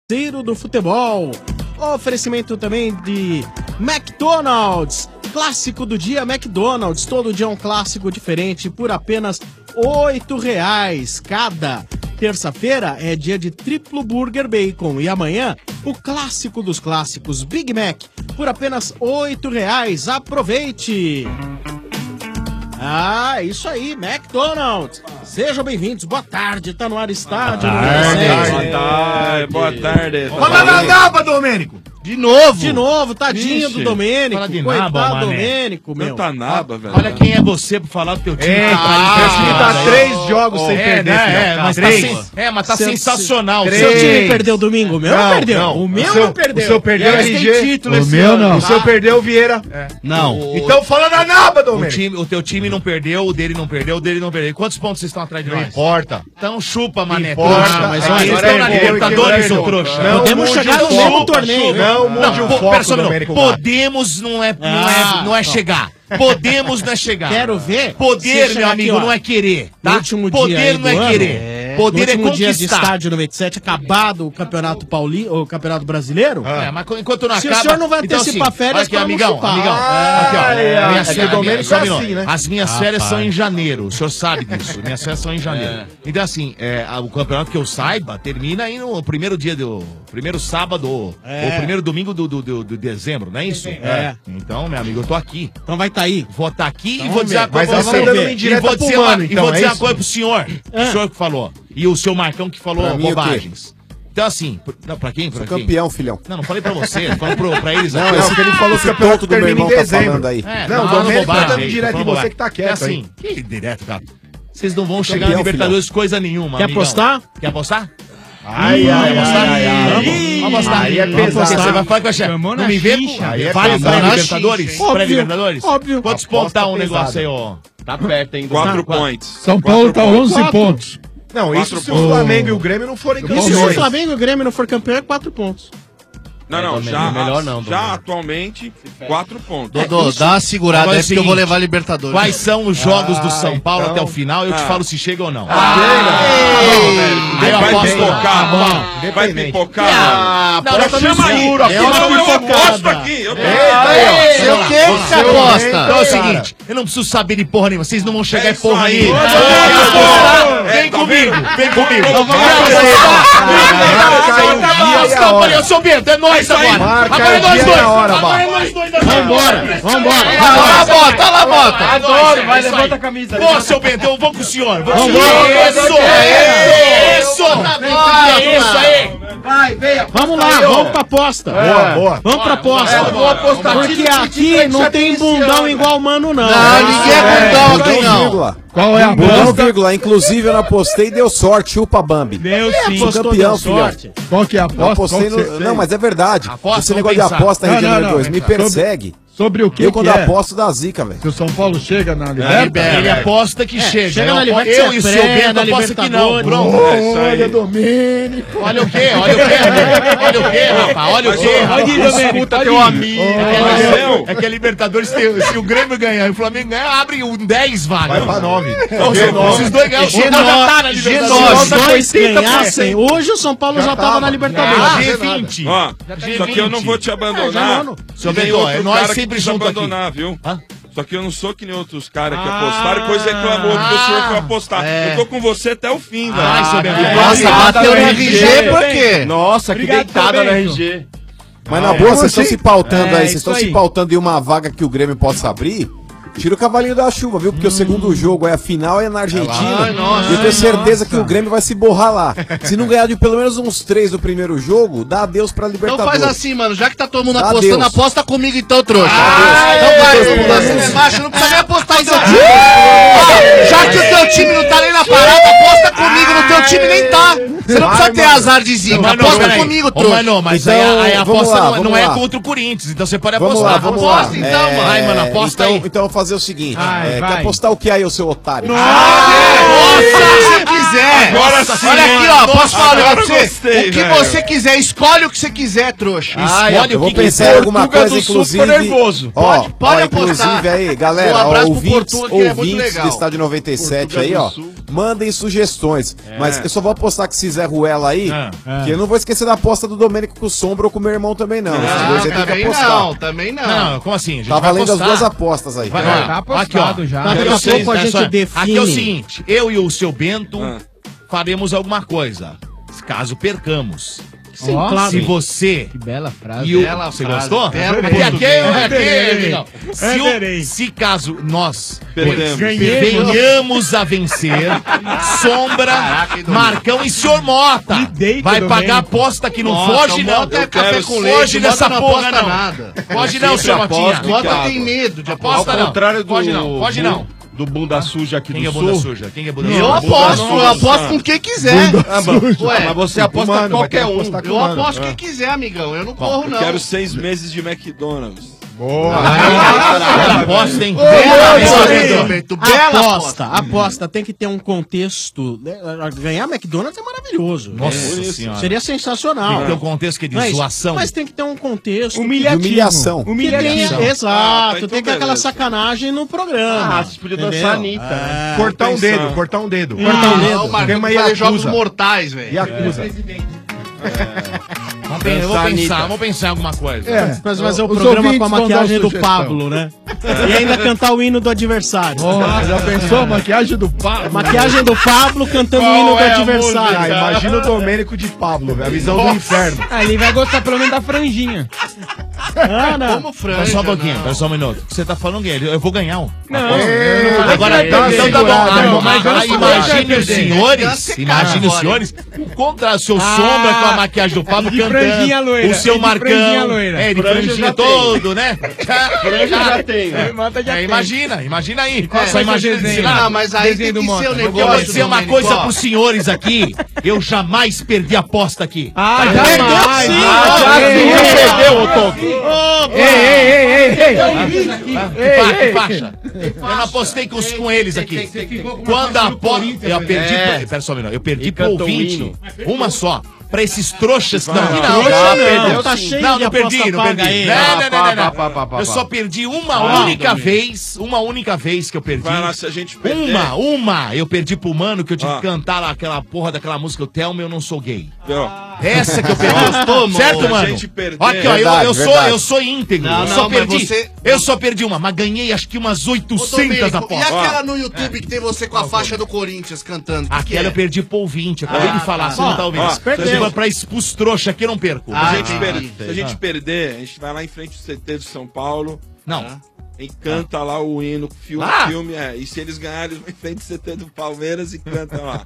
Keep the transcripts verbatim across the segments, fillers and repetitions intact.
Parceiro do futebol. Oferecimento também de McDonald's. Clássico do dia McDonald's. Todo dia um clássico diferente por apenas oito reais cada. Terça-feira é dia de triplo burger bacon. E amanhã, o clássico dos clássicos Big Mac por apenas oito reais. Aproveite! Ah, isso aí, McDonald's. Sejam bem-vindos. Boa tarde, tá no ar estádio. Boa tarde, boa tarde. Boa tarde. Fala na naba, Domênico. De novo. De novo, tadinho Ixi, do Domênico. fala de Coitado naba, do mané. Domênico, meu. Tanta naba, velho. Olha quem é você pra falar do teu time. É, tá parece que tá três jogos sem é, perder, né, filho. é, mas tá, Três. sen- é, mas tá Seu- sensacional. Seu Seu time time perdeu domingo, o meu não, Não, perdeu. não. O meu O seu- não perdeu. o seu perdeu, Eles L G. têm título O esse meu ano, não. tá? O seu perdeu, Vieira. Não. O- Então fala na naba, O, Domênico. time, o teu time não perdeu, o dele não perdeu, o dele não perdeu. Quantos pontos vocês estão atrás de Não nós? importa. Então chupa, mané. Importa, trouxa. mas Mas olha, vocês agora estão na é Libertadores, que- seu trouxa. Não Podemos mude chegar o no mesmo foco, torneio. Não mude o pô, foco, pera só, não. Domênico Gato. Podemos não é, não, Ah, é, não é tá. chegar. Podemos não é chegar. Quero ver. Poder, Você meu chegar amigo, aqui, ó, não é querer, no tá? último dia Poder aí não é do ano, querer. é. Poder no é último dia de conquistar. estádio noventa e sete, acabado o Campeonato Pauli, o Campeonato Brasileiro. É, mas enquanto não Se o acaba... senhor não vai então, antecipar assim, férias olha aqui, pra não amigão, chupar. amigão. Ah, Aqui, ó. é, Minhas é que férias- o Domênico só um é minuto. assim, né? As minhas férias são em janeiro, o senhor sabe disso. Minhas férias são em janeiro. Então, assim, é, a- o campeonato que eu saiba termina aí no primeiro dia do... Primeiro sábado, É. ou primeiro domingo do, do, do- do dezembro, não é isso? É. Então, meu amigo, eu tô aqui. Então vai tá aí. Vou estar aqui Então e vou dizer uma vamos coisa ver. pra Mas você. aí você tá dando E indireta vou pro dizer, uma, mano, e então, vou é dizer uma isso? coisa pro senhor. Ah. O senhor que falou. E o seu Marcão que falou Pra mim, o quê? bobagens. Então, assim, pr- não, pra quem? Pra Sou quem? campeão, filhão. Não, não falei pra você, falando pro, pra eles. Não, aqui. esse que ele falou que o tonto do meu termina em irmão tá dezembro. falando aí. É, Não, o falando Domênico tá bobagem dando aí, direto falando em você bobagem. que tá quieto É assim, aí. que direto, cara. Vocês não vão chegar na Campeão, Libertadores coisa nenhuma, Quer amigão. apostar? Quer apostar? Ai, ai, Vamos ai, apostar? ai, ai. Vamos, vamos apostar. Aí é Vamos pesado. apostar. Você vai falar que eu achei. Chamou Não na me vê, xixa. pô. Aí é Vale pesado. pré-Libertadores? Óbvio, Pré-Libertadores? óbvio. Vou despontar um Aposta negócio pesada. aí, ó. Tá perto ainda. Quatro points. São Paulo tá onze Quatro. pontos. Não, isso Quatro se o pontos. Flamengo e o Grêmio não forem E se o campeões. Flamengo e o Grêmio não for campeão, é quatro pontos. Não, não, Domênico, já, melhor não, já Domênico. atualmente, quatro pontos. Dodô, dá uma segurada Agora é aí o porque eu vou seguinte, levar a Libertadores. Quais são os jogos do Ah, São Paulo então. até o final? Eu te Ah. falo se chega ou não. Vai Aí eu aposto pipocar, lá. vai Independente. pipocar. Ah, não, não, chama aí. seguro, Aqui é não, uma eu pipocada. aposto aqui. Eu tô... Sei o que que você aposta? Então é o seguinte, eu não preciso saber de porra nenhuma, vocês não vão chegar É em isso porra aí. nenhuma. É, Vem é, tá comigo, vendo? vem comigo. Vamos, Vamos vamos, Calma aí, eu sou Bento, é nóis agora. Marca Agora é o nós dia dois. e a hora, Agora é Bá. nós dois. Vambora, vambora. Olha lá a bota, olha lá a bota. Adoro, vai levanta a camisa. Ô, seu Bento, eu vou com o senhor. Vou com o senhor. Vambora. Isso, isso. É isso aí. Vamos lá, vamos pra aposta. Boa, boa. Vamos pra aposta. É, vou apostar. Porque aqui não tem bundão igual o mano, não. Não, ninguém é bundão aqui Bundão, não. vírgula. Qual é a Bundão, aposta? vírgula. Inclusive, eu não apostei e deu sorte. Chupa, Bambi. Meu Sou sim. Sou campeão, deu filhão. sorte. Qual que é a Eu aposta? apostei Qual que no... você Não, mas é verdade. Aposta, Esse vamos negócio de pensar. aposta Não, Rede não, número não, dois me sobre- persegue. Sobre o que Eu, quando que é? aposto, dá zica, velho. Se o São Paulo chega na Ele, Libertadores. ele aposta que chega. chega Eu, na Libertadores, eu e o seu pré, Bento na aposta que não. Libertadores. Pronto. É isso aí. Olha, Domênico. Olha o quê? Olha o quê? Olha o quê, rapaz? Olha o Mas, quê? ô, rapaz? escuta teu amigo. É que, é que a Libertadores, tem- se o Grêmio ganhar e o Flamengo ganhar, abre um dez vagas. Vai pra nove. Então, se esses dois ganham, o São G Paulo já tá na nove, Libertadores. se os Volta com dois oitenta por ganhassem, cento. hoje o São Paulo já, tava tava. na Libertadores. Ah, G vinte. Ó, G só que eu não vinte. vou te É, já abandonar. não. Seu E nem Bento, outro é nós cara que sempre quis junto aqui. abandonar, viu? Hã? Só que eu não sou que nem outros caras que Ah, apostaram e depois reclamou que o senhor foi apostar. é. Eu tô com você até o fim, velho. Ai, seu Bento. Nossa, bateu no R G por quê? Nossa, que deitada no R G. Mas na boa, vocês estão Você- se pautando É, aí. Vocês estão isso se aí. pautando em uma vaga que o Grêmio possa abrir. Tira o cavalinho da chuva, viu? Porque o segundo jogo é a final, é na Argentina. Ai, nossa, e eu tenho certeza nossa. que o Grêmio vai se borrar lá. Se não ganhar de pelo menos uns três do primeiro jogo, dá adeus pra Então Libertadores. faz assim, mano. Já que tá todo mundo Adeus. apostando, aposta comigo então, trouxa. Adeus. Então vai, Adeus, pula adeus. assim embaixo, não precisa nem apostar em seu time. Ó, já que o teu time não tá nem na parada, aposta comigo, no teu time nem tá. Você não precisa ter azar de zica, Mano, aposta peraí. comigo, Ô, trouxa. Mano, mas Então, aí, a- aí a vamos aposta lá, não, vamos não é lá. contra o Corinthians, então você pode Vamos apostar. lá, vamos lá. Aposta então, mano. Ai, mano, aposta então, aí. então eu vou fazer o seguinte. Vai, é, vai. quer apostar o que aí, o seu otário? Nossa, se você quiser. Agora sim, Olha aqui, ó, nossa, posso falar um negócio agora pra você? gostei, O que velho. você quiser, escolhe o que você quiser, trouxa. Escolhe Eu o vou que pensar quiser. em alguma Portuga coisa, do Sul inclusive. ficou nervoso. Ó, Pode- pode ó, apostar. inclusive aí, galera, Um abraço ó, pro ouvintes, Portuga, que é muito ouvintes legal. do Estádio noventa e sete Portuga aí, do ó. Sul. mandem sugestões. É. Mas eu só vou apostar com esse Zé Ruela aí, É. que eu não vou esquecer da aposta do Domênico com o Sombra ou com o meu irmão também, não. Esses dois aí tem que também apostar. não, também não. Não, como assim? A gente Tá vai valendo as apostar. duas apostas aí. Vai, Vai. vai. Tá apostado Aqui, ó. já. Daqui a Vocês- pouco a é gente só- define. Aqui é o seguinte, eu e o seu Bento Ah. faremos alguma coisa, caso percamos. Sim, Ó, claro. Se você Que bela frase. e o... Bela Você frase, gostou? belo Aqui, aqui, português. aqui, não. Se, Adorei. o, se caso nós Perdemos. venhamos a vencer, Sombra, Caraca, hein, Domênico? Marcão e senhor Mota Me deita, vai Domênico. pagar a aposta que não Nossa, foge o não. Mota é Eu café quero- com leite, Foge o Mota dessa não porra aposta não. nada. Foge não, sempre seu aposto Motinha. que Mota água. tem medo de Ao Aposta apostar. não. contrário do... Pode não, pode não. Do bunda suja aqui Quem do é bunda sul. suja? Quem é bunda Eu suja? aposto, Bunda eu suja. aposto com quem quiser. Ah, mas- Ué, mas você aposta Mano, vai qualquer querer um. apostar com Eu o mano. aposto quem quiser, amigão. Eu não corro, Eu não. quero seis meses de McDonald's. Boa. Bela aposta, hein? Bela Bela aposta, aposta, hein, hein? Domênico? Bela Aposta, aposta, tem que ter um contexto. né? Ganhar McDonald's é maravilhoso. Nossa É, senhora. seria sensacional. Tem que ter um contexto que é de Mas- zoação. Mas tem que ter um contexto. Humilhativo. De humilhação. que tenha- Humilhativo. Exato, Ah, tá, então tem que ter aquela beleza. sacanagem no programa. Ah, você podia entendeu? dançar a Anitta, né? É. Cortar um pensando. dedo, cortar um dedo. Cortar um Não, dedo. o Tem Marcão uma vai fazer jogos Yakuza. mortais, velho. Yakuza. Vamos pensar, eu vou Dançar, pensar, Anitta. vamos pensar em alguma coisa. É. Mas fazer o Os programa ouvintes com a vão dar maquiagem do sugestão. Pablo, né? E ainda cantar o hino do adversário. Nossa, já pensou a maquiagem do Pablo? Maquiagem do Pablo cantando o hino do Ah, adversário. imagina o Domênico de Pablo, velho. A visão do inferno. Ah, ele vai gostar pelo menos da franjinha. Ah, não. Como franja, Pera só um pouquinho, não. pera só um minuto. Você tá falando que eu vou ganhar um. Não, Agora, eu não falei que então vai tá bom. perder. Ah, Não, mas eu ah, não falei que imagine vai os perder. senhores, Vai imagine os agora. senhores, contra o seu sombra com a maquiagem do Pablo De cantando. franjinha loira, O seu de franjinha Marcão. loira. É, de Franja franjinha já todo, né? Franja já tem, né? Mata já É, tem. imagina, imagina aí. qual Só vai ser imagina o desenho? esse lado. Ah, mas aí Desenho tem do que ser o Mota. Eu vou negócio, dizer uma Domênico, coisa ó. pros senhores aqui. Eu jamais perdi a aposta aqui. Ah, Perdeu jamais. sim, Ah, já ei, sim, ei, já ei, perdeu, ô Toco. Ei, ei, ei, ei, ei. Fa- que faixa. Eu não apostei com, os- com eles aqui. Quando a aposta. Eu perdi. É. Pera só um minuto. Eu perdi E pro cantou o ouvinte. hino. Uma só. Pra esses trouxas que não. Vai, Não, vai. não, Trouxa não, não, perdeu tá sim. cheio Não, de não aposta perdi, não paga perdi. aí. Não, não, não, não, não. Pá, pá, pá, Eu pá. só perdi uma Ah, única Domingos. vez. Uma única vez que eu perdi. Vai lá, se a gente perder. Uma, uma. Eu perdi pro mano que eu tive Ah. que cantar lá aquela porra daquela música, o Thelma, eu não sou gay. Ó, Essa que eu perdi. Gostou, Certo, Se a mano? gente perder- Aqui, ó, eu, Verdade, eu, sou, verdade. eu sou íntegro. Não, eu não, só mas perdi. você- Eu só perdi uma, mas ganhei acho que umas Ô, oitocentas Domênico, e apostas. aquela no YouTube que tem você com a faixa do Corinthians cantando? Que que Aquela é? eu perdi pro ouvinte, eu acabei Ah, de falar, tá. você não tá ouvindo. Ó, Se perdeu. for pra expulso trouxa aqui, eu não perco. Se Ah, a gente, entendi. per- se a gente perder, a gente vai lá em frente ao C T do São Paulo Não. e canta lá o hino, filme, Ah! filme, é. E se eles ganharem, eles vão em frente ao C T do Palmeiras e cantam lá.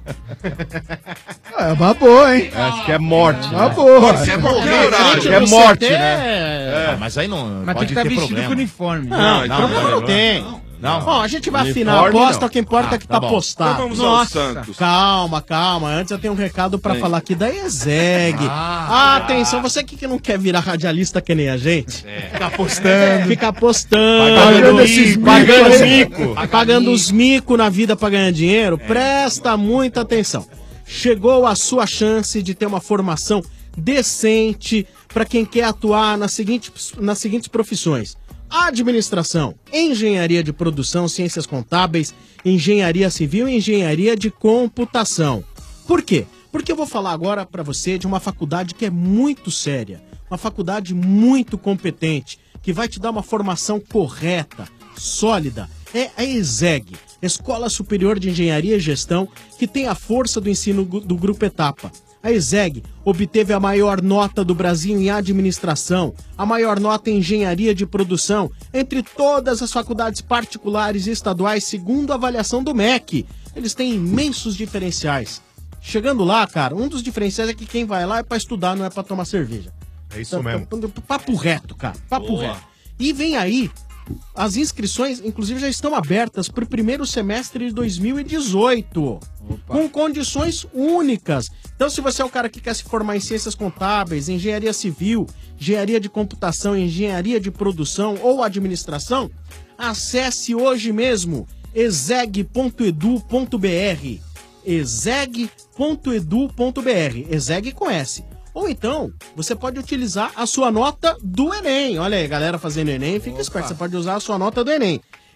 É uma boa, hein? Acho que é morte. Uma boa. Você é morrer, Frente é do morte, C T, né? Ah, mas aí não Mas tem pode que estar ter vestido problema. com uniforme. Não, Não, não, então problema não, não tem. Não. Bom, a gente vai afinar a Uniforme, aposta, não. o que importa Ah, é que tá tá bom. postado. Então vamos ao Nossa, Santos. calma, calma. Antes eu tenho um recado pra Tem. falar aqui da Ezeg. Ah. Atenção, você que que não quer virar radialista que nem a gente, Fica apostando. fica apostando, Pagando esses mico, pagando pagando mico, pagando os mico na vida pra ganhar dinheiro, presta muita atenção. Chegou a sua chance de ter uma formação decente para quem quer atuar nas seguintes, nas seguintes profissões: administração, engenharia de produção, ciências contábeis, engenharia civil e engenharia de computação. Por quê? Porque eu vou falar agora para você de uma faculdade que é muito séria, uma faculdade muito competente, que vai te dar uma formação correta, sólida. É a ESEG, Escola Superior de Engenharia e Gestão, que tem a força do ensino gu- do Grupo Etapa. A ESEG obteve a maior nota do Brasil em administração, a maior nota em engenharia de produção, entre todas as faculdades particulares e estaduais, segundo a avaliação do M E C. Eles têm imensos diferenciais. Chegando lá, cara, um dos diferenciais é que quem vai lá é pra estudar, não é pra tomar cerveja. É isso mesmo. Papo reto, cara. Papo reto. E vem aí, as inscrições, inclusive, já estão abertas para o primeiro semestre de dois mil e dezoito. Com condições únicas. Então, se você é o cara que quer se formar em ciências contábeis, engenharia civil, engenharia de computação, engenharia de produção ou administração, acesse hoje mesmo exeg ponto edu ponto br. exeg ponto edu ponto br. Exeg com S. Ou então, você pode utilizar a sua nota do Enem. Olha aí, galera fazendo Enem, fica esperto. Você pode usar a sua nota do Enem.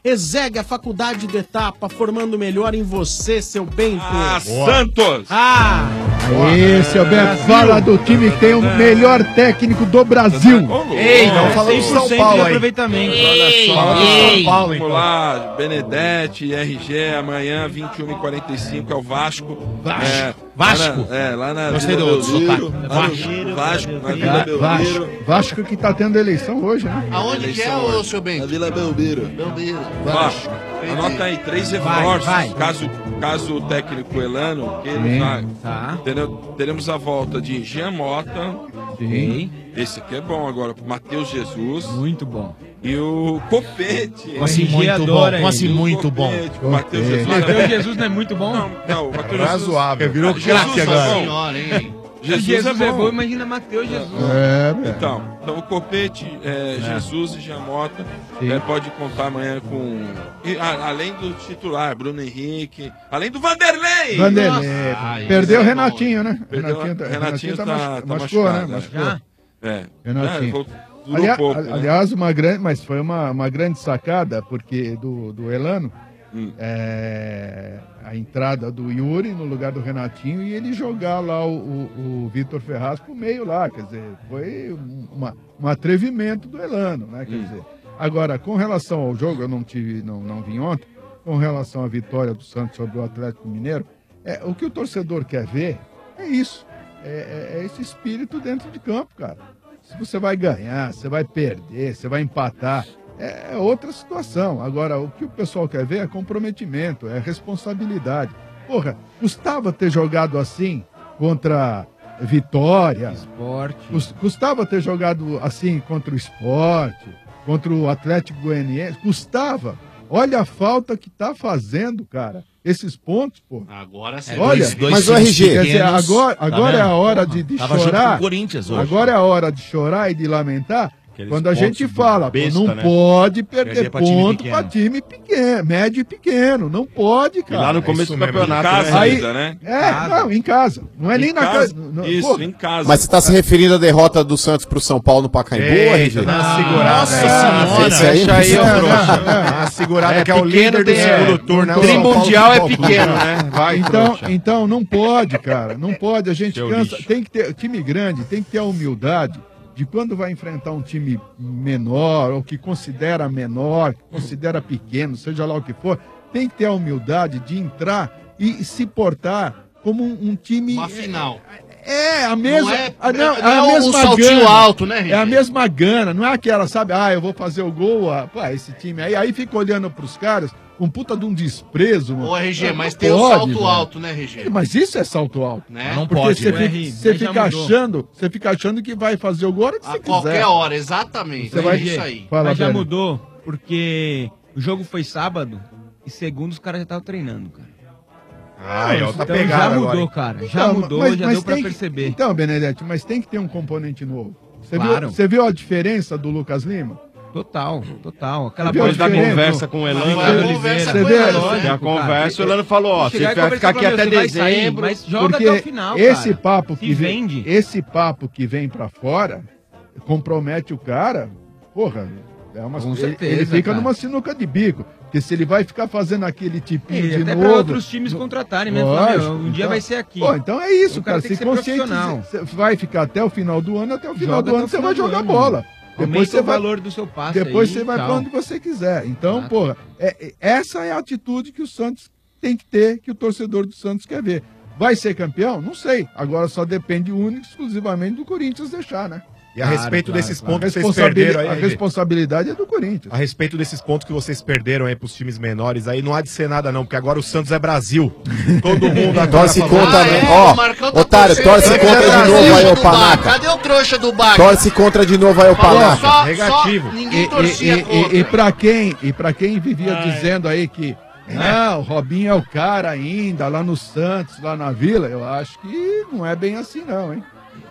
Resegue a faculdade do Etapa, formando melhor em você, seu Bento. Ah, Santos! Ah! Aí, seu Bento, fala do time que tem o melhor técnico do Brasil. Ei, não falando de São Paulo aí. aproveitamento. Olha só. Fala do São Paulo, Vamos então. lá, Benedete, R G, amanhã, vinte e uma e quarenta e cinco, é o Vasco. Vasco. É, Vasco. Lá na, é, lá na Gostei Vila do Belmiro. sotaque. Lá no- Vasco. Vasco, na Va- Vila Belmiro. Vasco, Vasco que tá tendo eleição hoje, né? Aonde que é, ô, seu Bento? Na Vila Belmiro. Belmiro. Vasco. Anota aí, três Vai, reforços. vai. Caso, caso o técnico Elano queira Sim. usar. Tá. Teremos, teremos a volta de Jean Mota. Sim. Esse aqui é bom agora, Matheus Jesus. Muito bom. E o Copete. Como assim R G muito bom? adora Como ele. assim muito bom? Copete, o Matheus Jesus. Matheus Jesus não é muito bom? Não, não, o Matheus Razoável. Virou craque Jesus agora. é bom. Senhora, hein? Jesus, Jesus é é bom. bom, imagina Matheus Jesus. É, velho. Então, então o Copete, é, Jesus e Jamota Sim. é, pode contar amanhã com. e, a- além do titular, Bruno Henrique, além do Vanderlei! Vanderlei. Ai, Perdeu o esse é bom, Renatinho, né? Perdeu- Renatinho, tá- Renatinho tá, tá- machu- tá machucou, né? machucado, Machucou. Já? É. Renatinho. É, vou- durou Aliás, pouco. né? aliás, uma grande, mas foi uma, uma grande sacada, porque do, do Elano, Hum. é, a entrada do Yuri no lugar do Renatinho e ele jogar lá o, o, o Vitor Ferraz pro meio lá, quer dizer, foi um- uma, um atrevimento do Elano, né? Quer Hum. dizer, agora, com relação ao jogo, eu não tive, não, não vim ontem, com relação à vitória do Santos sobre o Atlético Mineiro, é, o que o torcedor quer ver é isso, é, é- é esse espírito dentro de campo, cara. Se você vai ganhar, você vai perder, você vai empatar, é outra situação. Agora, o que o pessoal quer ver é comprometimento, é responsabilidade. Porra, custava ter jogado assim contra Vitória, Esporte. cus- custava ter jogado assim contra o Esporte, contra o Atlético Goianiense, custava. Olha a falta que tá fazendo, cara. Esses pontos, pô. Agora sim. Olha, dois- dois mas o times R G, Quer dizer, pequenos, agora, tá agora é vendo? a hora Porra, de, de tava junto com chorar. o Corinthians hoje. Agora é a hora de chorar e de lamentar. Aqueles Quando a gente pontos fala, pô, besta, não né? pode perder Perder pra time ponto pequeno. pra time pequeno, médio e pequeno. Não pode, E cara. lá no começo do Em campeonato, casa né? Aí- ainda, né? É, não, em casa. Não é Em nem na casa? casa. não- Isso, pô, em casa. Mas você tá se referindo à derrota do Santos pro São Paulo no Pacaembu, R G? Eita, dá uma segurada. Nossa aí. senhora. Esse aí, Deixa aí, é, ô é, trouxa. é. A segurada É, que é o pequeno líder do tem- segundo é, turno. né? não O São tô- Paulo Mundial é Futebol pequeno, Clube, né? Vai, Então, trouxa. então não pode, cara. Não pode. A gente Seu cansa. lixo. Tem que ter time grande, tem que ter a humildade de quando vai enfrentar um time menor ou que considera menor, que considera pequeno, seja lá o que for, tem que ter a humildade de entrar e se portar como um, um time. Uma final. É, a mesma. Não é- a, não, não é é a um mesma saltinho gana. alto, né, Regi? É a mesma gana, não é aquela, sabe? Ah, eu vou fazer o gol. Ah, pô, esse time aí. Aí fica olhando pros caras com puta de um desprezo. mano. Ô, R G, Não mas pode, tem o salto velho. alto, né, R G? Mas isso é salto alto. Né? Não Porque pode, você né? fica, R, você mas já fica mudou. achando, você fica achando que vai fazer o gol a hora que A você qualquer quiser. hora, exatamente. Você é vai- isso aí. Fala, Mas já velho. mudou, porque o jogo foi sábado e segundo os caras já estavam treinando, cara. Ai, ó, tá Então pegado já agora, mudou, hein? cara. Já Então, mudou, mas- já mas deu pra tem que- perceber. Então, Benedetti, mas tem que ter um componente novo. Você, Claro. viu, você viu a diferença do Lucas Lima? Total, total. Aquela Viu a Depois da diferença? conversa com o Elano, Foi a né? conversa Você com vê- ele, você- lógico, Tem a conversa, o Elano falou, ó, você Chegar e vai conversar ficar com aqui ele, até você vai sair, dezembro. mas joga Porque até o final, esse cara. papo Se que vem, vende. esse papo que vem pra fora compromete o cara. Porra, é uma, Com ele- certeza, ele fica cara. numa sinuca de bico, porque se ele vai ficar fazendo aquele tipinho E de até novo, pra outros times contratarem mesmo. falar, Lógico, meu, um dia então- vai ser aqui. Pô, então é isso, O cara cara. tem Se que ser profissional. consciente, você vai ficar até o final do ano, até o final Joga do até ano o você final vai do jogar ano. bola. Depois Aumenta você o vai, valor do seu passe depois aí, você vai tchau. pra onde você quiser. Então, Exato. porra, é- é- essa é a atitude que o Santos tem que ter, que o torcedor do Santos quer ver. Vai ser campeão? Não sei. Agora só depende único e exclusivamente do Corinthians deixar, né? E a Claro, respeito claro, desses claro. pontos que vocês Responsabili- perderam aí, a R G, responsabilidade é do Corinthians. a respeito desses pontos que vocês perderam aí pros times menores, aí não há de ser nada não, porque agora o Santos é Brasil. Todo mundo agora... Torce falando- contra, Ah, né? é, Ó, o Marcão tá otário, torcendo torce pra contra de Brasil novo aí, do ô Baca. Panaca. Cadê o trouxa do Baca? Torce contra de novo aí, ô Falou Panaca. só, negativo. só E, ninguém e- torcia e- contra. e- e pra quem, e pra quem vivia dizendo aí que não, o Robinho é o cara ainda, lá no Santos, lá na Vila, eu acho que não é bem assim não, hein?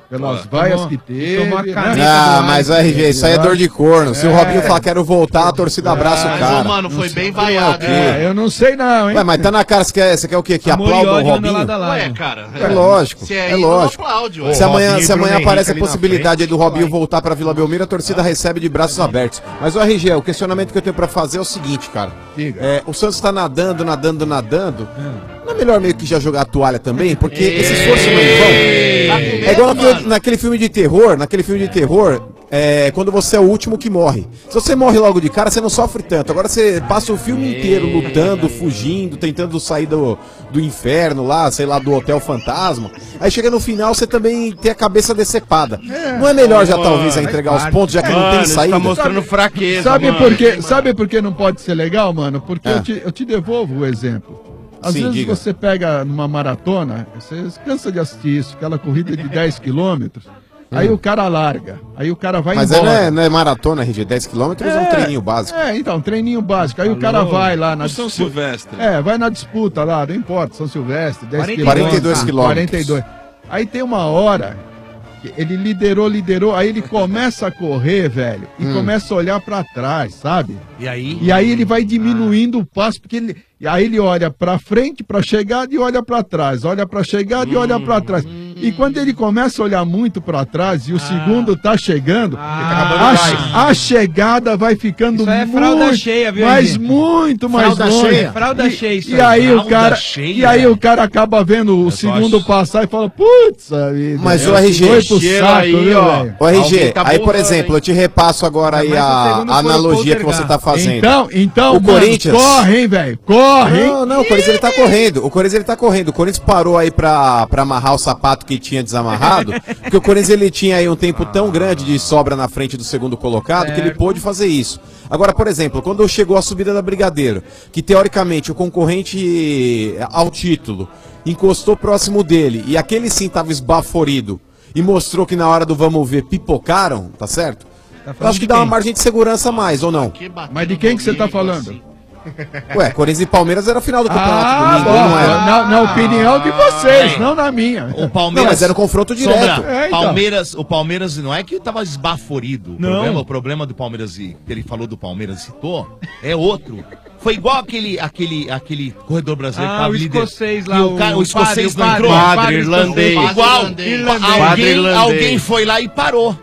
pelas Olha, vaias tomou- que teve. tomou a né? caneta. Ah, mas o R G, isso aí é dor de corno. Se o Robinho falar quero voltar, a torcida abraça o Mas, cara. ô, mano, foi bem Não é o vaiado. quê? É, eu não sei não, hein? Ué, mas tá na cara, você quer, você quer o quê? Que Amor e aplauda o ódio anda Robinho? lado a lado. Ué, cara. É lógico, Se é, é ídolo, lógico. aplaude, ué. Se amanhã, Robinho e se amanhã Bruno aparece a Henrique ali na possibilidade aí do Robinho voltar pra Vila Belmiro, a torcida recebe de braços abertos. Mas o R G, o questionamento que eu tenho pra fazer é o seguinte, cara. Diga. É, o Santos tá nadando, nadando, nadando. Não é melhor meio que já jogar a toalha também? Porque esse esforço não é em vão. É igual naquele, naquele filme de terror, naquele filme de terror, é, quando você é o último que morre. Se você morre logo de cara, você não sofre tanto. Agora você passa o filme inteiro lutando, fugindo, tentando sair do, do inferno lá, sei lá, do Hotel Fantasma. Aí chega no final, você também tem a cabeça decepada. Não é melhor já talvez já entregar os pontos, já que não tem saída? Tá mostrando fraqueza, Sabe mano. por quê? Sabe por que não pode ser legal, mano? Porque É. eu, te, eu te devolvo o exemplo. Às Sim, vezes diga. você pega numa maratona, você cansa de assistir isso, aquela corrida de dez quilômetros, aí o cara larga, aí o cara vai Mas é, embora. não, é, não é maratona, R G, dez quilômetros é um treininho básico. É, então, treininho básico. Aí o cara vai lá na No São disputa. Silvestre. É, vai na disputa lá, não importa, São Silvestre, dez quarenta e dois quilômetros. quarenta e dois. Aí tem uma hora que ele liderou, liderou, aí ele começa a correr, velho, e Hum. começa a olhar pra trás, sabe? E aí? E aí ele vai diminuindo o passo, porque ele, e aí ele olha pra frente, pra chegada e olha pra trás, olha pra chegada e olha pra trás. E quando ele começa a olhar muito pra trás e o segundo tá chegando, a, a chegada vai ficando Isso aí é muito, fralda cheia, viu, mas gente? muito mais Fralda longe. cheia? Fralda E- cheia isso E aí. aí o Fralda cara, cheia. e aí o cara acaba vendo o segundo passar e fala, putz, vida, Mas é, o R G, foi pro cheiro saco, aí, viu, ó. velho? Ô R G, Alguém tá aí por burrando, exemplo, hein? eu te repasso agora aí Mas o a, segundo a foi o analogia que você Poltergeist. tá fazendo. Então, então, O mano, Corinthians- corre, hein, velho, corre, hein? Não, não, o Corinthians ele tá correndo. O Corinthians ele tá correndo. O Corinthians parou aí pra, pra amarrar o sapato que tinha desamarrado. Porque o Corinthians ele tinha aí um tempo tão grande de sobra na frente do segundo colocado que ele pôde fazer isso. Agora, por exemplo, quando chegou a subida da Brigadeiro, que teoricamente o concorrente ao título encostou próximo dele e aquele sim tava esbaforido e mostrou que na hora do vamos ver pipocaram, tá certo? Eu acho que dá uma margem de segurança a mais, ou não? Mas de quem que você tá falando? Ué, Corinthians e Palmeiras era a final do campeonato Ah, domingo, bom, não era? na, na opinião de vocês, não na minha. O Palmeiras. Não, mas era um confronto direto. Sombra, É, então. Palmeiras, o Palmeiras não é que tava esbaforido. O Não. problema, o problema do Palmeiras, e que ele falou do Palmeiras e citou, é outro. Foi igual aquele, aquele, aquele corredor brasileiro Ah, que tava o líder. escocês lá, E o, cara, o o escocês padre, não o entrou. padre, Padre irlandês. escocês. Igual. Irlandês. Padre Alguém, irlandês. alguém foi lá e parou.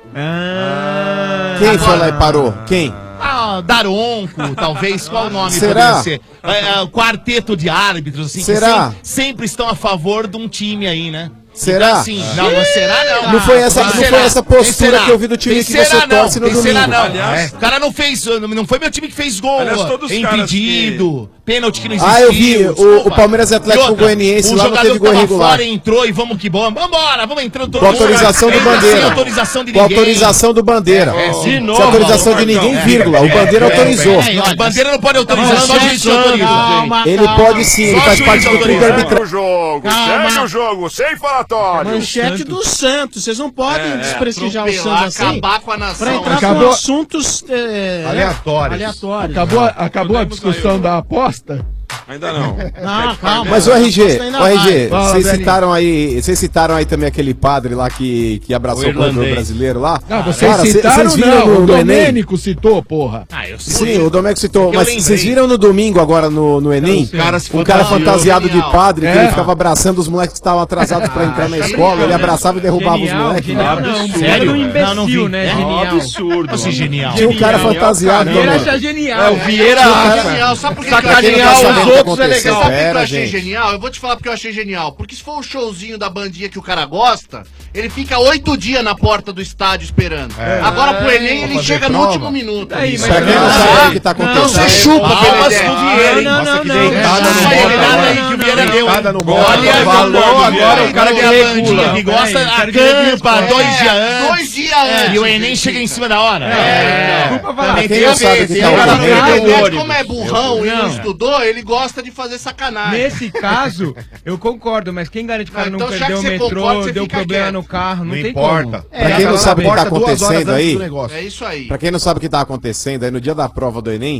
Ah, Quem foi lá e parou? Quem? Ah, Daronco, talvez. Qual o nome Será? poderia ser? É, é, o quarteto de árbitros, assim, Será? que sempre, sempre estão a favor de um time aí, né? Será? Então, assim, não, não será não. Não foi essa- Quem não foi será? essa Quem postura será? que eu vi do time Quem que será você não? torce no Quem será domingo. não? Aliás- o cara não fez, não foi meu time que fez gol, Aliás, todos os impedido, pênalti que não existiu. Ah, eu vi, o- desculpa. o Palmeiras e Atlético E outra, Goianiense o lá não jogador teve gol que tava irregular. fora entrou e vamos que vamos. Vambora, vamos entrando todo Com mundo. autorização do Entra Bandeira. Sem autorização de Com ninguém. autorização do Bandeira. É, é, Sem de novo, autorização de Marcão. ninguém, É, vírgula. O Bandeira autorizou. É, ó, Bandeira não pode autorizar, só a gente autoriza. Calma, Ele calma. pode sim, ele Só faz juiz parte do clube autoriza. arbitral. o jogo, Calma. segue o jogo, sem falatório. Manchete do Santos. Vocês não podem É, desprestigiar o Atropelar, Santos assim acabar com a pra nação. entrar Acabou- com assuntos é, Aleatórios. aleatórios. Acabou, acabou a Podemos discussão aí, da aposta? Ainda não. Não, calma. Mas o R G, Aposta ainda o R G, vai. Fala, vocês velhinho. citaram aí, vocês citaram aí também aquele padre lá que, que abraçou O o corredor irlandês. brasileiro lá. Não, vocês Cara, cê- citaram vocês viram não, no- o no Enem? Domênico citou, porra. Ah, eu sei. Sim, o Domecq citou, Eu mas lembrei. vocês viram no domingo agora no, no Enem? sei. Cara se Um cara fantasiou. fantasiado de Genial. padre, que É. ele ficava abraçando os moleques que estavam atrasados pra entrar na escola, ele abraçava e derrubava os Genial, moleques. genial não, Sério? Sério? um Não, imbecil, não vi. né? É Genial. Absurdo. Assim, genial. Tinha um cara Genial, fantasiado, Ele Domecq. acha genial. É, o Vieira acha. Genial, sabe por que que eu achei Sacanear Quem não quer os saber o que outros é aconteceu? legal. Sabe por que eu Pera, achei gente. genial? Eu vou te falar porque eu achei genial. Porque se for o showzinho da bandinha que o cara gosta, ele fica oito dias na porta do estádio esperando. Agora pro Enem ele fazer chega no prova. último minuto. Aí, Pra quem não Não, sabe o que tá não, Então você acontecendo. chupa, Palmas Benedetti. pro Vieira, hein? Não, não, Nossa, que não, deitada não, no não, Olha, bota, olha né? aí que o Vieira deu. Deitada no Olha, bota. falou agora, Ei, o cara que regula. é bandinha, que gosta, Peraí, quero que acampa ele dois É, dias antes. Dois dias antes. E o Enem chega em cima da hora. É. Desculpa falar. Pra quem Tem não a sabe o ver, que tem tá a ver. O ocorrendo, Benedetti, como é burrão e não Não. estudou, ele gosta de fazer sacanagem. Nesse caso, eu concordo, mas quem garante que o cara Não, não então já perdeu o que você metrô, concorda, você deu fica problema quieto. no carro, não, Não tem importa. como. Pra quem não sabe o que tá acontecendo aí, É isso aí. Pra quem não sabe o que tá acontecendo, aí no dia da prova do Enem,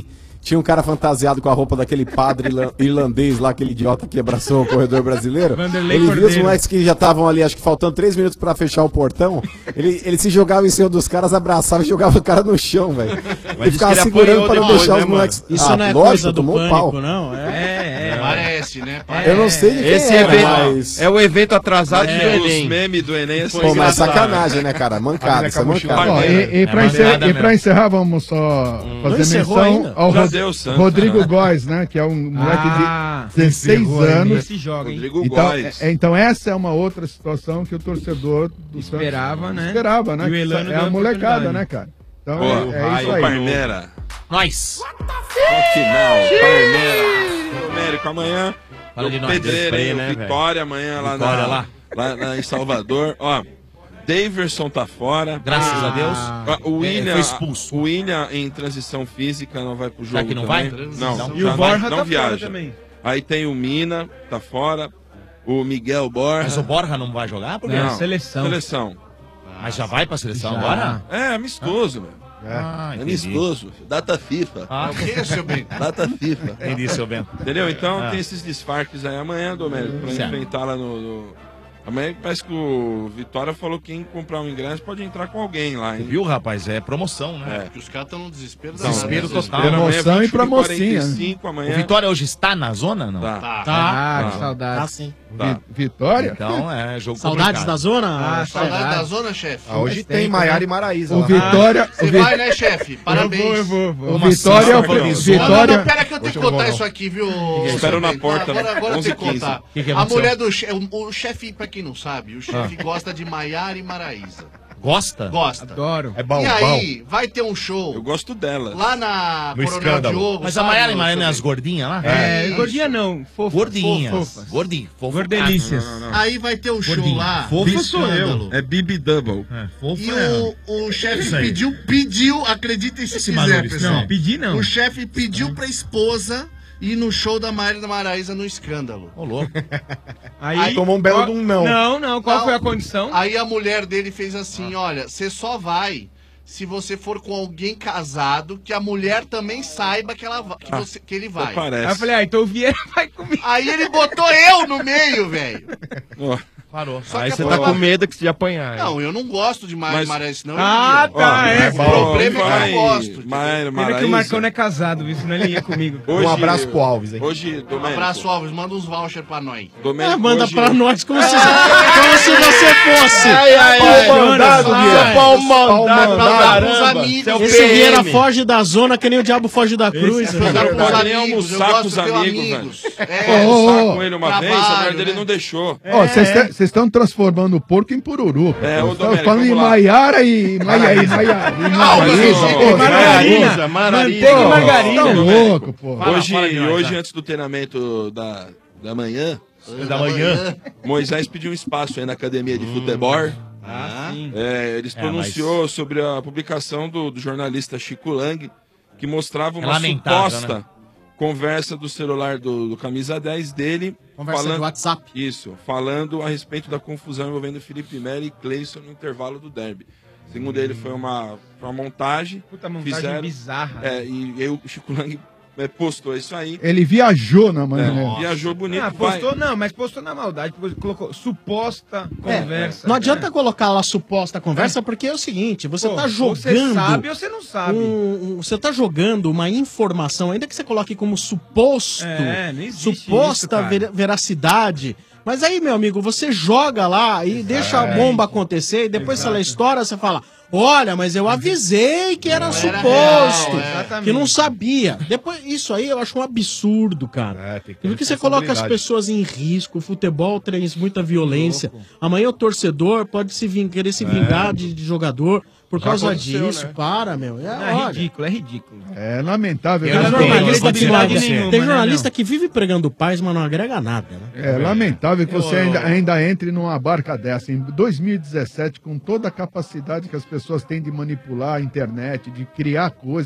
tinha um cara fantasiado com a roupa daquele padre irla- irlandês lá, aquele idiota que abraçou o corredor brasileiro. Vanderlei Ele viu os Cordeiro. moleques que já estavam ali, acho que faltando três minutos pra fechar o portão. Ele, ele se jogava em cima dos caras, abraçava e jogava o cara no chão, velho. Ele diz ficava que ele segurando apanhou pra não depois, deixar né, os moleques. Isso Ah, não é lógico, coisa do tomou um pânico, pau. não? É, É, Parece, né? Eu não sei de quem Esse era, evento mas... é o evento atrasado É, do os Enem. Os memes do Enem Pô, mas engraçado. sacanagem, né, cara? Mancada, isso é mancada. Ó, e, e, pra É encerrar, mancada e pra mesmo. encerrar, vamos só Não fazer encerrou menção ainda? ao Já Rod- deu, Santos, Rodrigo né? Góes, né? Que é um moleque Ah, de dezesseis encerrou, anos. Esse joga, hein? Rodrigo Então, Góes. é- então essa é uma outra situação que o torcedor do Esperava, Santos né? esperava, né? E o Que Elano é a deu molecada, oportunidade. né, cara? Então Pô, é, é isso o aí. Parmeira. Nós. Final, Parmeira. Américo, amanhã. Fala de o nós, Pedreira, Despre, hein, o né, velho? Vitória, amanhã lá, Vitória na, lá. lá. lá em Salvador. Ó, Daverson tá fora. Graças a Deus. Ah, o William, foi expulso. o William em transição física não vai pro jogo. Será que não também. vai? Não, Não. E já o Borja não, tá não fora viaja. também. Aí tem o Mina, tá fora. O Miguel Borja. Mas o Borja não vai jogar? Por quê? Não. Não, seleção. Seleção. Mas já vai pra seleção Já. agora? É, amistoso, velho. Ah, É entendi. amistoso. Data FIFA. Ah, O que, seu bem? Data FIFA. entendi, seu Bento. Entendeu? Então Ah. tem esses desfarques aí amanhã, Domênico, pra Certo. enfrentar lá no, no- Amanhã parece que o Vitória falou que quem comprar um ingresso pode entrar com alguém lá, hein? Viu, rapaz? É promoção, né? É. Porque os caras estão no desespero da Desespero nada, né? total. Amanhã, Promoção e vinte e um e promocinha, quarenta e cinco amanhã. O Vitória hoje está na zona, não? Tá. Tá. Ah, Tá. que saudade. Ah, sim. Tá. Vi- Vitória? Então é jogo Saudades complicado. da zona? Ah, chefe? Saudade da zona, chefe? Ah, hoje Faz tem tempo, Maiara né? e Maraísa. O lá. Vitória. Você o Vi- vai, né, chefe? Parabéns. Eu vou, eu vou, vou. O Uma Vitória é o cesta, pri- Paulo. Não, Vitória. não, pera que eu tenho que Hoje eu não contar vou, isso aqui, viu? Espero seu na Bento? porta, Agora, agora eu onze tenho que e quinze. contar. Que que a aconteceu? mulher do chefe, o, o chefe, pra quem não sabe, o chefe gosta de Maiara e Maraísa. Gosta? Gosta. Adoro. É bom, e bom. aí, vai ter um show Eu gosto dela. lá na No Coronel Escândalo. Diogo. Mas a sabe, Maiara e ô, Maraísa, seu as Bento? gordinhas lá? É, Isso. gordinha não, fofa. Gordinhas. Fofas. Gordinho. Fofo. Gordelícias. Não, não, não. Aí vai ter um show Gordinho. lá. Fofa no sou eu. Escândalo. É Bibi Double. É, fofo E é. o, o chefe Isso aí. pediu, pediu, acreditem se Esse quiser, barulho, pessoal. Não, pedi não. O chefe pediu pra esposa ir no show da Maiara e da Maraísa no Escândalo. Ô, louco. Aí tomou um belo qual- de um não. Não, não. Qual Não. foi a condição? Aí a mulher dele fez assim, olha, você só vai se você for com alguém casado, que a mulher também saiba que, ela, va- que, você- que ele vai. Aí eu Parece. falei, ah, então o Vieira vai comigo. Aí ele botou eu no meio, velho. Ó, Parou. Só Aí que você a tá prova- com medo que se apanhar. Não, eu não gosto de Maiara Mas- e Maraísa, senão Ah, eu ia. tá, é. é bom. O problema é que eu vai não gosto. entendeu? Maíra, Pena que o Maraísa. Marcão não é casado, viu? Senão ele ia comigo. Hoje- Um abraço pro Alves, hein? Hoje, Um Domênico. abraço, Alves. Manda uns vouchers pra nós. Domênico, É, manda hoje- pra nós como se, como se você fosse. ai, ai. Pau mandado, mandado, Vieira. Pau Pau mandado mandado. pros amigos. Esse Vieira foge da zona que nem o diabo foge da cruz. é né? verdade. Não Pode pode nem nem almoçar com os amigos, É, Ô, ô, Almoçar ô. com ele uma Trabalho, vez, a mulher dele né? não deixou. Ó, vocês estão transformando o porco em pururuca. É, pô. ô, Vocês tão Domênico, falando em vamos lá. Maiara e Maiara e Maiara. e Maraísa, Pô, ô, Margarina. Maravilha. Manteiga e margarina. Tá Domênico. louco, pô. Fala, hoje, fala de nós, hoje vai. antes do treinamento da, da manhã, Da manhã. Moisés pediu um espaço aí na academia de futebol. Ah, sim. É, ele se É, pronunciou sobre a publicação do, do jornalista Chico Lang, que mostrava uma É lamentável, suposta né? conversa do celular do, do Camisa dez dele. Conversa falando, de WhatsApp. Isso, falando a respeito da confusão envolvendo Felipe Melo e Cleison no intervalo do derby. Segundo ele, foi uma, foi uma montagem. Puta montagem Fizeram- bizarra. É, e, e aí o Chico Lang é, postou isso aí. Ele viajou na É, manhã. viajou bonito. Ah, vai- postou, não, mas postou na maldade, porque colocou suposta É, conversa. não adianta colocar lá suposta conversa, porque é o seguinte, você Pô, tá ou jogando. Você sabe ou você não sabe. um- um- você tá jogando uma informação, ainda que você coloque como suposto, É, não existe suposta isso, cara. ver- veracidade. Mas aí, meu amigo, você joga lá e deixa a bomba acontecer, e depois se ela estoura, você fala: olha, mas eu avisei que era Não era suposto, real, é. que não sabia. Depois, isso aí eu acho um absurdo, cara. É, tem que ter Porque você coloca as responsabilidade. pessoas em risco, o futebol traz muita violência. Amanhã o torcedor pode se ving- querer se vingar de, de jogador por Já causa aconteceu, disso. né? Para, meu. É, Não, é olha. ridículo, é ridículo. É lamentável. Eu Tem não né? tenho jornalista, que, não responsabilidade agrega- nenhuma, tem né, jornalista que vive pregando paz, mas não agrega nada, né? É lamentável que você ainda, ainda entre numa barca dessa. Em dois mil e dezessete, com toda a capacidade que as pessoas têm de manipular a internet, de criar coisas,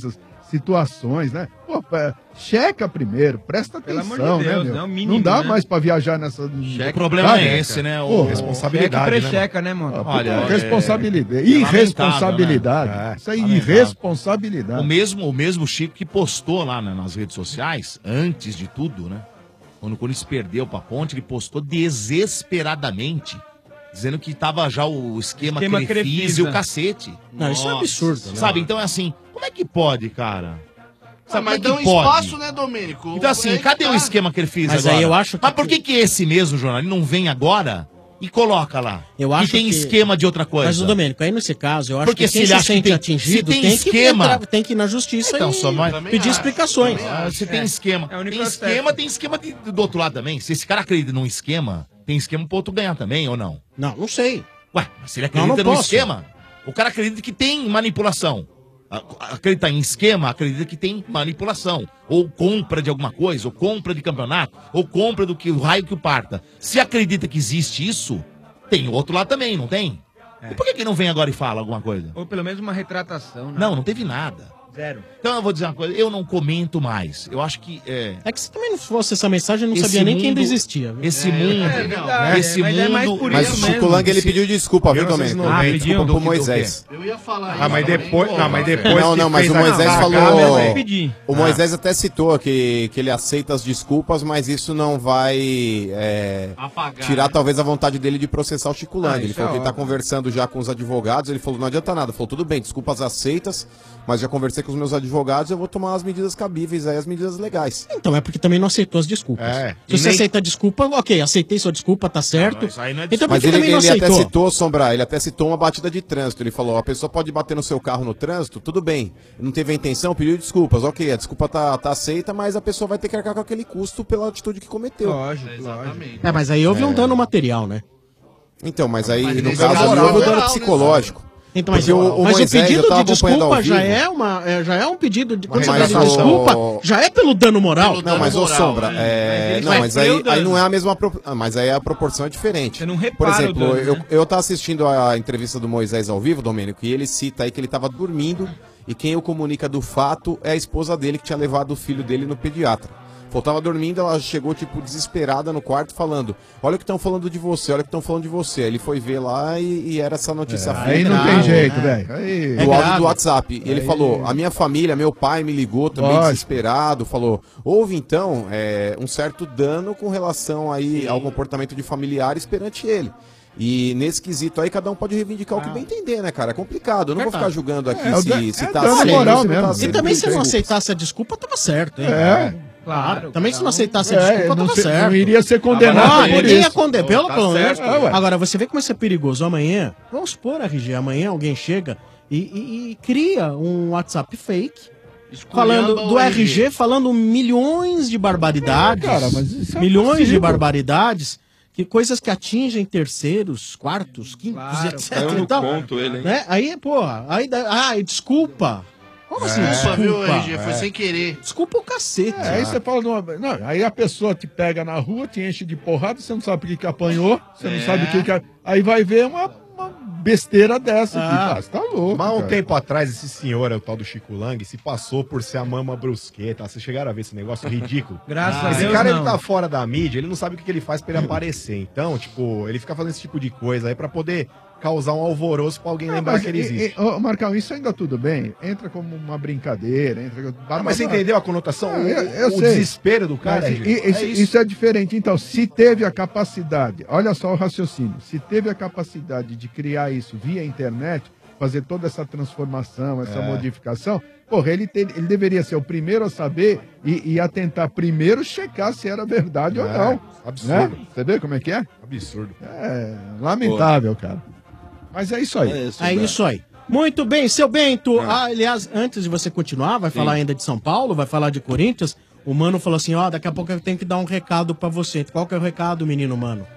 situações, né? Pô, pé, checa primeiro, presta Pelo amor atenção, de Deus, né, meu? né? O mínimo, Não dá né? mais pra viajar nessa... O problema é esse, né? O responsabilidade, Cheque pré-checa, né, mano? Olha, é- responsabilidade. é Irresponsabilidade. lamentável, né? Isso aí, É, lamentável. irresponsabilidade. O mesmo, o mesmo Chico que postou lá né, nas redes sociais, antes de tudo, né? Quando o Corinthians perdeu pra Ponte, ele postou desesperadamente, dizendo que tava já o esquema, Esquema Crefisa Crefisa. e o cacete. Não, isso é um absurdo, né? Sabe, então é assim, como é que pode, cara? Ah, mas como dá é um que pode? espaço, né, Domênico? Então assim, Aí que cadê tá. o esquema Crefisa Mas agora? aí eu acho que- Mas por que que esse mesmo jornalista não vem agora e coloca lá? Eu acho e tem que- esquema de outra coisa. Mas o Domênico, aí nesse caso, eu acho Porque que se quem ele se acha que sente tem- atingido se tem tem, esquema- que entrar, tem que ir na justiça Então, e só nós- pedir explicações. Ah, se tem esquema. É o único tem acesso. esquema, tem esquema de- do outro lado também. Se esse cara acredita num esquema, tem esquema pro outro ganhar também, ou não? Não, não sei. Ué, mas se ele Não, acredita não num posso. esquema, o cara acredita que tem manipulação. A- Acreditar em esquema, acredita que tem manipulação. Ou compra de alguma coisa, ou compra de campeonato, ou compra do que o raio que o parta. Se acredita que existe isso, tem o outro lado também, não tem? E por que que não vem agora e fala alguma coisa? Ou pelo menos uma retratação, né? Não, não teve nada. Zero. Então eu vou dizer uma coisa, eu não comento mais. Eu acho que é, É que se também não fosse essa mensagem, eu não Esse sabia nem que ainda mundo- existia. viu? esse mundo, é verdade, esse mas é mais mundo, por Mas isso o Chico mesmo. Lang, ele Esse- pediu desculpa, viu, Domênico? Ah, pediu? Desculpa pro Do que- do Moisés. Eu ia falar Ah, mas também. depois, Pô, não, mas depois Não, que não, mas fez o a Moisés cagada, falou. eu vou pedir. O Moisés até citou que, que ele aceita as desculpas, mas isso não vai é, Apagar, tirar né? talvez a vontade dele de processar o Chico Lang. Ah, ele isso falou é que ele tá óbvio. conversando já com os advogados. Ele falou: não adianta nada. Falou: tudo bem, desculpas aceitas, mas já conversei com os meus advogados. Eu vou tomar as medidas cabíveis aí, as medidas legais. Então é porque também não aceitou as desculpas. É, Se e você nem- aceita a desculpa, ok, aceitei sua desculpa, tá certo. mas aí não é Então por Mas que ele, também não ele até aceitou? citou, Sombra, ele até citou uma batida de trânsito. Ele falou: a pessoa pode bater no seu carro no trânsito, tudo bem. Não teve a intenção, pediu desculpas. Ok, a desculpa tá, tá aceita, mas a pessoa vai ter que arcar com aquele custo pela atitude que cometeu. Lógico, lógico. Exatamente. É, mas aí houve um dano material, né? Então, mas aí, Mas no nesse caso, caso, ali houve o moral, dano né, psicológico. Então, mas, Porque o- o mas o Moisés, eu pedido tava de acompanhando ao desculpa já vivo. é, uma, é, já é um pedido de. Quando você Mas pede o- desculpa, já é pelo dano moral. Pelo Não, mas ô moral, Sombra, né? é, Mas ele não, vai mas ter aí, o dano. aí não é a mesma pro- ah, mas aí a proporção é diferente. Você não Por repara o exemplo, dano, eu, né? eu tava assistindo a entrevista do Moisés ao vivo, Domênico, e ele cita aí que ele tava dormindo e quem o comunica do fato é a esposa dele que tinha levado o filho dele no pediatra. Pô, tava dormindo, ela chegou, tipo, desesperada no quarto, falando: olha o que estão falando de você, olha o que estão falando de você. Aí ele foi ver lá e, e era essa notícia Aí fake não grave, tem jeito, né? velho. Aí... do É áudio grave. do WhatsApp. E ele Aí- falou: a minha família, meu pai me ligou também Lógico. desesperado, falou: houve então é, um certo dano com relação aí ao comportamento de familiares perante ele. E nesse quesito aí, cada um pode reivindicar o que bem entender, né, cara? É complicado. Eu não vou Verdade. ficar julgando aqui É, o se, dan- se é tá dano aceito, moral se não tá mesmo. aceito, E também se tem não desculpa. aceitasse a desculpa, tava certo, hein? É. Claro. Também se não aceitasse a É, desculpa, não, tava se- certo. não iria ser condenado Ah, por ninguém ia isso. condenar, pelo Tá pelo menos. certo. É, ué. Agora, você vê como isso é perigoso. Amanhã, vamos supor, R G, amanhã alguém chega e, e- e cria um WhatsApp fake falando Esculhamba do o R G, falando milhões de barbaridades. É, cara, mas isso é milhões de possível. barbaridades, que coisas que atingem terceiros, quartos, quintos, Claro. etcétera. Caiu no e tal. conto ele, hein? Né? Aí, porra, aí, dá- ai, desculpa. Como assim, Desculpa, viu, desculpa? R G? Foi sem querer. Desculpa o cacete. É, aí você fala, numa... não, aí a pessoa te pega na rua, te enche de porrada, você não sabe por que que apanhou, você não sabe o que que... Aí vai ver uma, uma besteira dessa aqui. Ah. Ah, você tá louco, Mas um cara. tempo atrás, esse senhor, o tal do Chico Lang, se passou por ser a mama brusqueta. Vocês chegaram a ver esse negócio ridículo? Graças a Esse Deus, cara, não. ele tá fora da mídia, ele não sabe o que que ele faz pra ele aparecer. Então, tipo, ele fica fazendo esse tipo de coisa aí pra poder causar um alvoroço pra alguém Ah, lembrar mas, que ele e- existe. e- ô, Marcão, isso ainda tudo bem. Entra como uma brincadeira. Entra... Ah, mas você entendeu a conotação? Ah, O- eu- eu o sei. desespero do cara, Mas, R G? e- É isso, isso. isso é diferente. Então, se teve a capacidade, olha só o raciocínio, se teve a capacidade de criar isso via internet, fazer toda essa transformação, essa É. modificação, porra, ele, te- ele deveria ser o primeiro a saber e, e a tentar primeiro checar se era verdade ou É, não. absurdo. Né? Você vê como é que é? Absurdo. É lamentável, cara. Mas é isso aí. É isso, É velho. isso aí. Muito bem, seu Bento. Ah, aliás, antes de você continuar, vai Sim. falar ainda de São Paulo, vai falar de Corinthians. O Mano falou assim, ó, daqui a pouco eu tenho que dar um recado pra você. Qual que é o recado, menino Mano?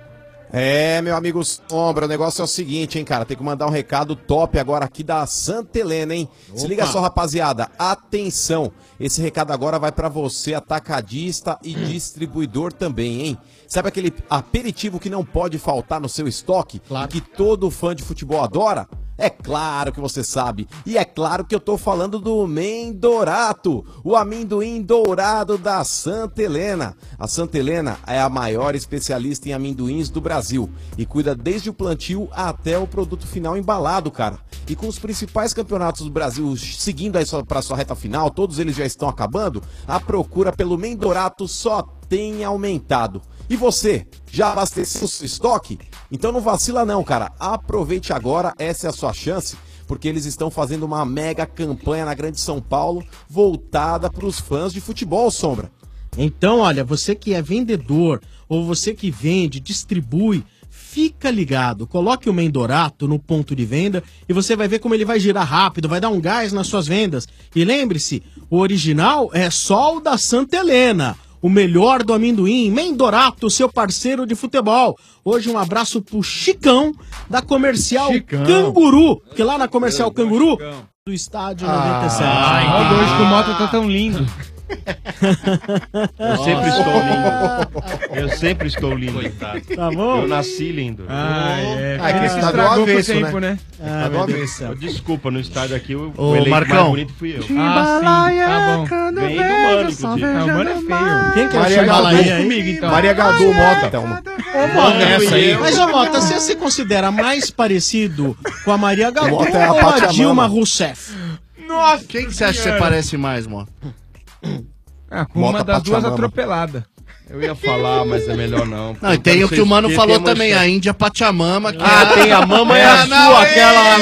É, meu amigo Sombra, o negócio é o seguinte, hein, cara. Tem que mandar um recado top agora aqui da Santa Helena, hein? Se liga só, rapaziada. Atenção. Esse recado agora vai pra você, atacadista e distribuidor também, hein? Sabe aquele aperitivo que não pode faltar no seu estoque? Claro. Que todo fã de futebol adora? É claro que você sabe. E é claro que eu tô falando do Mendorato, o amendoim dourado da Santa Helena. A Santa Helena é a maior especialista em amendoins do Brasil e cuida desde o plantio até o produto final embalado, cara. E com os principais campeonatos do Brasil seguindo aí para sua reta final, todos eles já estão acabando, a procura pelo Mendorato só tem aumentado. E você, já abasteceu o seu estoque? Então não vacila não, cara. Aproveite agora, essa é a sua chance, porque eles estão fazendo uma mega campanha na Grande São Paulo, voltada para os fãs de futebol, Sombra. Então, olha, você que é vendedor, ou você que vende, distribui, fica ligado. Coloque o Mendorato no ponto de venda e você vai ver como ele vai girar rápido, vai dar um gás nas suas vendas. E lembre-se, o original é só o da Santa Helena. O melhor do amendoim, Mendorato, seu parceiro de futebol. Hoje um abraço pro Chicão, da Comercial Chicão. Canguru, porque lá na Comercial Canguru, do estádio noventa e sete. Ah, hoje que o Mota tá tão lindo. Eu sempre estou lindo. Eu sempre estou lindo. Coitado. Tá bom? Eu nasci lindo. Ah, é. Ah, que Isso está do estragou com o avesso, tempo, né? né? Ah, Tá do meu Deus do avesso. céu. Desculpa, no estádio aqui o Ô, eleito Marcão. mais bonito fui eu. Ah, sim, tá bom. Ganhei do Mano, inclusive. Não, o Mano é feio. Quem que é o Maria Chimbalaia Gadu aí? Comigo, então. Maria Gadu Mota. Ô, Mota, Essa aí. Mas, ô, Mota, você se considera mais parecido com a Maria Gadu Mota é a ou a Pachamama. Dilma Rousseff? Nossa, quem que você acha que você parece mais, mano? Ah, com Mota uma das duas Pachamama. atropelada. Eu ia falar, mas é melhor não. Não, e tem o que o mano Porque falou tem a também, a manchete. Índia Pachamama. Que Ah, tem a mama e a não, sua, é. aquela...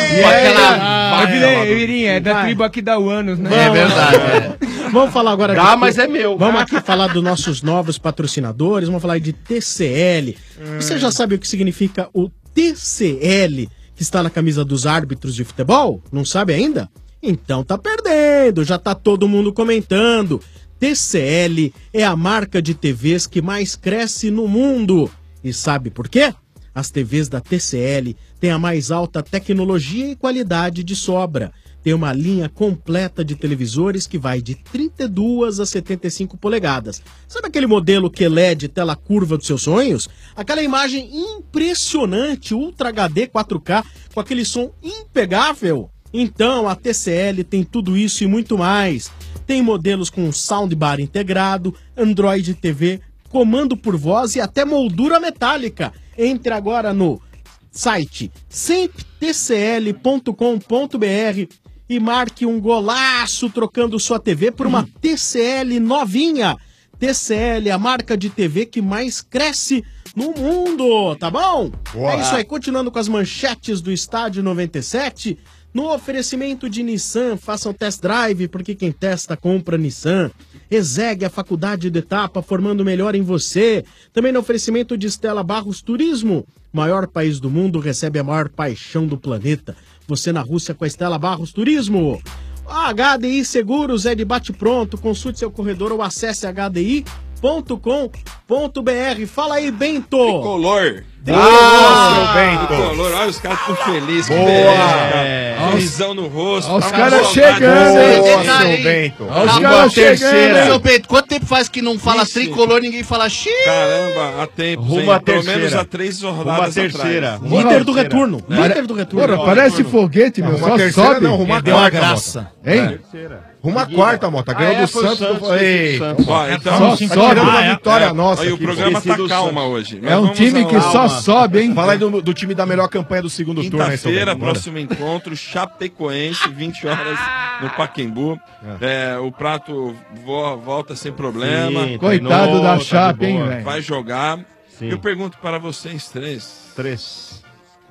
Ah, aquela... eu virei, eu irinha, é da Vai. tribo aqui da Uanos, né? É verdade. É. Vamos falar agora Dá, de... mas é meu. Vamos aqui falar dos nossos novos patrocinadores, vamos falar de T C L. Você já sabe o que significa o T C L, que está na camisa dos árbitros de futebol? Não sabe ainda? Então tá perdendo, já tá todo mundo comentando. T C L é a marca de T Vs que mais cresce no mundo. E sabe por quê? As T Vs da T C L têm a mais alta tecnologia e qualidade de sobra. Tem uma linha completa de televisores que vai de trinta e duas a setenta e cinco polegadas. Sabe aquele modelo Q L E D tela curva dos seus sonhos? Aquela imagem impressionante, Ultra H D quatro K, com aquele som impegável? Então, a T C L tem tudo isso e muito mais. Tem modelos com soundbar integrado, Android T V, comando por voz e até moldura metálica. Entre agora no site sempre t c l ponto com ponto b r e marque um golaço trocando sua T V por uma T C L novinha. T C L, a marca de T V que mais cresce no mundo, tá bom? Boa. É isso aí, continuando com as manchetes do Estádio noventa e sete... No oferecimento de Nissan, faça um test drive, porque quem testa, compra Nissan. Exegue a faculdade de etapa, formando melhor em você. Também no oferecimento de Stella Barros Turismo. Maior país do mundo, recebe a maior paixão do planeta. Você na Rússia com a Stella Barros Turismo. A H D I Seguros é de bate-pronto. Consulte seu corredor ou acesse h d i ponto com ponto b r. Fala aí, Bento. Tricolor. Ah, seu Bento. Tricolor, olha os caras ficam felizes. que Boa. beleza, cara. É. Sorrisão no rosto. Olha os Tá caras com chegando, saudade. hein? Boa, Detalhe, seu hein? Bento. Olha os Calma, caras terceira. chegando. Seu Peito, quanto tempo faz que não fala Isso. tricolor, ninguém fala xiii? Caramba, há tempo. Rumo à Pelo terceira. menos há três Rumo à rodadas terceira. atrás. Rumo à Líder do terceira. retorno. Líder do retorno. Porra, parece foguete, meu. Uma Só terceira sobe. não, rumo a Deu uma quarta, graça. Mota. Hein? Rumo a quarta, Mota. Ganhou Ah, é, do foi o Santos. Santos, do- foi o Ei, Santos. Ó, Só então, tá sobe. tirando uma É. vitória É, nossa aí o aqui, programa pô. tá Esqueci do calma Santos. hoje. Mas É um vamos time ao- que só Calma. sobe, hein? Fala aí do, do time da melhor campanha do segundo turno. aí, seu Quinta-feira, Bento. Bora. próximo encontro, Chapecoense, vinte horas no Pacaembu. É, o Prato vo- volta sem problema. Sim, Coitado treinou, da tá de Chape, hein, boa. velho? Vai jogar. Sim. Eu pergunto para vocês três. Três.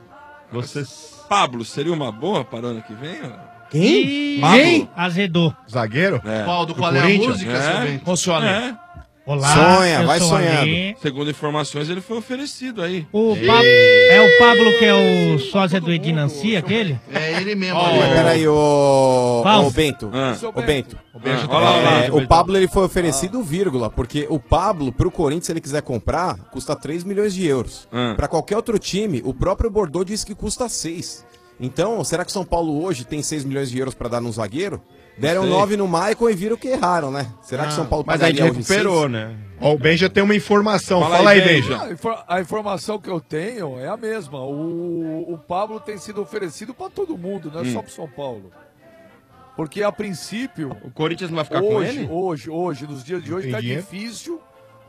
Vocês... Pablo, seria uma boa para o ano que vem? ó? Quem? Pablo? Azedou. Zagueiro? É. Paulo, Do qual é a Corinthians? música, É. seu Bento? Funciona. É. Olá, Sonha, eu vai sou sonhando. Ali. Segundo informações, ele foi oferecido aí. O Pablo, é o Pablo que é o sósia do Edinanci, aquele? É ele mesmo. Mas ali. peraí, ô, Fala. ô Bento. Ah. Ô Bento. Ah, olha lá, olha lá. É, o Pablo ele foi oferecido vírgula, porque o Pablo, pro Corinthians, se ele quiser comprar, custa três milhões de euros. Ah. Pra qualquer outro time, o próprio Bordeaux disse que custa seis. Então, será que o São Paulo hoje tem seis milhões de euros para dar num zagueiro? Deram Sei. nove no Maicon e viram que erraram, né? Será que o São Paulo mas a gente pagaria hoje recuperou, seis? né? Ó, o Benja tem uma informação. Fala, aí, Benja. A, infor- a informação que eu tenho é a mesma. O, o Pablo tem sido oferecido para todo mundo, não é Hum. só para São Paulo. Porque a princípio. O Corinthians não vai ficar hoje, com ele? Hoje, hoje, nos dias de hoje, Tem tá dinheiro? difícil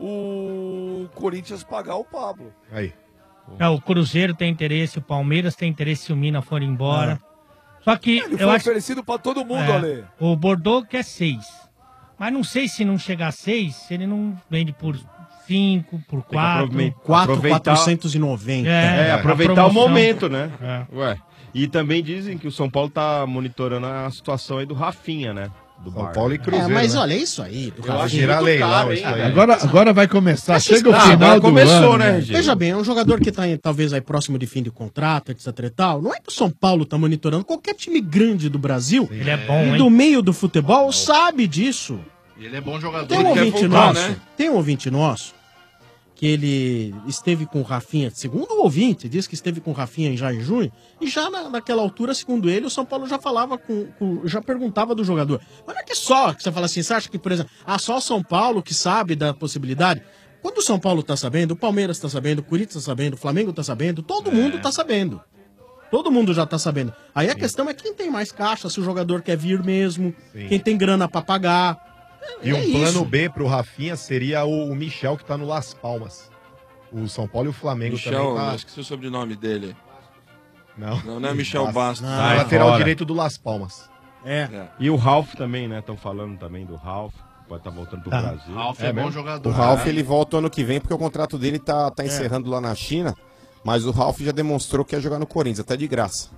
o Corinthians pagar o Pablo. Aí. É, o Cruzeiro tem interesse, o Palmeiras tem interesse se o Mina for embora. Só que Ele eu foi acho oferecido para todo mundo, é, Ale. o Bordeaux quer seis. Mas não sei se não chegar a seis, se ele não vende por cinco, por quatro. quatro, quatrocentos e noventa. É, É, aproveitar a o promoção. momento, né? É. Ué. E também dizem que o São Paulo tá monitorando a situação aí do Rafinha, né? Do São Bar. Paulo e Cruzeiro. É, mas né? olha, isso aí. Do Eu acho Rafinha. gerar leilão, caro, isso hein, aí. Agora, agora vai começar. Essa Chega o história- final agora do começou, ano. né, né? gente? Veja bem, é um jogador que tá em- talvez aí próximo de fim de contrato, etc e tal. Não é que o São Paulo tá monitorando. Qualquer time grande do Brasil Ele é bom, e hein? do meio do futebol sabe disso. E ele é bom jogador. Tem um Ele quer ouvinte voltar, nosso, né? tem um ouvinte nosso que ele esteve com o Rafinha, segundo o ouvinte, diz que esteve com o Rafinha já em junho, e já na, naquela altura, segundo ele, o São Paulo já falava com, com- já perguntava do jogador. Mas não é que só, que você fala assim, você acha que, por exemplo, ah, só o São Paulo que sabe da possibilidade? Quando o São Paulo tá sabendo, o Palmeiras tá sabendo, o Corinthians tá sabendo, o Flamengo tá sabendo, todo mundo tá sabendo. Todo mundo já tá sabendo. Aí a questão é quem tem mais caixa, se o jogador quer vir mesmo, Sim. quem tem grana pra pagar. E um É plano isso. B pro Rafinha seria o, o Michel, que tá no Las Palmas. O São Paulo e o Flamengo Michel, também tá... eu esqueci o sobrenome dele. Não. Não, não é Michel Bastos. Não, Sai lateral fora. direito do Las Palmas. É. E o Ralf também, né? Estão falando também do Ralf. Pode estar voltando pro Ah. Brasil. Ralf é, bom jogador. O Ralf ele volta ano que vem porque o contrato dele tá, tá encerrando lá na China. Mas o Ralf já demonstrou que quer jogar no Corinthians, até de graça.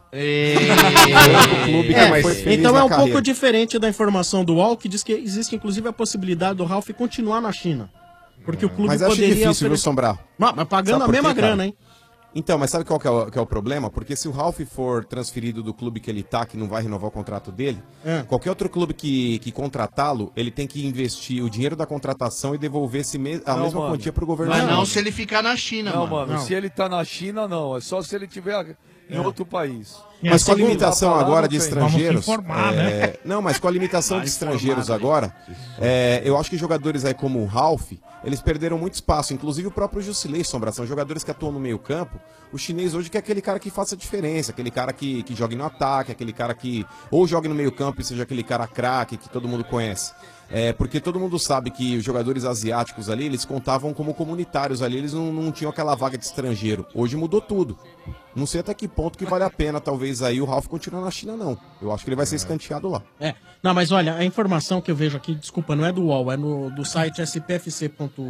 O clube que É, mais feliz então na é um carreira. pouco diferente da informação do U O L, que diz que existe inclusive a possibilidade do Ralf continuar na China. Porque o clube Mas acho poderia difícil, viu, oferecer- Sombrar? Mas, mas pagando Sabe a por mesma quê, cara? grana, hein? Então, mas sabe qual que é, o, que é o problema? Porque se o Ralf for transferido do clube que ele tá, que não vai renovar o contrato dele, É. qualquer outro clube que, que contratá-lo, ele tem que investir o dinheiro da contratação e devolver esse me a Não, mesma mano. quantia pro governo. Mas não nacional. se ele ficar na China, Não, mano. mano, se ele tá na China, não. É só se ele tiver em outro país. Mas com a Segundo, limitação lá pra lá, agora não de tem. estrangeiros. Vamos se informar, é, né? Não, mas com a limitação Tá de informado estrangeiros aí. agora, é, eu acho que jogadores aí como o Ralf, eles perderam muito espaço. Inclusive o próprio Jusilei, Sombra, são jogadores que atuam no meio campo. O chinês hoje quer aquele cara que faça a diferença, aquele cara que, que jogue no ataque, aquele cara que ou jogue no meio campo e seja aquele cara craque que todo mundo conhece. É, porque todo mundo sabe que os jogadores asiáticos ali, eles contavam como comunitários ali, eles não, não tinham aquela vaga de estrangeiro. Hoje mudou tudo. Não sei até que ponto que vale a pena, talvez, aí o Ralf continuar na China, não. Eu acho que ele vai ser escanteado lá. É. Não, mas olha, a informação que eu vejo aqui, desculpa, não é do U O L, é no, do site s p f c ponto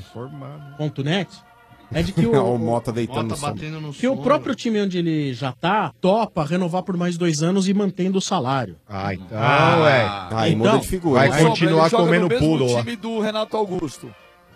net, é de que o, o Mota deitando Bota no sombra. batendo no que o sombra. próprio time onde ele já tá topa renovar por mais dois anos e mantendo o salário. Ah, então, Ah, ué. Aí então, muda de figura. Vai Ô, Sombra, continuar ele joga comendo no mesmo poodle lá. time do Renato Augusto.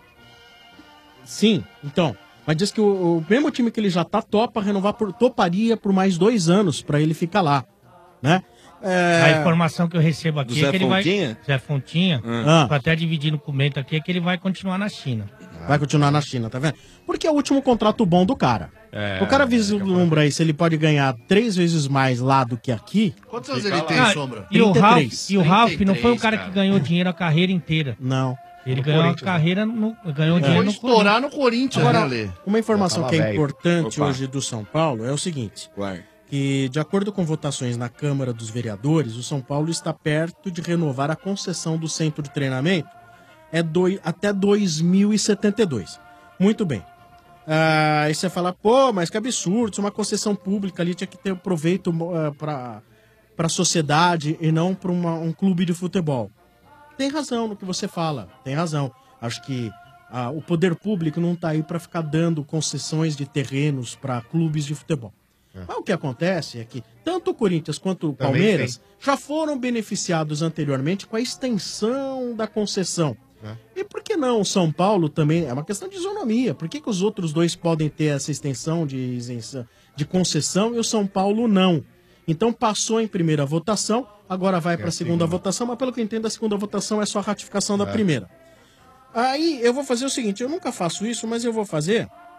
Sim, então. Mas diz que o, o mesmo time que ele já tá topa renovar por, toparia por mais dois anos pra ele ficar lá, né? É, A informação que eu recebo aqui Do é Zé que ele vai. Fontinha? Zé Fontinha, Ah. tô até dividindo o documento aqui, é que ele vai continuar na China. vai continuar na China, tá vendo? Porque é o último contrato bom do cara. É, o cara vislumbra aí se ele pode ganhar três vezes mais lá do que aqui. Quantos anos ele tem, Ah, Sombra? E o trinta e Ralf, três. e o Ralf não foi o cara cara. que ganhou dinheiro a carreira inteira. Não. Ele No ganhou a Corinthians, né? carreira, no, ganhou dinheiro Foi no estourar no Corinthians, Agora, né, Lê? uma informação Já que tava é velho. importante Opa. hoje do São Paulo é o seguinte, Vai. que de acordo com votações na Câmara dos Vereadores, o São Paulo está perto de renovar a concessão do centro de treinamento é doi- até dois mil e setenta e dois. Muito bem. Ah, aí você fala, pô, mas que absurdo, isso é uma concessão pública ali, tinha que ter proveito para a sociedade e não para um clube de futebol. Tem razão no que você fala, tem razão. Acho que ah, o poder público não está aí para ficar dando concessões de terrenos para clubes de futebol. Mas o que acontece é que tanto o Corinthians quanto o Também Palmeiras tem. já foram beneficiados anteriormente com a extensão da concessão. E por que não o São Paulo também? É uma questão de isonomia. Por que, que os outros dois podem ter essa extensão de, isenção- de concessão e o São Paulo não? Então passou em primeira votação, agora vai para a segunda votação, mas pelo que eu entendo, a segunda votação é só a ratificação da primeira. Aí eu vou fazer o seguinte: eu nunca faço isso, mas eu vou fazer.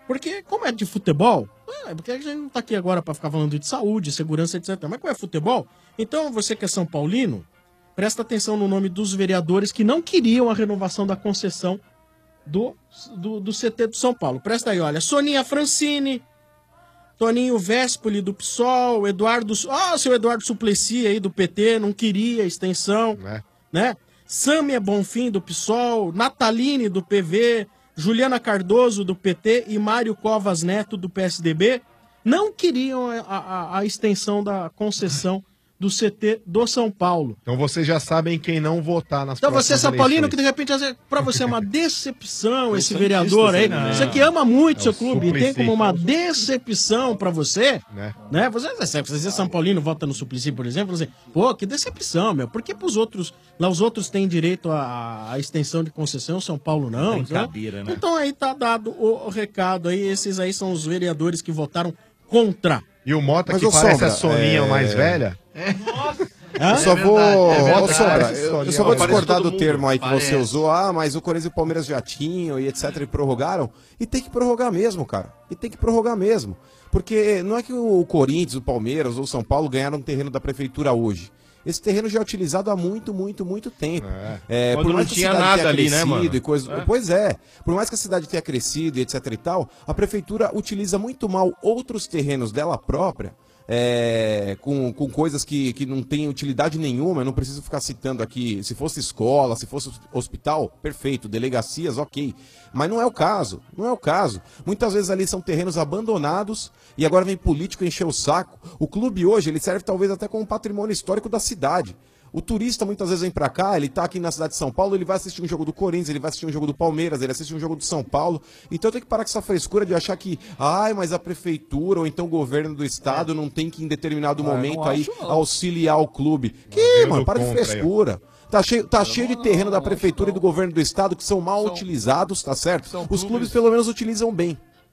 Porque, como é de futebol, é, porque a gente não tá aqui agora pra ficar falando de saúde, segurança, etcétera. Mas como é futebol, então você que é São Paulino, presta atenção no nome dos vereadores que não queriam a renovação da concessão do, do, do C T do São Paulo. Presta aí, olha. Soninha Francini, Toninho Vespoli do P SOL, Eduardo... Ah, o seu Eduardo Suplicy aí do P T, não queria extensão, É. né? Sâmia Bonfim do P SOL, Nataline do P V, Juliana Cardoso do P T e Mário Covas Neto do P S D B não queriam a, a, a extensão da concessão do C T do São Paulo. Então vocês já sabem quem não votar nas Então você, próximas São Paulino, que eleições. de repente pra você é uma decepção esse São vereador aí, santistas, né? você que ama muito É seu o clube e tem Suplicy. como uma decepção pra você, Né? né? Você, você, você São Paulino, vota no Suplicy, por exemplo, você, pô, que decepção, meu. Por que pros outros, lá os outros têm direito à, à extensão de concessão, São Paulo não? Brincadeira, então, né? então aí tá dado o, o recado aí, esses aí são os vereadores que votaram contra. E o Mota, Mas, que ô, parece Sombra, a Soninha é- mais velha. Hã? Eu só É vou, verdade, é Ô, verdade. Sombra, Parece eu, eu Soninha. só vou Parece discordar todo do mundo. termo aí que Parece. você usou. Ah, mas o Corinthians e o Palmeiras já tinham e etc e prorrogaram. E tem que prorrogar mesmo, cara. E tem que prorrogar mesmo. Porque não é que o Corinthians, o Palmeiras ou o São Paulo ganharam um terreno da prefeitura hoje. Esse terreno já é utilizado há muito, muito, muito tempo. É, Quando não que a tinha cidade nada tenha ali, né, crescido mano? e coisa- É. Pois é. Por mais que a cidade tenha crescido e etc e tal, a prefeitura utiliza muito mal outros terrenos dela própria, é, com, com coisas que, que não têm utilidade nenhuma. Eu não preciso ficar citando aqui. Se fosse escola, se fosse hospital, perfeito. Delegacias, ok. Mas não é o caso. Não é o caso. Muitas vezes ali são terrenos abandonados e agora vem político encher o saco. O clube hoje, ele serve talvez até como patrimônio histórico da cidade. O turista muitas vezes vem pra cá, ele tá aqui na cidade de São Paulo, ele vai assistir um jogo do Corinthians, ele vai assistir um jogo do Palmeiras, ele assiste um jogo do São Paulo. Então tem que parar com essa frescura de achar que, ai, mas a prefeitura ou então o governo do estado não tem que em determinado Ah, eu momento não aí acho, não. auxiliar o clube. Que, Deus mano, do para de contra aí, ó. frescura. Tá cheio, tá cheio de terreno da prefeitura e do governo do estado que são mal utilizados, tá certo? são Os clubes- clubes pelo menos utilizam bem.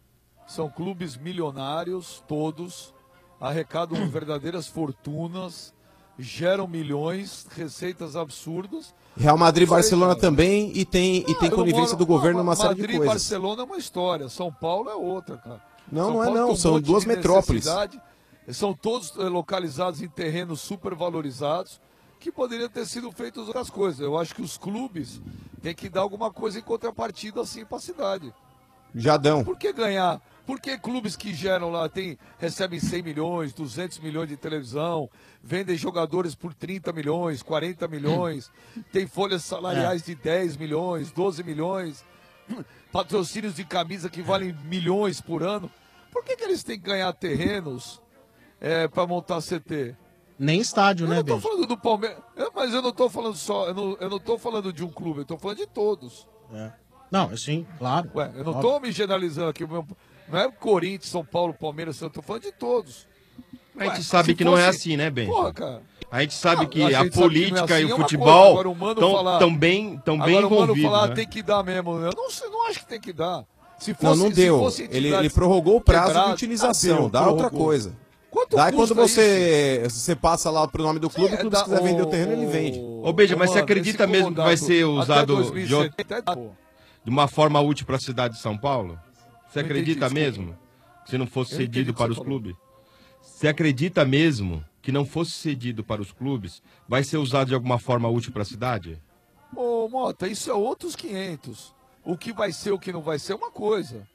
São clubes milionários, todos, arrecadam verdadeiras fortunas, geram milhões, receitas absurdas. Real Madrid e Ou seja, Barcelona também e tem, e tem eu conivência moro- do governo numa série Madrid de e coisas. Barcelona é uma história, São Paulo é outra, cara. Não, São não é Paulo não, tem um são monte duas de metrópoles. necessidade, são todos eh, localizados em terrenos supervalorizados que poderiam ter sido feitas outras coisas. Eu acho que os clubes têm que dar alguma coisa em contrapartida assim para a cidade. Jadão. Por que ganhar? Por que clubes que geram lá, tem, recebem cem milhões, duzentos milhões de televisão, vendem jogadores por trinta milhões, quarenta milhões, tem folhas salariais de dez milhões, doze milhões, patrocínios de camisa que valem milhões por ano. Por que, que eles têm que ganhar terrenos para montar C T? Nem estádio, Eu né, não tô Beijo? falando do Palmeiras, eu- mas eu não tô falando só, eu não, eu não tô falando de um clube, eu tô falando de todos. É. Não, sim, claro. Ué, eu não Óbvio. tô me generalizando aqui, o meu- não é Corinthians, São Paulo, Palmeiras, eu tô falando de todos. A gente Ué, sabe se que não é fosse- assim, né, Ben? Porra, cara. A gente sabe Não, que a a gente sabe que política não é assim, e é o uma futebol coisa. Agora o Mano falar- estão bem, tão bem Agora o Mano envolvidos. falar né? tem que dar mesmo. Eu não, sei, não acho que tem que dar. Se Não, fosse, não se deu. fosse Ele, entidades ele prorrogou o prazo de quebradas- utilização, Ah, deu, dá outra prorrogou. coisa. Quanto Daí quando custa você, você passa lá pro nome do clube, o clube dá- se quiser vender o o- terreno, ele vende. Ô, Beija, mas você Mano, acredita esse mesmo que vai ser comandato usado até de, dois mil e setenta, pô. de uma forma útil para a cidade de São Paulo? Você Não acredita entendi, desculpa. mesmo? Que se não fosse Eu não entendi cedido o que para você os falou. clubes? Você acredita mesmo que não fosse cedido para os clubes, vai ser usado de alguma forma útil para a cidade? Ô, Mota, isso é outros quinhentos. O que vai ser, o que não vai ser é uma coisa.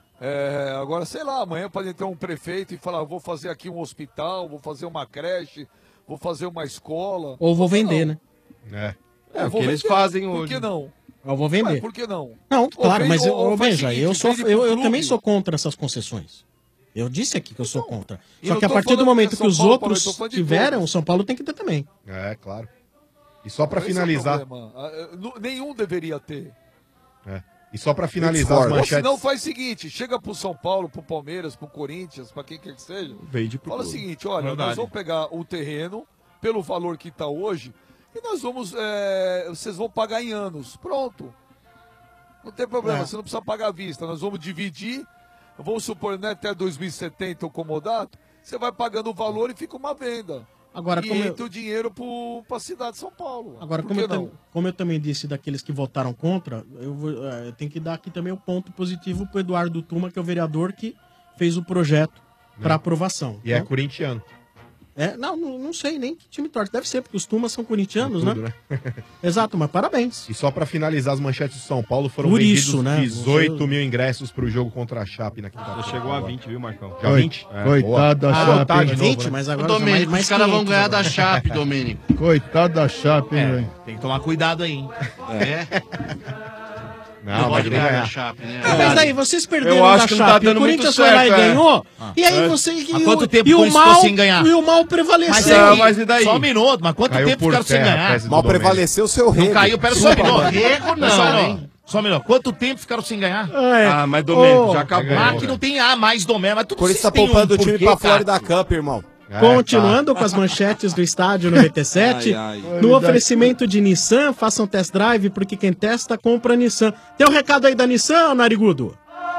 É, agora, sei lá, amanhã pode entrar um prefeito e falar, vou fazer aqui um hospital, vou fazer uma creche, vou fazer uma escola. Ou vou vender, né? É. É, É o vou que eles vender. fazem Por hoje. que não? Eu vou vender. Ué, por que não? Não, Ou claro, vende- mas eu, ou ô, faz o Benja, seguinte, eu, sou, vende pro eu, eu clube. também sou contra essas concessões. Eu disse aqui que eu sou contra. e Só não que a tô partir do falando momento que é que os São Paulo, outros Paulo, eu tô falando de tiveram, todos. o São Paulo tem que ter também. É, claro. E só pra Esse é o finalizar. problema. Ah, eh, nu- Nenhum deveria ter. É. E só pra finalizar as Ou manchetes. senão faz o seguinte, chega pro São Paulo, pro Palmeiras, pro Corinthians, pra quem quer que seja. Vende pro Fala o clube. seguinte, olha, Verdade. nós vamos pegar o terreno pelo valor que tá hoje e nós vamos, é, vocês vão pagar em anos. Pronto. Não tem problema, É. você não precisa pagar à vista. Nós vamos dividir, vamos supor, né, até dois mil e setenta o comodato, você vai pagando o valor e fica uma venda. Agora, e como eu- entra o dinheiro pro, pra cidade de São Paulo. Agora, Por como que eu, não? tam- como eu também disse daqueles que votaram contra, eu, vou, eh, eu tenho que dar aqui também o ponto positivo pro Eduardo Tuma, que é o vereador que fez o projeto para aprovação. E é Então, corintiano. é, não, não, não sei nem que time torce. Deve ser, porque os Tumas são corintianos, Tudo, né? né? Exato, mas parabéns. E só pra finalizar, as manchetes de São Paulo foram Por vendidos isso, né? dezoito Você- mil ingressos pro jogo contra a Chape na quinta-feira. Já chegou a vinte, viu, Marcão? Já Coi- vinte? É, coitado boa. da Ah, Chape, vontade hein? de novo, vinte, né? mas Ô, agora são Domênico, mais, mais os caras vão quinhentos ganhar da agora. Chape, Domênico. Coitado da Chape, hein, É, velho? tem que tomar cuidado aí, hein? É? Não, mas pode ele vai ganhar ganhar. da Chape, né? Ah, mas daí, vocês perderam Eu acho da que não tá Chape, dando o Corinthians muito foi lá e certo, é. ganhou, Ah. e aí É. você... E, Há o- quanto tempo e o o Corinthians mal, ficou sem ganhar? E o mal Mas, prevaleceu. é, Não, mas e daí? Só um minuto, mas quanto Caiu tempo por ficaram sem terra, ganhar? tese do Mal Domênico. prevaleceu o seu rei. Não caiu, pera só um minuto. Rego não, Só um hein? minuto. Só um minuto. Quanto tempo ficaram sem ganhar? É. Ah, mas Domênico, Ô, já acabou. Ah, que não tem A mais Domé, mas O tudo Corinthians tá vocês têm um poupando o time porquê, pra cara. Florida Cup, irmão. É, Continuando com as manchetes do estádio noventa e sete, Ai, ai. no oferecimento de Nissan, façam test drive, porque quem testa, compra Nissan. Tem um recado aí da Nissan, Narigudo?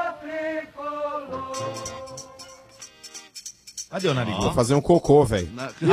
Cadê o Narigudo? Vou fazer um cocô, velho.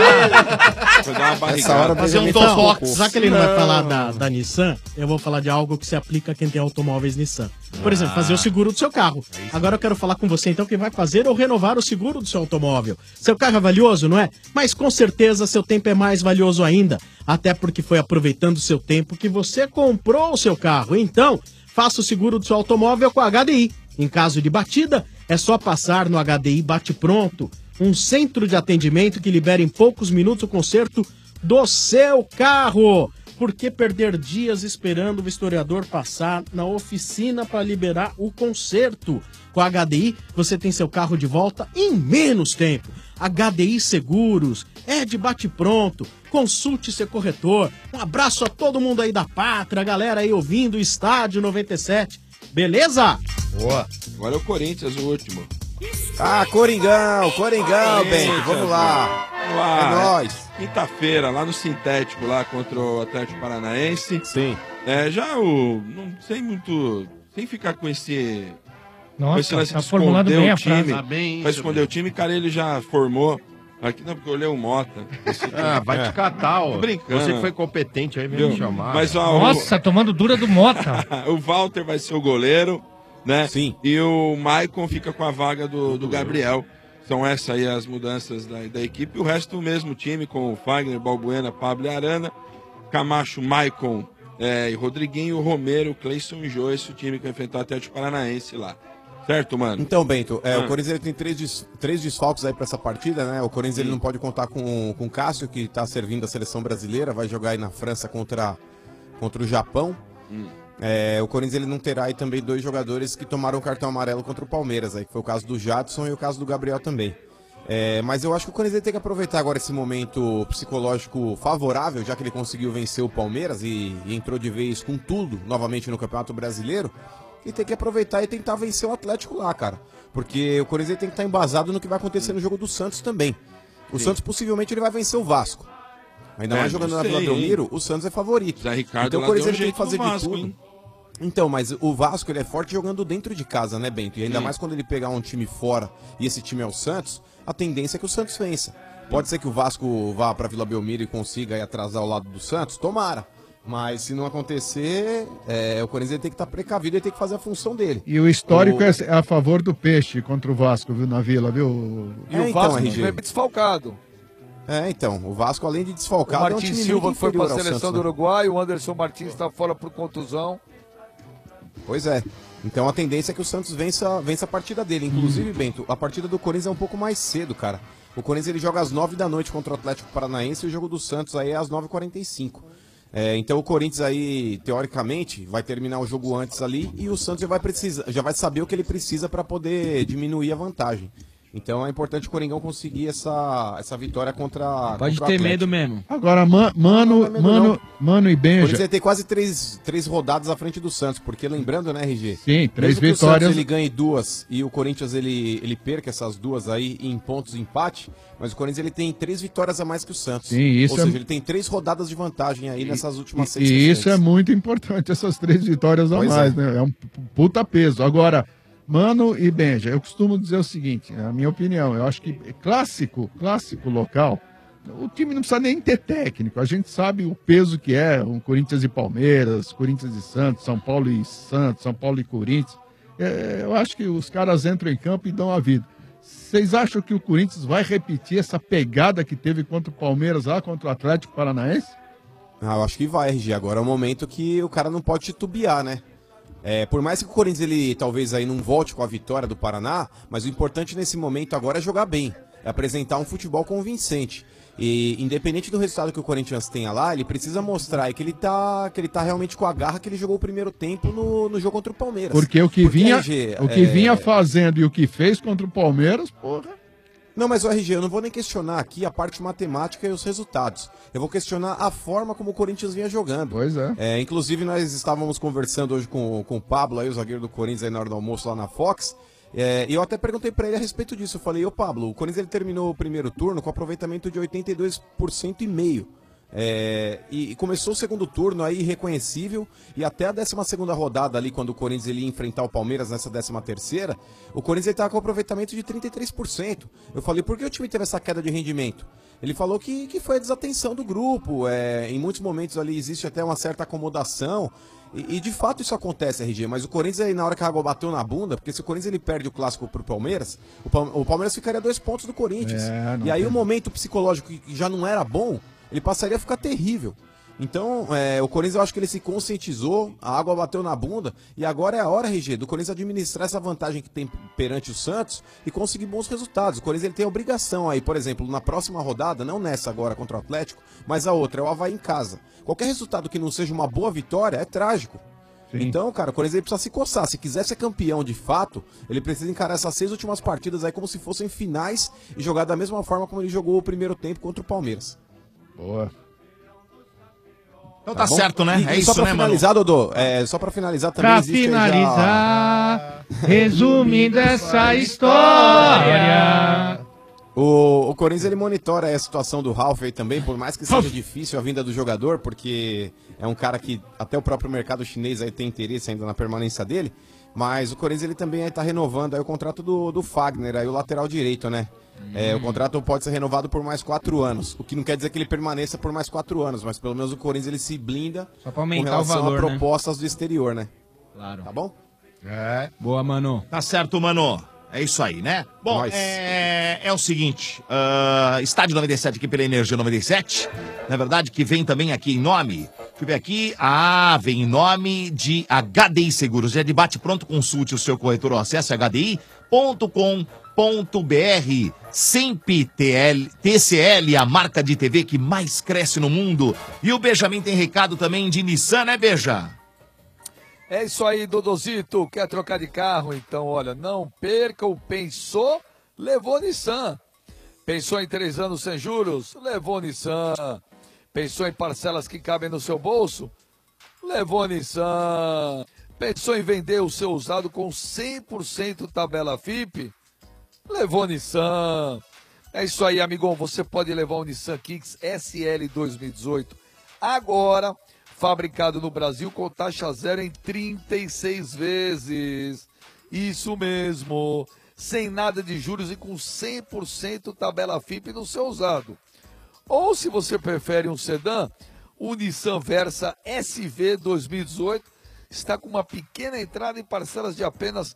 Foi dar uma Essa hora barrigada. Fazer um Benjamin faz tofox. cocô. Já que ele não vai falar da, da Nissan, eu vou falar de algo que se aplica a quem tem automóveis Nissan. Por exemplo, fazer o seguro do seu carro. Agora eu quero falar com você então que vai fazer ou renovar o seguro do seu automóvel. Seu carro é valioso, não é? Mas com certeza seu tempo é mais valioso ainda. Até porque foi aproveitando o seu tempo que você comprou o seu carro. Então, faça o seguro do seu automóvel com a H D I. Em caso de batida, é só passar no H D I Bate Pronto, um centro de atendimento que libera em poucos minutos o conserto do seu carro. Por que perder dias esperando o vistoriador passar na oficina para liberar o conserto? Com a H D I, você tem seu carro de volta em menos tempo. H D I Seguros, é de bate-pronto. Consulte seu corretor. Um abraço a todo mundo aí da pátria, galera aí ouvindo o Estádio noventa e sete. Beleza? Boa. Agora é o Corinthians, o último. Ah, Coringão, Coringão, bem, Corinthians, vamos lá. Vamos lá. É nóis. Quinta-feira, lá no Sintético, lá contra o Atlético Paranaense. Sim. É, já o. Não sei muito. Sem ficar com esse. com esse Nossa, lance tá de formulando esconder bem o a frase. time. Tá bem Pra isso, esconder o time, cara, ele já formou. Aqui não, porque eu olhei o Mota. Esse- Ah, vai te catar, ó. Tô brincando. Você que foi competente aí, mesmo Viu? me chamar. Mas ó, o- Nossa, tomando dura do Mota. o Walter vai ser o goleiro, né? Sim. E o Maicon fica com a vaga do, do Gabriel. São essas aí as mudanças da, da equipe. O resto o mesmo time, com o Fagner, Balbuena, Pablo e Arana. Camacho, Maicon é, e Rodriguinho, Romero, Cleison e Jô. Esse é o time que vai enfrentar o Atlético Paranaense lá. Certo, mano? Então, Bento, é, Ah. o Corinthians ele tem três, des- três desfalques aí pra essa partida, né? O Corinthians ele não pode contar com, com o Cássio, que tá servindo a seleção brasileira, vai jogar aí na França contra, contra o Japão. Hum. É, o Corinthians ele não terá aí também dois jogadores que tomaram cartão amarelo contra o Palmeiras, aí, que foi o caso do Jadson e o caso do Gabriel também. É, mas eu acho que o Corinthians ele tem que aproveitar agora esse momento psicológico favorável, já que ele conseguiu vencer o Palmeiras e, e entrou de vez com tudo novamente no Campeonato Brasileiro. E tem que aproveitar e tentar vencer o Atlético lá, cara. Porque o Corinthians ele tem que estar embasado no que vai acontecer no jogo do Santos também. O Sim. Santos possivelmente ele vai vencer o Vasco. Ainda É, mais jogando não na sei, Vila hein? Belmiro, o Santos é favorito. Zé Ricardo Então o lá Corinthians deu ele um tem que jeito fazer no de Vasco, tudo. hein? Então, mas o Vasco ele é forte jogando dentro de casa, né, Bento? E ainda Sim. mais quando ele pegar um time fora e esse time é o Santos, a tendência é que o Santos vença. Pode ser que o Vasco vá pra Vila Belmiro e consiga aí atrasar o lado do Santos? Tomara. Mas se não acontecer, é, o Corinthians ele tem que estar precavido e tem que fazer a função dele. E o histórico O- é a favor do Peixe contra o Vasco, viu, na Vila, viu? E É, o então, Vasco R G. é desfalcado. É, então, o Vasco além de O desfalcado, é um Martins time Silva muito que foi para inferior a ao seleção Santos, do né? Uruguai, o Anderson Martins está fora por contusão. Pois é. Então a tendência é que o Santos vença, vença a partida dele. Inclusive, Bento, a partida do Corinthians é um pouco mais cedo, cara. O Corinthians ele joga às nove da noite contra o Atlético Paranaense e o jogo do Santos aí é às nove e quarenta e cinco. É, então o Corinthians aí, teoricamente, vai terminar o jogo antes ali e o Santos já vai, precisar, já vai saber o que ele precisa para poder diminuir a vantagem. Então é importante o Coringão conseguir essa, essa vitória contra Pode contra o ter Atlético. medo mesmo. Agora, man- mano, Não, não é medo, mano, não. mano e O Benja. Corinthians vai ter quase três, três rodadas à frente do Santos, porque lembrando, né, R G? Sim, três Mesmo que vitórias. o Santos ele ganhe duas e o Corinthians ele, ele perca essas duas aí em pontos de empate, mas o Corinthians ele tem três vitórias a mais que o Santos. Sim, isso Ou é- seja, ele tem três rodadas de vantagem aí nessas últimas seis E isso é restantes. muito importante, essas três vitórias a Pois mais, é. né? É um puta peso. Agora, Mano e Benja, eu costumo dizer o seguinte, é a minha opinião, eu acho que clássico, clássico local, o time não precisa nem ter técnico. A gente sabe o peso que é um Corinthians e Palmeiras, Corinthians e Santos, São Paulo e Santos, São Paulo e Corinthians. É, eu acho que os caras entram em campo e dão a vida. Vocês acham que o Corinthians vai repetir essa pegada que teve contra o Palmeiras lá, contra o Atlético Paranaense? Ah, eu acho que vai, R G. Agora é o momento que o cara não pode titubear, né? É, por mais que o Corinthians ele talvez aí não volte com a vitória do Paraná, mas o importante nesse momento agora é jogar bem, é apresentar um futebol convincente. E independente do resultado que o Corinthians tenha lá, ele precisa mostrar aí que ele tá, que ele tá realmente com a garra que ele jogou o primeiro tempo no, no jogo contra o Palmeiras. Porque o que, Porque, vinha, R G, o que é... vinha fazendo e o que fez contra o Palmeiras, porra. Não, mas o R G, eu não vou nem questionar aqui a parte matemática e os resultados. Eu vou questionar a forma como o Corinthians vinha jogando. Pois é. É, inclusive, nós estávamos conversando hoje com, com o Pablo, aí, o zagueiro do Corinthians, aí na hora do almoço lá na Fox. É, e eu até perguntei pra ele a respeito disso. Eu falei, ô Pablo, o Corinthians ele terminou o primeiro turno com aproveitamento de oitenta e dois por cento e meio. É, e, e começou o segundo turno aí irreconhecível, e até a décima segunda rodada ali, quando o Corinthians ele ia enfrentar o Palmeiras nessa décima terceira, o Corinthians ele tava com aproveitamento de trinta e três por cento. Eu falei, por que o time teve essa queda de rendimento? Ele falou que, que foi a desatenção do grupo, é, em muitos momentos ali existe até uma certa acomodação, e, e de fato isso acontece, R G, mas o Corinthians aí na hora que a água bateu na bunda, porque se o Corinthians ele perde o clássico pro Palmeiras, o, Palme- o Palmeiras ficaria dois pontos do Corinthians, É, não e aí tem- o momento psicológico que já não era bom, ele passaria a ficar terrível. Então, é, o Corinthians, eu acho que ele se conscientizou, a água bateu na bunda, e agora é a hora, R G, do Corinthians administrar essa vantagem que tem perante o Santos e conseguir bons resultados. O Corinthians ele tem a obrigação aí, por exemplo, na próxima rodada, não nessa agora contra o Atlético, mas a outra, é o Avaí em casa. Qualquer resultado que não seja uma boa vitória é trágico. Sim. Então, cara, o Corinthians ele precisa se coçar. Se quiser ser campeão de fato, ele precisa encarar essas seis últimas partidas aí como se fossem finais e jogar da mesma forma como ele jogou o primeiro tempo contra o Palmeiras. Boa. Então tá, bom? certo, né? E, É e isso, só pra né, finalizar, Dodô, é, só pra finalizar também Pra existe aí já- finalizar, resumindo essa história. O, o Corinthians ele monitora aí a situação do Ralf aí também, por mais que seja difícil a vinda do jogador, porque é um cara que até o próprio mercado chinês aí tem interesse ainda na permanência dele, mas o Corinthians ele também está renovando aí o contrato do, do Fagner, aí o lateral direito, né? É, o contrato pode ser renovado por mais quatro anos, o que não quer dizer que ele permaneça por mais quatro anos, mas pelo menos o Corinthians ele se blinda Só pra aumentar com relação o valor, a né? propostas do exterior, né? Claro. Tá bom? É. Boa, mano. Tá certo, mano. É isso aí, né? Bom, Nós. é, é o seguinte, ah, Estádio noventa e sete aqui pela Energia noventa e sete, na verdade que vem também aqui em nome, deixa eu ver aqui, ah, vem em nome de H D I Seguros, já de bate pronto, consulte o seu corretor, ou acesse h d i ponto com ponto b r, sempre T L, T C L, a marca de T V que mais cresce no mundo, e o Benjamin tem recado também de Nissan, né, Beja? É isso aí, Dodozito. Quer trocar de carro? Então, olha, não perca o Pensou, levou Nissan. Pensou em três anos sem juros? Levou Nissan. Pensou em parcelas que cabem no seu bolso? Levou Nissan. Pensou em vender o seu usado com cem por cento tabela F I P? Levou Nissan. É isso aí, amigão. Você pode levar o Nissan Kicks S L dois mil e dezoito agora, fabricado no Brasil com taxa zero em trinta e seis vezes. Isso mesmo. Sem nada de juros e com cem por cento tabela F I P no seu usado. Ou se você prefere um sedã, o Nissan Versa S V dois mil e dezoito está com uma pequena entrada em parcelas de apenas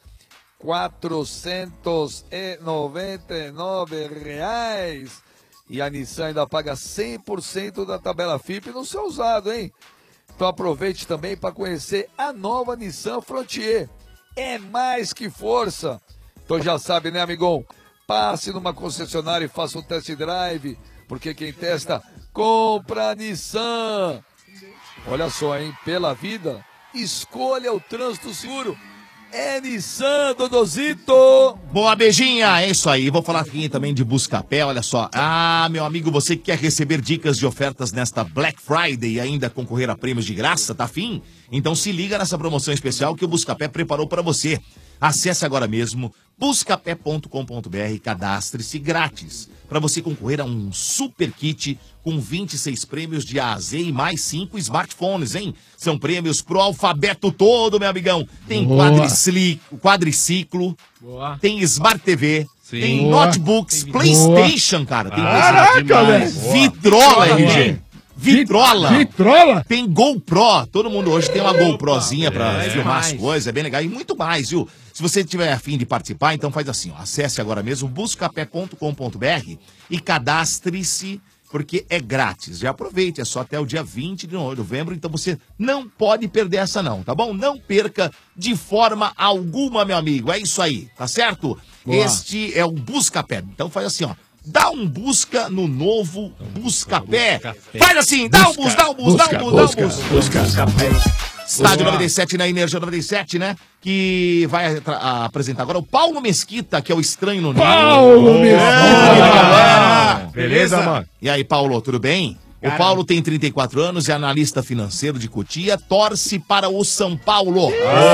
quatrocentos e noventa e nove reais. E a Nissan ainda paga cem por cento da tabela F I P no seu usado, hein? Então aproveite também para conhecer a nova Nissan Frontier. É mais que força. Então já sabe, né, amigão? Passe numa concessionária e faça um test drive, porque quem testa, compra a Nissan. Olha só, hein? Pela vida, escolha o trânsito seguro. É Nissan, Dodozito. Boa, beijinha, é isso aí. Vou falar aqui também de Buscapé, olha só. Ah, meu amigo, você que quer receber dicas de ofertas nesta Black Friday e ainda concorrer a prêmios de graça, tá afim? Então se liga nessa promoção especial que o Buscapé preparou para você. Acesse agora mesmo buscapé ponto com ponto b r e cadastre-se grátis para você concorrer a um super kit com vinte e seis prêmios de A a Z e mais cinco smartphones, hein? São prêmios pro alfabeto todo, meu amigão. Tem Boa. quadriciclo, quadriciclo Boa. tem Smart T V, Sim. Tem Boa. notebooks, Boa. PlayStation, cara. Tem Caraca, coisa velho. demais. Vitrola, Boa. R G. Vitrola. Vitrola? Tem GoPro. Todo mundo hoje tem uma GoProzinha pra É, filmar demais. as coisas. É bem legal. E muito mais, viu? Se você tiver afim de participar, então faz assim, ó. Acesse agora mesmo buscapé ponto com ponto br e cadastre-se, porque é grátis. Já aproveite, é só até o dia vinte de novembro, então você não pode perder essa não, tá bom? Não perca de forma alguma, meu amigo. É isso aí, tá certo? Boa. Este é o Buscapé. Então faz assim, ó. Dá um busca no novo Buscapé. Faz assim, dá um bus, dá um bus, dá um bus, dá um bus. Estádio noventa e sete na Energia noventa e sete, né? Que vai atra- a- apresentar agora o Paulo Mesquita, que é o estranho no ninho. Paulo Mesquita! galera. Beleza, mano? E aí, Paulo, tudo bem? O Paulo tem trinta e quatro anos, é analista financeiro de Cotia, torce para o São Paulo.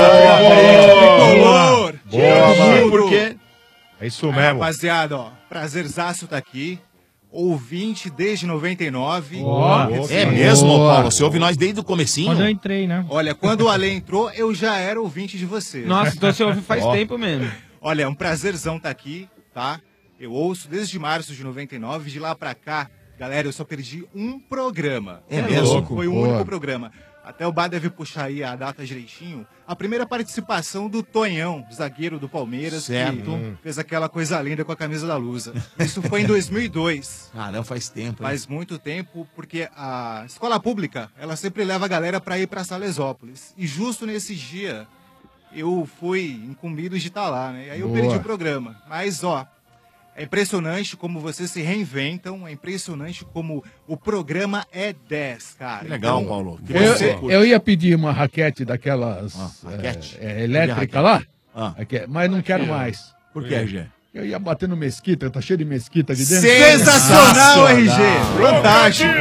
Boa, mano. Por quê? É isso Aí, mesmo. rapaziada, ó, prazerzaço tá aqui. Ouvinte desde noventa e nove. Ó. É mesmo, Paulo? Você ouve nós desde o comecinho? Quando eu entrei, né? Olha, quando o Ale entrou, eu já era ouvinte de vocês. Nossa, então você ouve faz Ó. tempo mesmo. Olha, é um prazerzão estar aqui, tá? Eu ouço desde março de noventa e nove, de lá pra cá, galera, eu só perdi um programa. É mesmo? Foi um Boa. único programa. Até o Bá deve puxar aí a data direitinho. A primeira participação do Tonhão, zagueiro do Palmeiras, Certo. que Hum. fez aquela coisa linda com a camisa da Lusa. Isso foi em dois mil e dois. Caramba, faz tempo. hein? Faz muito tempo, porque a escola pública, ela sempre leva a galera para ir para Salesópolis. E justo nesse dia, eu fui incumbido de estar lá, né? E aí eu Boa. perdi o programa. Mas, ó, é impressionante como vocês se reinventam, é impressionante como o programa é dez, cara. Que legal, Então, Paulo. Que você- Eu, eu ia pedir uma raquete daquelas Ah, raquete? é, é, elétrica lá, Ah. Aqui, mas não quero mais. Por que, R G? Eu ia bater no Mesquita, tá cheio de Mesquita aqui dentro. Sensacional, R G! Fantástico!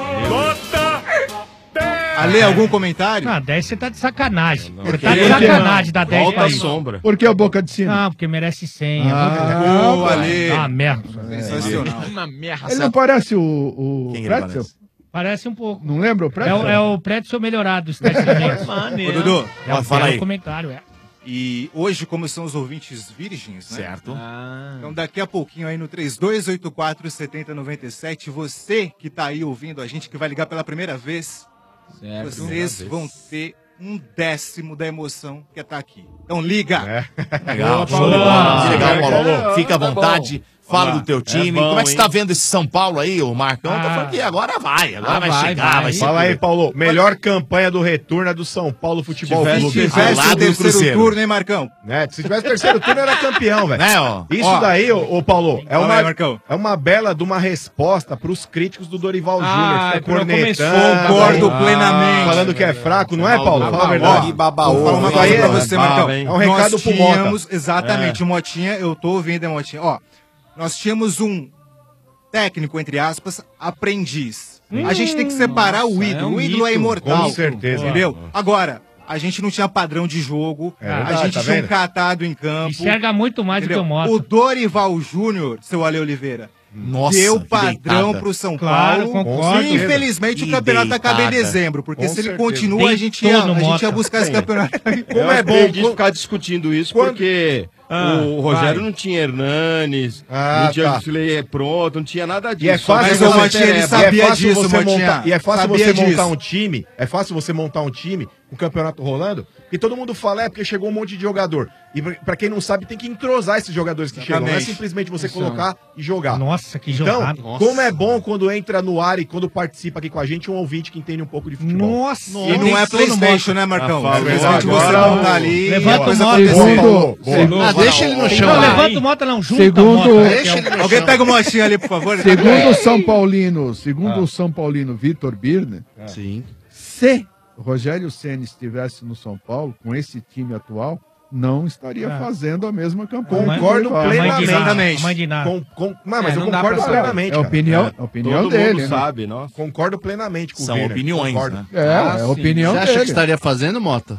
Ale, algum comentário? Ah, dez você tá de sacanagem. Você Por tá de quê? sacanagem da dez Volta pra a isso. sombra. Por que o Boca de Sino? Não, porque merece cem. Ah, Ô, Ale. Ah, merda. Sensacional. Uma merda. Ele não parece o, o Quem ele Pretzel? parece? Parece um pouco. Não lembra o É, Pretzel? o- é o Pretzel melhorado, os testes de Ô, Dudu, É um fala belo aí. comentário, é. e hoje, como são os ouvintes virgens, né? Certo. Ah. Então, daqui a pouquinho aí no três dois oito quatro, sete zero nove sete, você que tá aí ouvindo a gente, que vai ligar pela primeira vez, Certo. vocês vão ter um décimo da emoção que é estar aqui. Então, liga! Legal, Boa, show de Paulo. bola. Que legal, Ah, Paulo. Fica à tá vontade. bom. Fala Vamos do teu lá. time. É bom, Como é que você hein? tá vendo esse São Paulo aí, o Marcão? Tá Ah. falando que agora vai, agora Ah, vai, vai, chegar, vai. vai, ser. Fala aí, Paulo. Melhor campanha do retorno é do São Paulo Futebol Tivesse- Clube. Se Ao tivesse lado o do terceiro Cruzeiro. turno, hein, Marcão? Né? Se tivesse terceiro turno, era campeão, velho. Né, ó? Isso Ó. daí, ô, ô, Paulo, é Fala uma, aí, Marcão. é uma bela de uma resposta pros críticos do Dorival Ah, Júnior. que é, fica começou, cornetando, Concordo aí, plenamente. falando que é fraco, não é, Paulo? Fala a Ó, verdade. E babaú. Vou falar uma Isso coisa aí pra é- você, é Marcão. brabo, hein? É um recado Nós pro Mota. tínhamos, exatamente, o Motinha, eu tô ouvindo, Motinha. Ó, nós tínhamos um técnico, entre aspas, aprendiz. a gente tem que separar o nossa, ídolo. é um o ídolo é mito. imortal. Com certeza. Entendeu? Agora, a gente não tinha padrão de jogo, É a verdade, gente tá tinha um vendo? catado em campo. Enxerga muito mais do que Entendeu? o Mota. O Dorival Júnior, seu Ale Oliveira, Nossa, deu que padrão deitada. pro São Claro, Paulo. concordo. E, infelizmente, Que o campeonato acaba em deitada. dezembro, porque Com se ele certeza. continua, a gente, ia, Deitou no a gente ia Mota. buscar esse campeonato. Como é, bom de ficar discutindo isso, Quando- porque Ah, o Rogério vai. não tinha Hernanes, Ah, não tinha tá. Jusilei pronto, não tinha nada disso. E é fácil Mas você, o Motinha, ele e é sabia fácil disso, você Motinha. montar, e é fácil Sabia você disso. montar um time, é fácil você montar um time, um campeonato rolando, e todo mundo fala é porque chegou um monte de jogador. E pra- pra quem não sabe, tem que entrosar esses jogadores que chegam, não é Exatamente. simplesmente você colocar e jogar. Nossa, que Então, jogada. como é bom quando entra no ar e quando participa aqui com a gente um ouvinte que entende um pouco de futebol. Nossa. E não é deitou no Playstation, Mota. né, Marcão? Ah, É fala, simplesmente você agora- montar ali e Levanta a coisa o Mota. acontecer. Segundo, Boa. Ah, deixa ele no chão. Não, lá. levanta o Mota não, junta Segundo- o Mota. Deixa ele no Alguém chão. pega o Motinha ali, por favor. segundo o São Paulino, segundo o São Paulino Vitor Birner, Sim. se o Rogério Ceni estivesse no São Paulo, com esse time atual, não estaria É. fazendo a mesma campanha. Concordo que ele faz. plenamente. Exatamente. Mãe de nada. Com, com, não, mas É, eu não dá concordo pra- plenamente. É a cara. opinião, É. a opinião Todo dele. mundo né? sabe, nossa. Concordo plenamente com São o Birner, opiniões, concordo. né? É, Ah, é a sim. opinião Você acha dele. que estaria fazendo, Mota?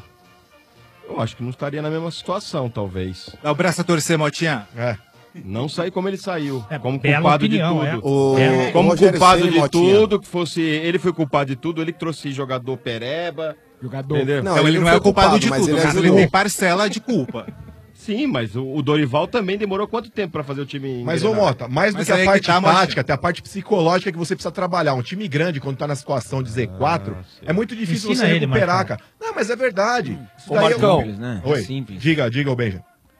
Eu acho que não estaria na mesma situação, talvez. Dá o braço a torcer, Motinha. É. Não sair como ele saiu, É, como bela culpado opinião, de é. tudo. O, É, Como o Rogério culpado Ceni, de Motinha. tudo, que fosse. Ele foi culpado de tudo, ele que trouxe jogador pereba. Jogador. Entendeu? Não, Então ele não é foi culpado de mas tudo, ele mas ele ajudou. tem parcela de culpa. Sim, mas o, o Dorival também demorou quanto tempo pra fazer o time Mas, ô engrenar? Mota, mais do Mas que a aí é parte tá, Marcelo. tática, tem a parte psicológica que você precisa trabalhar. Um time grande, quando tá na situação de Z quatro, é muito difícil Ensina você ele, recuperar, Marcão. cara. Não, mas é verdade. Isso Ô, daí é Marcão. um- né? Oi, Simples. diga, diga, ô Benja.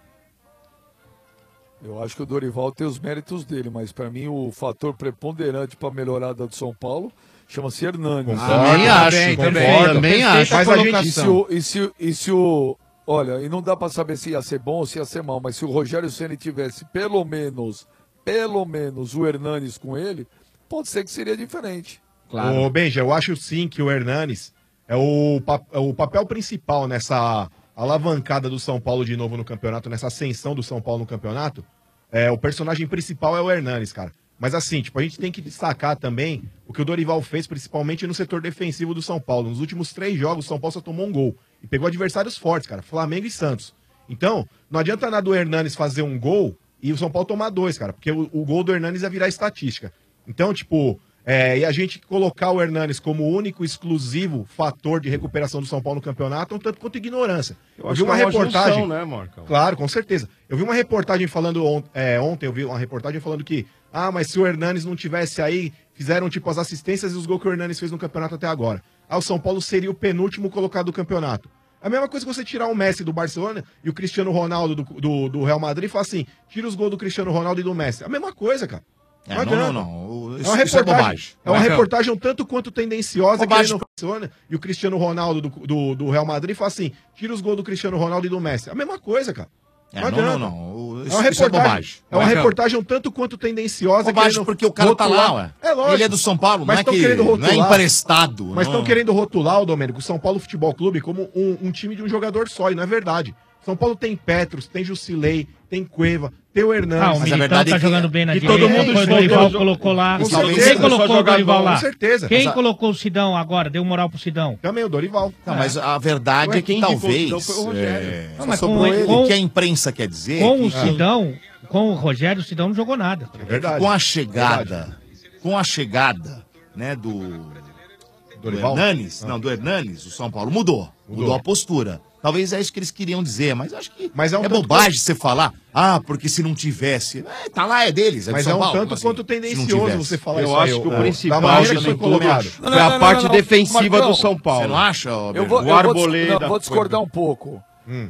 Eu acho que o Dorival tem os méritos dele, mas pra mim o fator preponderante pra melhorada do São Paulo chama-se Hernani. Concordo. Também acho, também, Concordo. também acho. Mas a gente, Colocação. e se o, e se, e se o olha, e não dá pra saber se ia ser bom ou se ia ser mal, mas se o Rogério Ceni tivesse pelo menos, pelo menos o Hernanes com ele, pode ser que seria diferente. Ô, Benja, eu acho sim que o Hernanes é o, pa- é o papel principal nessa alavancada do São Paulo de novo no campeonato, nessa ascensão do São Paulo no campeonato. É, o personagem principal é o Hernanes, cara. Mas assim, tipo, a gente tem que destacar também o que o Dorival fez, principalmente no setor defensivo do São Paulo. Nos últimos três jogos, o São Paulo só tomou um gol. E pegou adversários fortes, cara. Flamengo e Santos. Então, não adianta nada o Hernanes fazer um gol e o São Paulo tomar dois, cara. Porque o, o gol do Hernanes ia virar estatística. Então, tipo, é, e a gente colocar o Hernanes como o único exclusivo fator de recuperação do São Paulo no campeonato é um tanto quanto ignorância. Eu acho que é uma junção, né, Marcão? Claro, com certeza. Eu vi uma reportagem falando on- é, ontem, eu vi uma reportagem falando que, ah, mas se o Hernanes não tivesse aí, fizeram tipo as assistências e os gols que o Hernanes fez no campeonato até agora. Ah, o São Paulo seria o penúltimo colocado do campeonato. A mesma coisa que você tirar o Messi do Barcelona e o Cristiano Ronaldo do, do, do Real Madrid e falar assim, tira os gols do Cristiano Ronaldo e do Messi. A mesma coisa, cara. É, não, adianta. não, não. O- É isso- uma isso é reportagem, bobagem. é uma Marcão. reportagem um tanto quanto tendenciosa Bobagem. querendo o Barcelona e o Cristiano Ronaldo do, do, do Real Madrid e fala assim, tira os gols do Cristiano Ronaldo e do Messi. A mesma coisa, cara. É, não, não, adianta. não, não. O- É isso- uma isso é reportagem, bobagem. é uma Marcão. reportagem um tanto quanto tendenciosa. Bobagem querendo porque o cara tá rotular- lá, ué. É lógico. Ele é do São Paulo, não Mas é tão que- querendo não é rotular- emprestado, Mas não. estão querendo rotular, o Domênico, o São Paulo Futebol Clube como um, um time de um jogador só, e não é verdade. São Paulo tem Petros, tem Jusilei, tem Cueva, tem o Hernandes. Ah, o Militão tá jogando bem na que direita. todo mundo Foi o escolheu. Dorival colocou lá. Com certeza. Quem colocou o Dorival lá? Com certeza. Quem Mas a- colocou o Sidão agora? Deu moral pro Sidão? Também o Dorival. Não, mas a verdade Ué, é que quem indicou o talvez. Sidão foi o Rogério. é, Não, mas sobrou com- ele. com- O que a imprensa quer dizer. Com é o que- Sidão, com o Rogério, o Sidão não jogou nada. verdade. Com a chegada, com a chegada, né, do, do Dorival? Hernanes, não, do Hernanes, o São Paulo mudou, mudou, a postura. Talvez é isso que eles queriam dizer, mas acho que Mas é um é tanto bobagem quanto- você falar, ah, porque se não tivesse, é, tá lá, é deles, é Mas do São é um Paulo, tanto como assim, quanto se não tendencioso tivesse? você falar Eu isso acho aí, que o ô, principal da maneira que também foi colocado. tudo foi a parte defensiva do São Paulo. Você não acha, ó, Eu Berno? vou, O eu vou, dis- Arboleda não, vou discordar foi- um pouco. Hum.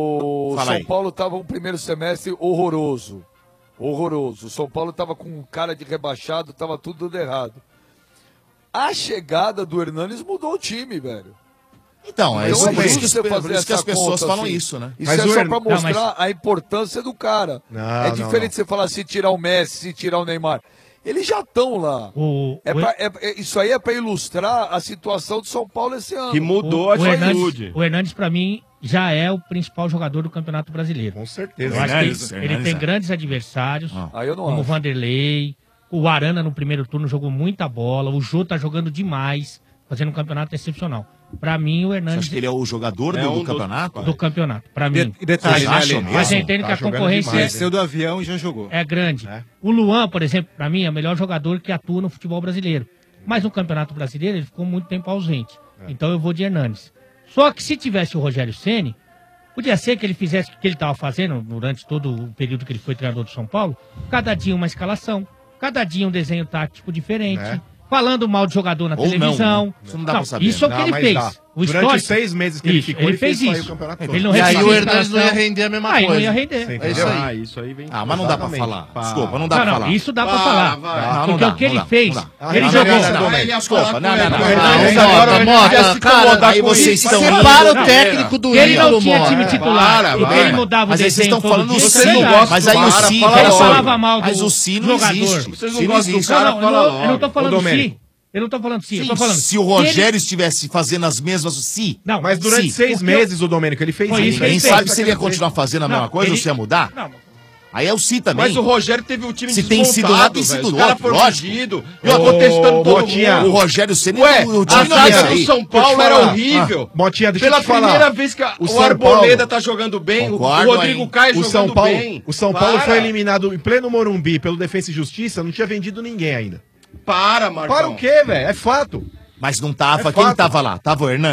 O Fala São aí. Paulo estava um primeiro semestre horroroso. Horroroso. O São Paulo estava com cara de rebaixado, estava tudo dando errado. A chegada do Hernanes mudou o time, velho. Então, é Então isso, é por isso justo que, você as- por fazer isso que as essa pessoas conta, falam assim. isso, né? Isso Mas é o só Hern- pra Não, mostrar a importância do cara. Não, é não, diferente não. você falar se tirar o Messi, se tirar o Neymar. Eles já estão lá. O, É o- pra- é- é- isso aí é para ilustrar a situação do São Paulo esse ano. Que mudou a o Hernandes, atitude. o Hernandes, pra mim, já é o principal jogador do Campeonato Brasileiro. Com certeza. Eu acho que Hernandes, ele, Hernandes ele tem é. grandes adversários, Aí eu não como o acho. Vanderlei. O Arana no primeiro turno jogou muita bola. O Jô tá jogando demais, fazendo um campeonato excepcional. Pra mim, o Você Hernandes acha que ele é o jogador É do, um do dos- campeonato? do campeonato. Pra De- mim. e detalhe, Vocês né, acham Ale? mesmo? Mas eu entendo Tá que a jogando concorrência demais, Desceu do avião e já jogou. é grande. É. O Luan, por exemplo, pra mim é o melhor jogador que atua no futebol brasileiro. Mas no Campeonato Brasileiro ele ficou muito tempo ausente. Então eu vou de Hernanes. Só que se tivesse o Rogério Ceni, podia ser que ele fizesse o que ele estava fazendo durante todo o período que ele foi treinador do São Paulo. Cada dia uma escalação, cada dia um desenho tático diferente. É. Falando mal de jogador na Ou não, televisão. né? Isso não dá pra saber, Isso é o né? que Não, ele mas fez. dá. O Durante histórico- os seis meses que ele Isso, ficou, ele ele fez fez sair isso. o campeonato Ele todo. não E aí repetiu o a Hernandes não ia escalação. render a mesma Aí coisa. não ia render. Sim. É isso aí. Ah, isso aí vem. Ah, mas não dá pra Exatamente. falar. Pá. Desculpa, não dá Não, pra não, falar. isso dá pra Vai, falar. vai. Não, não Porque dá, o que não ele dá, fez, não dá. Ah, ele não, jogou. não, não, não, Ele ia Desculpa, falar não, com não, ele. não, Não, não, não, não, não, não, não, Mota, Mota, cara, aí com vocês isso. estão Separa indo. o técnico do Ele não ídolo, tinha Mota. time titular. Para, e vai. ele mudava Mas o aí vocês desenho estão todo falando dia. do Isso é Sim, verdade. mas aí o Para, Sim, fala olha Ele só, falava mal do mas o Sim não jogador. existe. Vocês não Sim gostam do existe. cara, Não, não, fala eu não- logo. eu não tô falando Ô, sim. Domênico. Eu não tô falando sim, eu Sim, tô falando. se o Rogério estivesse fazendo as mesmas, sim. Não, Mas durante Sim. seis Porque eu- meses, o Domênico, ele fez Foi isso. isso que Ninguém ele fez. sabe se ele ia continuar fazendo a mesma Não, coisa ou ele- se ia mudar. Não, Aí é o Sim também. Mas o Rogério teve o time Se tem sido um lado, tem velho. sido Os do caras outro, foram lógico. vendidos. Ô, E eu tô testando todo Botinha. O mundo. Rogério Ceni, Ué, o a time zaga desse do aí. São Paulo era falar. horrível. Ah, Botinha, deixa Pela eu te falar. primeira vez que a- O o, São Arboleda Paulo- tá jogando bem, o- Concordo, o Rodrigo hein? Caio O jogando São Paulo, bem. o São Paulo Para. foi eliminado em pleno Morumbi pelo Defensa e Justiça, não tinha vendido ninguém ainda. Para, Marcão. Para o quê, velho? É fato. Mas não tava. É Quem fato. tava lá? Tava o Hernanes?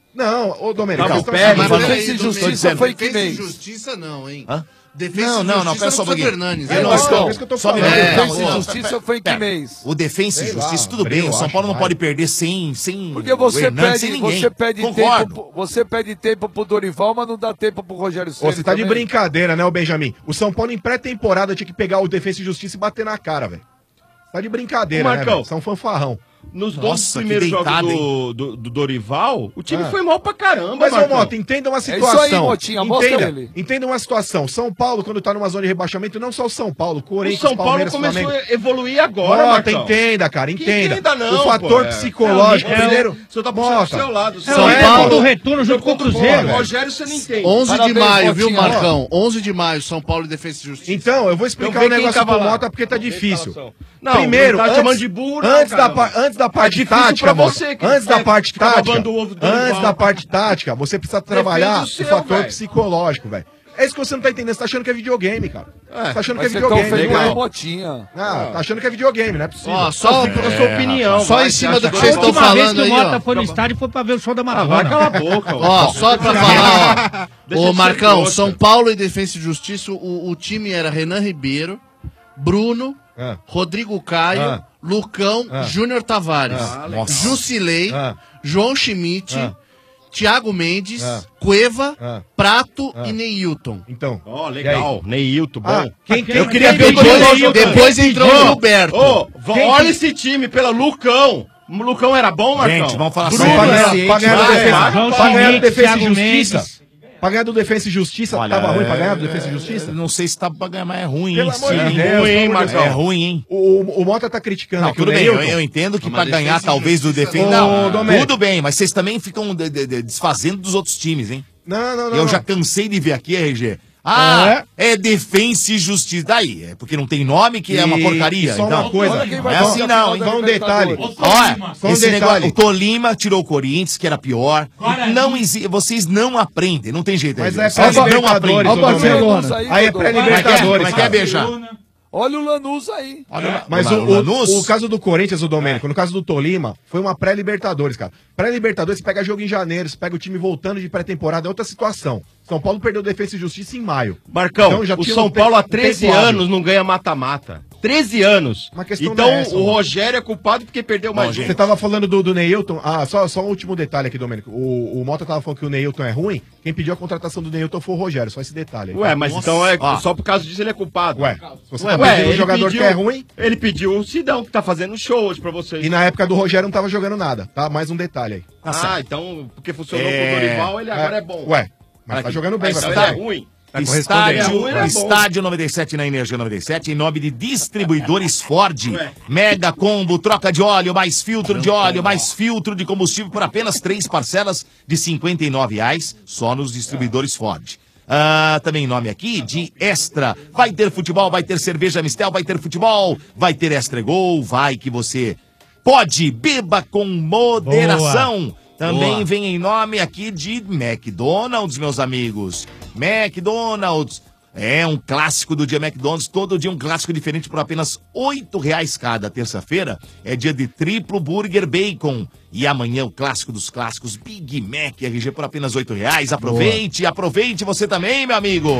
Não, ô Domênico, Não, então, pera, mas mas defesa peraí, e justiça Domênico, foi que defesa e mês? justiça não, hein? Hã? Defesa não, e não, não, justiça pera só um não precisa pouquinho. do Hernanes, É, né? não, Não, então, é isso que eu tô só- falando. é, Defesa não, e não, justiça foi que pera. mês? O defesa e Sei lá, justiça, tudo abril, bem. O São acho, Paulo não vai. pode perder sem, sem Porque o você Hernanes, sem pede, ninguém. você pede Concordo. tempo, pro- você pede tempo pro Dorival, mas não dá tempo pro Rogério Ô, Ceni. você tá de também. brincadeira, né, o Benjamin? O São Paulo em pré-temporada tinha que pegar o Defesa e Justiça e bater na cara, velho. Tá de brincadeira, Ô, né, Marcão, velho? São fanfarrão. Nos Nossa, dois que primeiros jogos deitada, do, do, do Dorival, o time Ah. foi mal pra caramba, Mas, ô Marcão. Mota, entenda uma É isso situação. aí, Motinha, mostra entenda, ele. entenda uma situação. São Paulo, quando tá numa zona de rebaixamento, não só o São Paulo, O Corinthians, São Paulo Palmeiras, começou Flamengo. a evoluir agora, Mota, Marcão. entenda, cara, Que entenda. entenda não, o fator pô, é. psicológico, É, o- primeiro... o senhor tá puxando Mota. pro seu lado. São São Paulo Paulo retorno junto com o Cruzeiro. Pô, Rogério, você não entende. onze de Parabéns, maio, viu, Motinha? Marcão? onze de maio, São Paulo e Defesa e Justiça. Então, eu vou explicar Eu um vi quem negócio tava pro lá. Mota porque tá Não tem difícil. escalação. Não, Primeiro, não tá antes, chamando de burro, não, antes, da, caramba. pa- antes da Tá parte difícil tática, pra Mota, você que antes da fica- parte fica tática, babando o ovo do Dorival. antes da parte tática, você precisa trabalhar o o seu, fator velho. psicológico, velho. É isso que você não tá entendendo, você tá achando que é videogame, cara. você tá achando que é mas você tá videogame, ofendendo não é? o Motinha. Ah, tá achando que é videogame, não é possível. Ó, só É, a sua opinião. Só vai, em você cima acha do que que- vocês A estão última vez falando que o aí, Mota ó. foi no estádio foi pra ver o show da Ah, Madonna. vai calar a boca, Ó, só pra falar, ó. Deixa Ô, de ser Marcão, trouxa. São Paulo e Defesa e Justiça, o, o time era Renan Ribeiro, Bruno, Ah. Rodrigo Caio, Ah. Lucão, Ah. Júnior Tavares, Ah, legal. Jusilei, Ah. João Schmidt, Ah. Thiago Mendes, Ah. Cueva, Ah. Prato Ah. e Neilton. Então. Ó, legal. Neilton, bom. Ah, quem- quem- eu queria quem ver pediu depois, Neilton? Depois Quem entrou pediu? o Gilberto. Ô, vo- Quem olha que- esse time pela Lucão. O Lucão era bom, Marcão? Gente, vamos falar Bruno sério. Pra era- ganhar, pra ganhar do Vai, defesa, vai, João pra ganhar do Schmidt, defesa e Thiago justiça. Mendes. Pra ganhar do defesa e justiça, Olha, tava ruim pra é- ganhar do defesa e justiça? Não sei se tá pra ganhar, mas é ruim, Pelo hein? amor de Sim, Deus, ruim, pelo amor de Marcão. Deus. É ruim, hein? O, o Mota tá criticando Não, aqui tudo o bem, eu, Neilton. eu entendo que Mas pra defesa ganhar e talvez do justiça defesa. não. Ô, Domênico. Tudo bem, mas vocês também ficam de- de- de- desfazendo dos outros times, hein? Não, não, não. eu não. já cansei de ver aqui, R G. Ah, é, Defensa e Justiça. Daí, é porque não tem nome que é uma E- porcaria. e só então, uma coisa, Olha quem não vai é pra assim final, não, hein? só um detalhe. Olha, Só um esse detalhe. negócio, o Tolima tirou o Corinthians, que era pior. Não exi- vocês não aprendem, não tem jeito. Mas R G. é Vocês não pré-libertadores, aprendem. ô, Barcelona. Aí é pré-libertadores, Como é que é, cara. Beija? Olha o Lanús aí. Mas Olha o, lá, o, Lanús? o caso do Corinthians, o Domênico, no caso do Tolima, foi uma pré-Libertadores, cara. Pré-Libertadores, você pega jogo em janeiro, você pega o time voltando de pré-temporada, é outra situação. São Paulo perdeu Defesa e Justiça em maio. Marcão, Então, já o tinha São um Paulo há tempo- treze tempo hábil. anos não ganha mata-mata. treze anos. Uma questão Então não é essa, o mano. Rogério é culpado porque perdeu mais Você gente. tava falando do, do Neilton. Ah, só, só um último detalhe aqui, Domênico. O, o Mota tava falando que o Neilton é ruim. Quem pediu a contratação do Neilton foi o Rogério. Só esse detalhe aí. Ué, mas Nossa. então é Ó, só por causa disso ele é culpado. Ué, se você Ué, tá pedindo um ele jogador pediu- que é ruim. Ele pediu o Sidão, que tá fazendo show hoje pra vocês. E na época do Rogério não tava jogando nada, tá? Mais um detalhe aí. Ah, então, porque funcionou É. com o Dorival, ele agora é, bom. Ué, mas Ah, tá que- jogando bem, mas vai então fazer. ele é ruim. Tá correspondendo. Estádio, É ruim, ele é bom. Estádio noventa e sete na Energia noventa e sete, em nome de Distribuidores Ford. Mega Combo, troca de óleo, mais filtro de óleo, mais filtro de combustível por apenas três parcelas de cinquenta e nove reais, só nos distribuidores Ford. Ah, também nome aqui de Extra. Vai ter futebol, vai ter cerveja Mistel, vai ter futebol, vai ter Extra Gol, vai que você pode, beba com moderação. Também Boa. vem em nome aqui de McDonald's, meus amigos. McDonald's. É um clássico do dia McDonald's, todo dia um clássico diferente por apenas oito reais cada. Terça-feira é dia de triplo burger bacon. E amanhã o clássico dos clássicos, Big Mac R G por apenas oito reais. Aproveite, aproveite você também, meu amigo.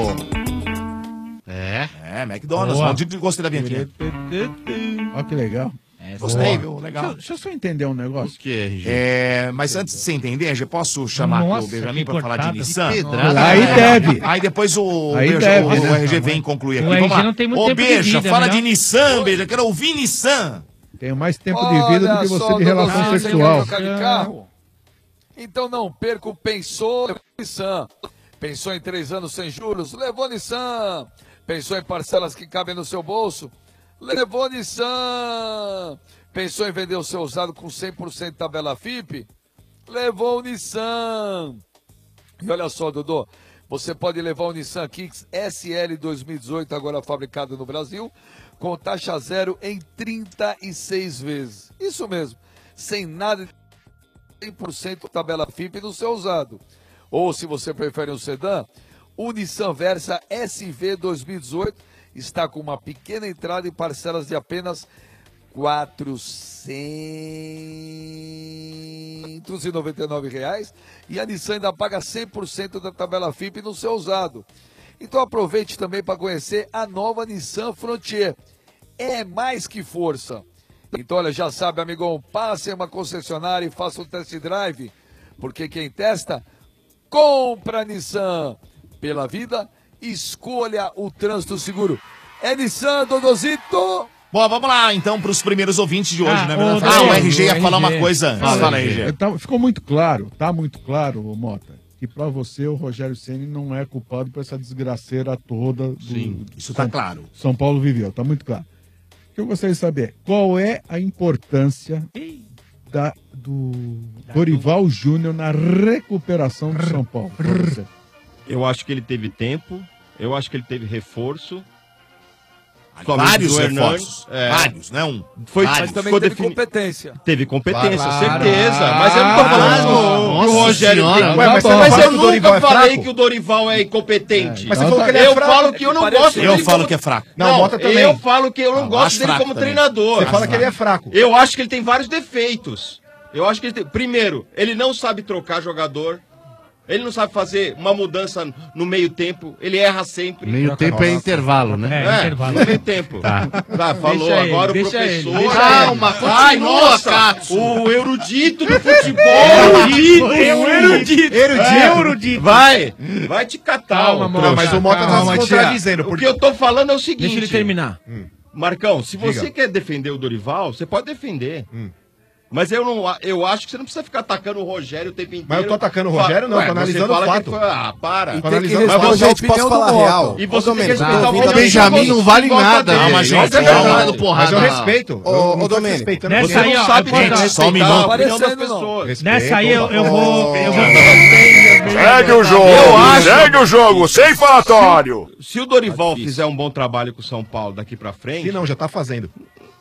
É? É, McDonald's. Boa. Maldito, gostei da vinheta. Olha que legal. Gostei, Boa. viu? Legal. Deixa, deixa eu só entender um negócio. Que é, R G? É, mas antes de você entender, R G, posso chamar aqui Nossa, o Benjamin que para falar de cortada. Nissan? Que pedrada. Aí deve. Aí depois o, Aí Beija- deve, o, né? o R G vem concluir aqui. O R G Vamos lá. não tem muito Ô, tempo de Beija, vida, fala né? de Nissan, Beija. Quero ouvir Nissan. Tenho mais tempo de vida do que você de relação Dudu, sexual. Você quer trocar de carro? Então não perca o Pensou, levou Nissan. Pensou em três anos sem juros? Levou Nissan. Pensou em parcelas que cabem no seu bolso? Levou Nissan. Pensou em vender o seu usado com cem por cento tabela F I P? Levou o Nissan. E olha só, Dodô, você pode levar o Nissan Kicks S L dois mil e dezoito, agora fabricado no Brasil, com taxa zero em trinta e seis vezes. Isso mesmo, sem nada de cem por cento tabela F I P no seu usado. Ou, se você prefere um sedã, o Nissan Versa S V dois mil e dezoito está com uma pequena entrada e parcelas de apenas quatrocentos quinhentos e noventa e nove reais e a Nissan ainda paga cem por cento da tabela F I P no seu usado. Então aproveite também para conhecer a nova Nissan Frontier. É mais que força. Então, olha, já sabe, amigão, passe em uma concessionária e faça um test drive, porque quem testa, compra Nissan. Pela vida, escolha o trânsito seguro. É Nissan, Dodozito. Bom, vamos lá então para os primeiros ouvintes de hoje, Ah, né? o Verdade? Ah, o R G ia R G. falar uma coisa antes. Fala, R G. Tá- ficou muito claro, tá muito claro, ô Mota, que pra você o Rogério Ceni não é culpado por essa desgraceira toda. Do, Sim, isso São- tá claro. São Paulo viveu, tá muito claro. O que eu gostaria de saber, qual é a importância da, do Dorival Júnior na recuperação do São Paulo? pra você? Eu acho que ele teve tempo, eu acho que ele teve reforço. Vários do Hernanes, reforços. Vários, né? Um. Foi, Vários. Mas também ficou teve defini- competência. Teve competência, Claro. certeza. Mas eu não tô falando Claro. que o Rogério Nossa tem. senhora, Ué, tá mas bom. mas Fala eu que o Dorival nunca é falei fraco? que o Dorival é incompetente. Mas você falou que ele é eu fraco. falo que eu não Parece gosto que dele Eu falo como- que é fraco. Não, Não, Mota também. eu falo que eu não Ah, gosto acho dele fraco como também. treinador. Você fala que ele é fraco. Eu acho que ele tem vários defeitos. Eu acho que ele tem... Primeiro, ele não sabe trocar jogador. Ele não sabe fazer uma mudança no meio tempo. Ele erra sempre. Meio tempo é intervalo, né? É, intervalo. No meio tempo. Tá. Tá, falou Deixa ele, agora o deixa professor. ele, deixa Calma, ele. Ai, Continua, nossa, Katsu. o erudito do futebol. Erudito. O erudito. Erudito. Erudito. Vai, vai te catar. Calma, ô Mota, trouxa. mas o Mota tá Calma, se tia. contradizendo, O porque- que eu tô falando é o seguinte. Deixa ele terminar. Marcão, se você Diga. quer defender o Dorival, você pode defender. Mas eu não, eu acho que você não precisa ficar atacando o Rogério o tempo inteiro. Mas eu tô atacando o Rogério, não, Ué, tô você analisando fala o que fato. foi- Ah, para. Tô analisando Mas o fato. você- Gente, posso falar real? E Ô, você tem que Domênico, respeitar tá, o o Benjamin Benjamin não não vale vale nada. nada, Calma, gente. gente. Calma, Calma, calma. porrada. Mas eu respeito. Ô, Eu não ô, tô Domênico. desrespeitando Nessa você. aí, não ó, sabe eu vou- respeitar só um minuto. a opinião das Parecendo, não. pessoas. Nessa aí eu, eu vou. Eu vou Segue o jogo, Eu acho- segue o jogo, sem falatório. Se o Dorival fizer um bom trabalho com o São Paulo daqui pra frente... Se não, já tá fazendo.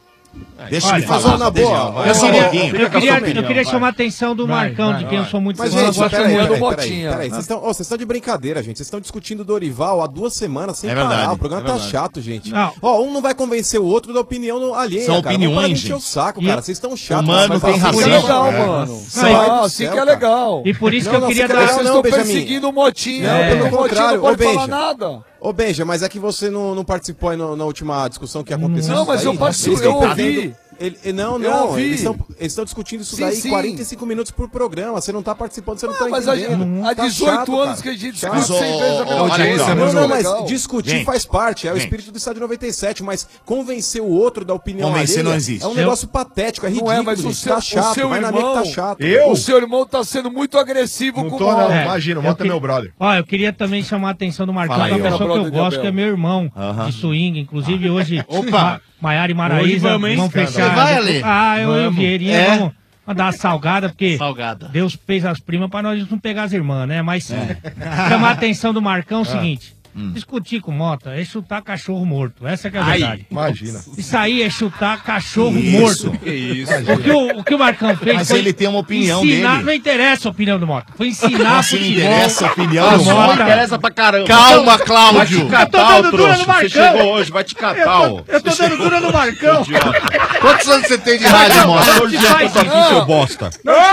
Deixa Olha, ele falar. Fazendo na deixa boa. ele- vai. Eu Só um queria, pouquinho. eu Fica com a queria, sua eu opinião, queria vai. chamar a atenção do Vai, Marcão, vai, de quem eu vai. sou muito Mas, fã, eu gente, gosto peraí, muito. peraí, Motinha. peraí, peraí. Vocês estão ó, vocês estão de brincadeira, gente. Vocês estão discutindo o Dorival há duas semanas sem É parar. verdade, O programa é tá verdade. chato, gente. Não. Ó, um não vai convencer o outro da opinião alheia, São cara. opiniões, Vamos parar de encher gente. o saco, E- cara. Vocês estão chatos. Mano, mas tem assim, razão. Isso é legal, É. mano. Sai Ah, do assim céu, que é cara. legal. E por isso Não, que eu não, queria fica dar. legal, Vocês não, estão Benjamin. perseguindo o Motinha. Não, É. pelo O Motinha contrário, não pode ô, falar Benja. nada. Ô, Benja, mas é que você não, não participou aí no- na última discussão que aconteceu. Não, isso mas daí. eu participei, Eles estão eu ouvi. perdendo- ele- ele- não, Eu não, ouvi. eles estão eles estão discutindo isso Sim, daí sim. quarenta e cinco minutos por programa. Você não tá participando, você não tá Ah, mas a entendendo. gente- há Tá dezoito chato, anos cara. que a gente Chato. discute cem vezes a mesma Olha aí, coisa. ó. Não, não, mas Legal. discutir Gente, faz parte, é o gente. espírito do estádio noventa e sete, mas convencer o outro da opinião Convencer alheia não existe. é um negócio patético, é ridículo, Não é, mas o gente, seu, tá chato, o seu vai na minha irmão, que tá chato. Eu? o seu irmão tá sendo muito agressivo Não com tô, o não. Mal. É, Imagina, o eu Mota é que- meu brother. Ó, eu queria também chamar a atenção do Marcão, Fala que é aí, uma ó. pessoa que eu Brother de gosto, que é Abel. meu irmão Aham. de swing. Inclusive hoje, Opa! Ma- Maiara e Hoje Maraísa vamos, hein? vão Escândalo. fechar. Você vai, Ale? Ah, eu e o Vamos. Vieirinha É? vamos mandar uma salgada, porque Salgada. Deus fez as primas pra nós não pegar as irmãs, né? Mas chamar a atenção do Marcão é o seguinte: discutir com Mota é chutar cachorro morto. Essa que é a verdade. Imagina. Isso aí é chutar cachorro Isso. morto. Que isso. O que o, o que o Marcão fez Mas foi ele tem uma opinião ensinar, dele. não interessa a opinião do Mota. Foi ensinar Nossa, não futebol. interessa a opinião Ah, do Mota. Mota. Interessa pra caramba. Calma, Vai te Cláudio. Eu tô catar, dando ô dura no trouxa. Você Marcão. chegou hoje, vai te catar, ô. Eu tô dando dura no Marcão. Quantos anos você tem de rádio, Mota? catorze dias pra aqui, seu bosta.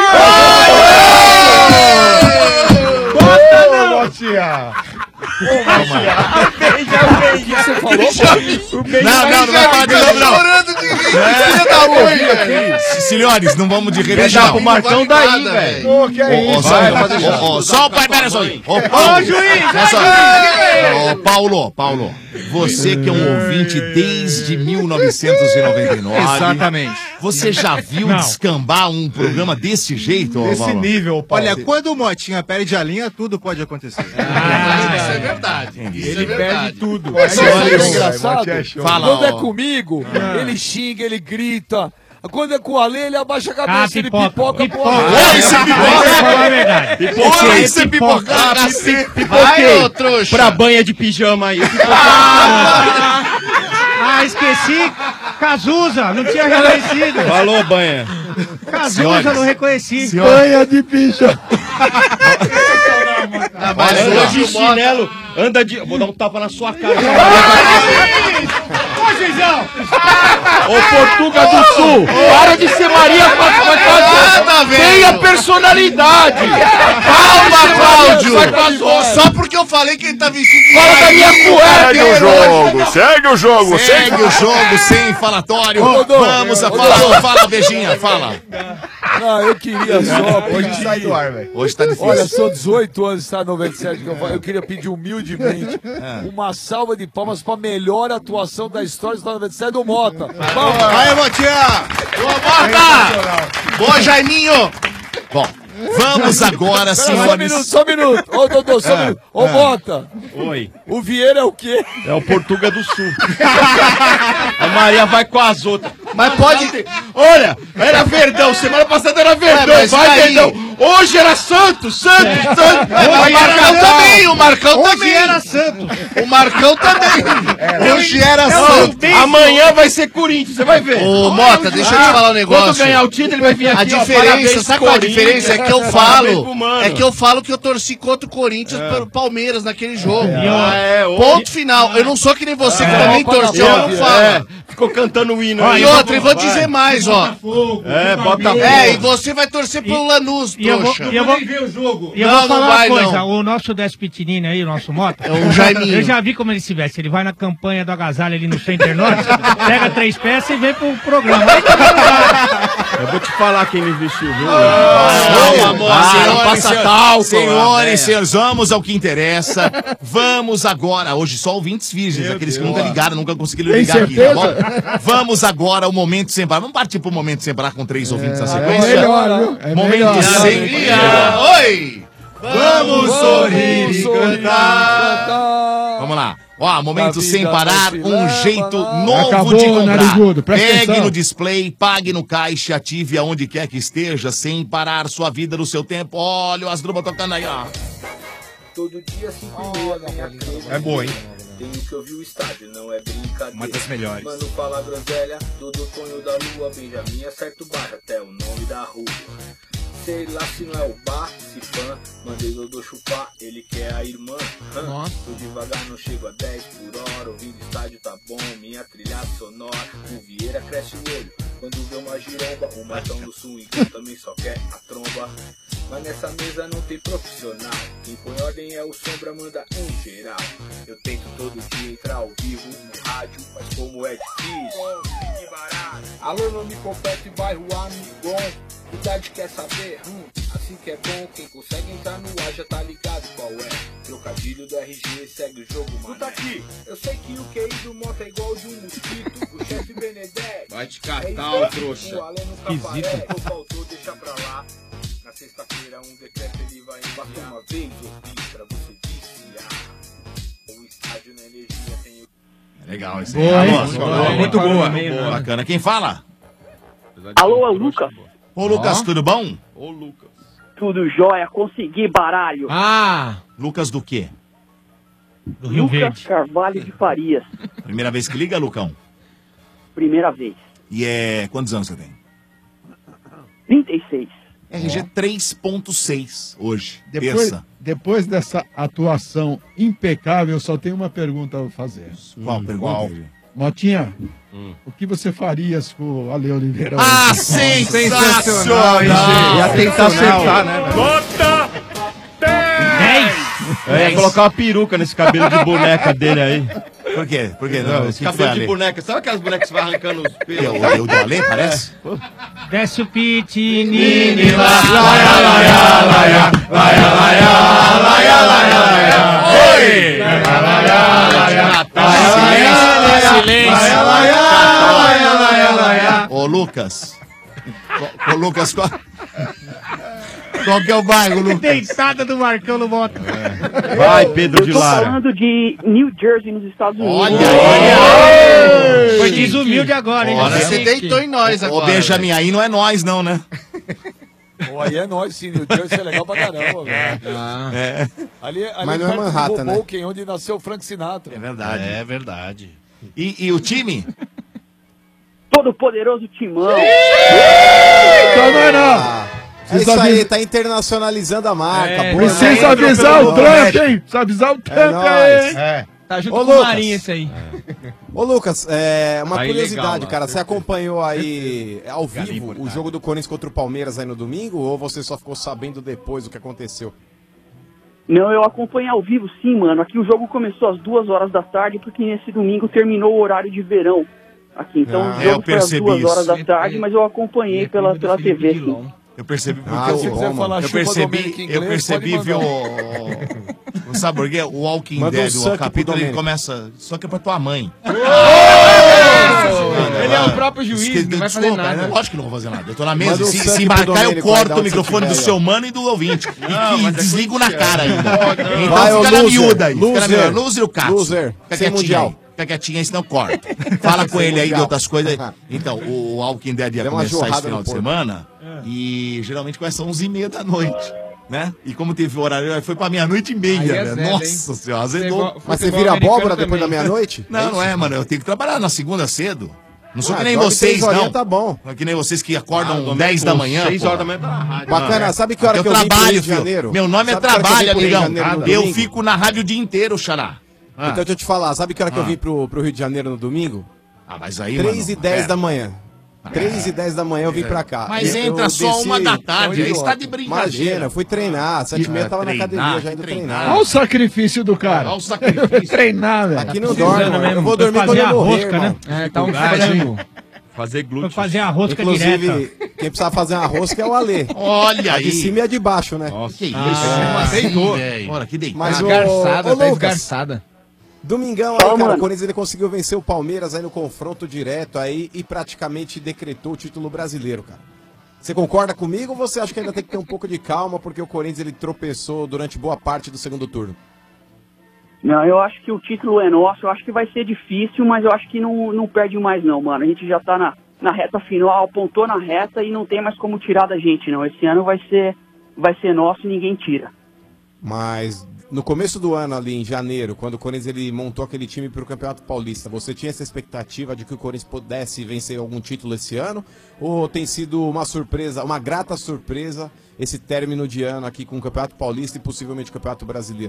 Bota não! Motinha. Você falou, Não, não, não vai falar de novo, não. Chorando de rir, filha da mãe, velho. Senhores, não vamos de Deixa religião. pro Marcão Não vale daí, nada, velho. Ô, que é Ô, isso? só, vai, ô, vai deixar. ô, só, pai, pera só aí. Ô, Paulo. Ô, juiz, Olha só. vai, Ô, Paulo, Paulo, você que é um ouvinte desde mil novecentos e noventa e nove. Exatamente. Você já viu Não. descambar um programa desse jeito, ô, Desse Paulo? nível, Paulo. Olha, quando o Motinha perde a linha, tudo pode acontecer. Isso é verdade. Isso Ele é verdade. perde tudo. Mas sabe o que é Vai, engraçado? Motinha é show. Fala, Quando é ó. comigo, ele xinga, ele grita. Quando é com o Ale, ele abaixa a Ah, cabeça, ele pipoca, pipoca, pipoca. pro Ale. Oi, você Vai, falar a verdade. Oi, você pipocar, cacete. Vai, ô trouxa. Pra banha de pijama aí. Ah, esqueci. Cazuza, não tinha reconhecido. Falou, banha. Cazuza, não reconheci. Banha de bicho. Mas Anda hoje de o Mota- chinelo, anda de... Vou dar um tapa na sua cara. Ô, Juizão! Ô, Portuga do Sul, para de ser Maria Fantasma. Nada, velho. Tenha Não personalidade. Calma, Cláudio. Sai com as outras. Só porque eu falei que ele tá vestido de Fala da minha cueca, Segue o jogo, segue o jogo, Segue o jogo sem falatório. Ô, Dodô, Vamos a ô, fala, Dodô. fala, beijinha, fala. Não, eu queria só Hoje pedir... sai do ar, velho. Hoje tá difícil. Olha, são dezoito anos, está noventa e sete que eu falo. Eu queria pedir humildemente uma salva de palmas para a melhor atuação da história do Estado noventa e sete do Mota. Vamos. Aí, Motinha. Boa, Mota. Boa, Jaiminho. Bom, vamos agora, Só um senhores. minuto, só um minuto. Ô, Dodô, só um minuto. Ô, Mota. Oi. O Vieira é o quê? É o Portuga do Sul. A Maria vai com as outras. Mas pode... Olha, era Verdão. Semana passada era Verdão. É, mas vai, aí- Verdão. Hoje era Santos, Santos, Santos. É, mas o Marcão também, o Marcão Hoje também. era Santos. O Marcão também. Hoje era Santos. Amanhã vai ser Corinthians, você vai ver. Ô, Mota, deixa eu te falar um negócio. Quando ganhar o título, ele vai vir aqui, A ó, diferença, parabéns, sabe qual a Corinthians. diferença? É que eu Parabéns falo, pro mano. é que eu falo que eu torci contra o Corinthians pelo Palmeiras naquele jogo. Ah, é, ô. Ponto final. Eu não sou que nem você que É, também Copa da torceu, Boa, não fala. é, ficou cantando o hino aí. E outra, e vou dizer mais, ó. É, bota É, e você vai torcer pelo Lanús, E eu vou, trouxa. e eu vou, ver o jogo. e eu Não, vou não falar vai, uma coisa, não. o nosso Despitinini aí, o nosso Mota, É o Jaiminho. eu já vi como ele se veste, ele vai na campanha do agasalho ali no Center Norte, pega três peças e vem pro programa. Aí também não dá. Eu vou te falar quem me vestiu, viu? Calma, amor, Ah, senhores, não passa senhores, talco, senhores, né? senhores, vamos ao que interessa. Vamos agora, hoje só ouvintes virgens, aqueles que nunca ligaram, nunca conseguiram Tem ligar aqui, tá bom? certeza? Vamos agora ao Momento Sem Parar. Vamos partir pro Momento Sem Parar com três ouvintes na É sequência. melhor, viu? É Momento melhor. sem Oi! Vamos sorrir e cantar. Vamos lá. Ó, momento Da sem vida parar, não se um leva jeito nada. novo Acabou, de comprar. narigudo, presta Pegue atenção. no display, pague no caixa, ative aonde quer que esteja, sem parar sua vida no seu tempo. Olha o Asdrubal tocando aí, ó. Todo dia cinco e meia vem aquele. É boa, hein? Tenho que ouvir o estádio, não é brincadeira. Uma das melhores. Mano, fala groselha, Dudu Tonho da Lua, Benjamin, acerta o bairro até o nome da rua. Sei lá se não é o bar, se fã, mandei Dodô chupar, ele quer a irmã. Hã? Tô devagar, não chego a dez por hora, ouvindo estádio tá bom, minha trilhada sonora. O Vieira cresce o olho, quando vê uma giromba, o Martão do Sul então também só quer a tromba. Mas nessa mesa não tem profissional, quem põe ordem é o Sombra, manda em geral. Eu tento todo dia entrar ao vivo no rádio, mas como é difícil. Que barato. Alô, não me compete, bairro amigão. Idade quer saber, hum, assim que é bom. Quem consegue entrar no ar já tá ligado qual é. Trocadilho do R G, segue o jogo, mano. Puta aqui. Eu sei que o Q I do Mota é igual de um mosquito. O chefe Benedetti. Vai te catar, ô trouxa. O Alê nunca aparece, ou faltou, deixa pra lá. Na sexta-feira um decreto ele vai embaixar uma vez. Ouvi pra você viciar. O estádio na energia tem o... Legal esse Boa, aí. hein? Alô, Boa, alô, muito boa. boa. Bacana. Quem fala? Alô, é o Lucas. Ô, Lucas, Ó. tudo bom? Ô, Lucas. Tudo jóia, consegui baralho. Ah, Lucas do quê? Do Rio Lucas Verde. Carvalho de Farias, Primeira vez que liga, Lucão? primeira vez. E é... Quantos anos você tem? trinta e seis. R G três ponto seis hoje, Depois, terça. depois dessa atuação impecável, eu só tenho uma pergunta a fazer. Qual pergunta? Motinha, o que você faria se o Ale Oliveira... Ah, hoje? sensacional! Ia tentar acertar, né, velho? Nota dez! É, ia colocar uma peruca nesse cabelo de boneca dele aí. Por quê? Por quê? Não, Não, esse que que foi, cabelo de Ale? boneca. Sabe aquelas bonecas que você vai arrancando os Que é pelos? o, o do Ale, parece? Desce o pitinini lá. Oi! Silêncio! Ô, Lucas. Ô, ô, Lucas, qual... qual que é o bairro, Lucas? Deitada do Marcão no Mota. Vai, Pedro de Eu tô Lara. falando de New Jersey, nos Estados Unidos. Olha aí! Foi desumilde agora, hein? Olha, você Chique. deitou em nós Ô, agora. Benjamin, aí não é nós, não, né? Pô, aí é nóis, sim. New Jersey é legal pra caramba, velho. É, Ali, ali Mas não é perto de Manhattan, né? Hoboken, onde nasceu o Frank Sinatra. é verdade. É verdade. E, e o time? Todo poderoso timão. Então não é não. É isso aí, tá internacionalizando a marca. É, boa, Precisa né? avisar o Trump, hein? Precisa avisar o Trump nóis. aí, hein? É. Tá junto Ô, com Lucas. o Marinho esse aí. Ô, Lucas, é, uma Aí curiosidade, legal, cara. lá, Você acompanhou aí ao Galinha vivo o importada. jogo do Corinthians contra o Palmeiras aí no domingo? Ou você só ficou sabendo depois do que aconteceu? Não, eu acompanhei ao vivo sim, mano. Aqui o jogo começou às duas horas da tarde, porque nesse domingo terminou o horário de verão. Aqui, então Ah, o eu jogo foi às percebi duas isso. horas da tarde, mas eu acompanhei pela, pela T V, sim. Eu percebi porque Ah, eu, se quiser falar eu chupa percebi, Domênico eu inglês, percebi, pode viu, mandar. o, o sabe por quê? O Walking Manda um Dead, suck o pro capítulo, ele Domênico. começa, só que é pra tua mãe. Ele é o próprio juiz, não vai fazer Desculpa, nada. né? Lógico que não vou fazer nada. Eu tô na Manda mesa. um Se, suck se pro marcar, eu Domênico, vai dar corto onde o microfone você do tiver, seu ó. mano e do ouvinte. E, Não, e mas é desligo na cara ainda. Não, Então Vai, ô, fica na loser, miúda aí. Fica na loser, miúda. Loser o Cássio. loser, Fica sem quietinho mundial. aí. Fica quietinho aí, senão corta. Fala com Sem ele aí de mundial. outras coisas aí. Então, o Walking Dead ia Deu uma começar esse jorrada final no de porco. semana. E geralmente começa às onze e meia da noite. Né? E como teve o horário, foi pra meia-noite e meia, Aí é né? zero, hein? Nossa senhora, azedou. Futebol- Mas você futebol vira americano abóbora depois da também. meia-noite? Não, não é, mano. Eu tenho que trabalhar na segunda cedo. Não sou Ah, que nem dorme vocês, três horinhas, não. tá bom. Não é que nem vocês que Ah, acordam Domênico, dez da manhã. seis pô. horas da manhã tá na rádio. Bacana, é. sabe que hora Eu que eu vim pro trabalho, Rio de filho. Janeiro? Meu nome é Sabe que hora que eu trabalho, vim pro Rio de amigão. Janeiro no Eu domingo? fico na rádio o dia inteiro, xará. Então deixa eu te falar, sabe que hora que eu Ah. vim pro, pro Rio de Janeiro no domingo? Ah, mas aí, três e mano, dez é. da manhã. três e dez da manhã eu vim pra cá. Mas Eu- entra eu só desci- uma da tarde, aí Imagina, você tá de brincadeira. eu fui treinar, sete e meia tava na treinar, academia já indo treinar. treinar. Olha o sacrifício do cara. Olha o sacrifício. Treinar, velho. Aqui não Precisando dorme, mano. mesmo, Eu vou foi dormir quando fazer eu a morrer, rosca, irmão. né? É, tá um Gás, fazendo. Fazer Foi glúteo. fazer a rosca direta. Inclusive, quem precisava fazer uma rosca é o Alê. Olha A de aí. cima e a de baixo, né? Nossa. Que isso, Ah, uma deitou. velho. Olha, que deitado. Mas Uma o- garçada, ô, tá Lucas, esgarçada. Domingão aí, Fala, cara, mano. o Corinthians ele conseguiu vencer o Palmeiras aí no confronto direto aí e praticamente decretou o título brasileiro, cara. Você concorda comigo ou você acha que ainda tem que ter um pouco de calma porque o Corinthians ele tropeçou durante boa parte do segundo turno? Não, eu acho que o título é nosso, eu acho que vai ser difícil, mas eu acho que não, não perde mais não, mano. A gente já tá na, na reta final, apontou na reta e não tem mais como tirar da gente, não. Esse ano vai ser, vai ser nosso e ninguém tira. Mas no começo do ano ali, em janeiro, quando o Corinthians ele montou aquele time para o Campeonato Paulista, você tinha essa expectativa de que o Corinthians pudesse vencer algum título esse ano? Ou tem sido uma surpresa, uma grata surpresa, esse término de ano aqui com o Campeonato Paulista e possivelmente o Campeonato Brasileiro?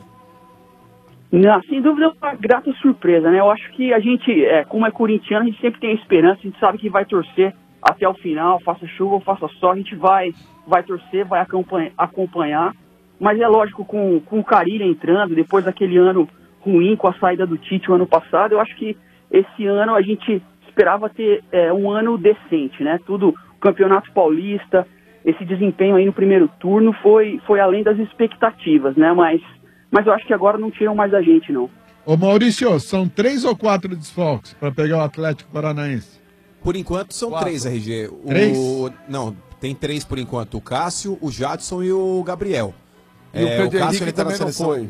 Não, sem dúvida é uma grata surpresa, né? Eu acho que a gente, é, como é corintiano, a gente sempre tem a esperança, a gente sabe que vai torcer até o final, faça chuva ou faça sol, a gente vai, vai torcer, vai acompanha- acompanhar. Mas é lógico, com, com o Carilha entrando, depois daquele ano ruim com a saída do Tite o ano passado, eu acho que esse ano a gente esperava ter é, um ano decente, né? Tudo, o Campeonato Paulista, esse desempenho aí no primeiro turno foi, foi além das expectativas, né? Mas, mas eu acho que agora não tiram mais a gente, não. Ô Maurício, são três ou quatro desfalques pra pegar o Atlético Paranaense? Por enquanto são Quatro. três, R G. O... Três? Não, tem três por enquanto. O Cássio, o Jadson e o Gabriel. E o É, Pedro Cássio, Henrique ele tá na também não seleção. foi.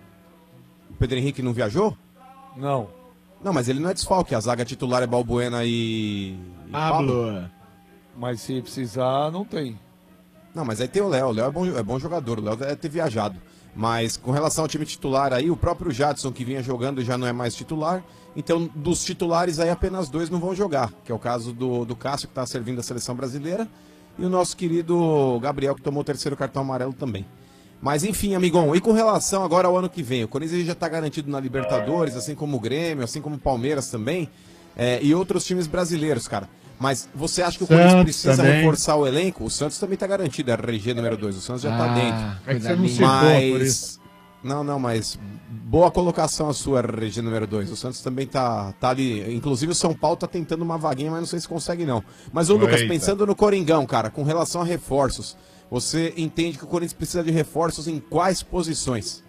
O Pedro Henrique não viajou? Não. Não, mas ele não é desfalque. A zaga titular é Balbuena e... e Pablo. Mas se precisar, não tem. Não, mas aí tem o Léo. O Léo é bom, é bom jogador. O Léo deve ter viajado. Mas com relação ao time titular aí, o próprio Jadson que vinha jogando já não é mais titular. Então, dos titulares aí, apenas dois não vão jogar. Que é o caso do, do Cássio, que está servindo a seleção brasileira. E o nosso querido Gabriel, que tomou o terceiro cartão amarelo também. Mas enfim, amigão, e com relação agora ao ano que vem? O Corinthians já está garantido na Libertadores, assim como o Grêmio, assim como o Palmeiras também. É, e outros times brasileiros, cara. Mas você acha que o Corinthians Santos precisa também. reforçar o elenco? O Santos também está garantido, é R G número dois. O Santos já está Ah, dentro. É que você não citou Mas... por isso. Não, não, mas boa colocação a sua, R G número dois. O Santos também tá, tá ali. Inclusive o São Paulo tá tentando uma vaguinha, mas não sei se consegue não. Mas, ô Lucas, Eita. pensando no Coringão, cara, com relação a reforços, você entende que o Corinthians precisa de reforços em quais posições?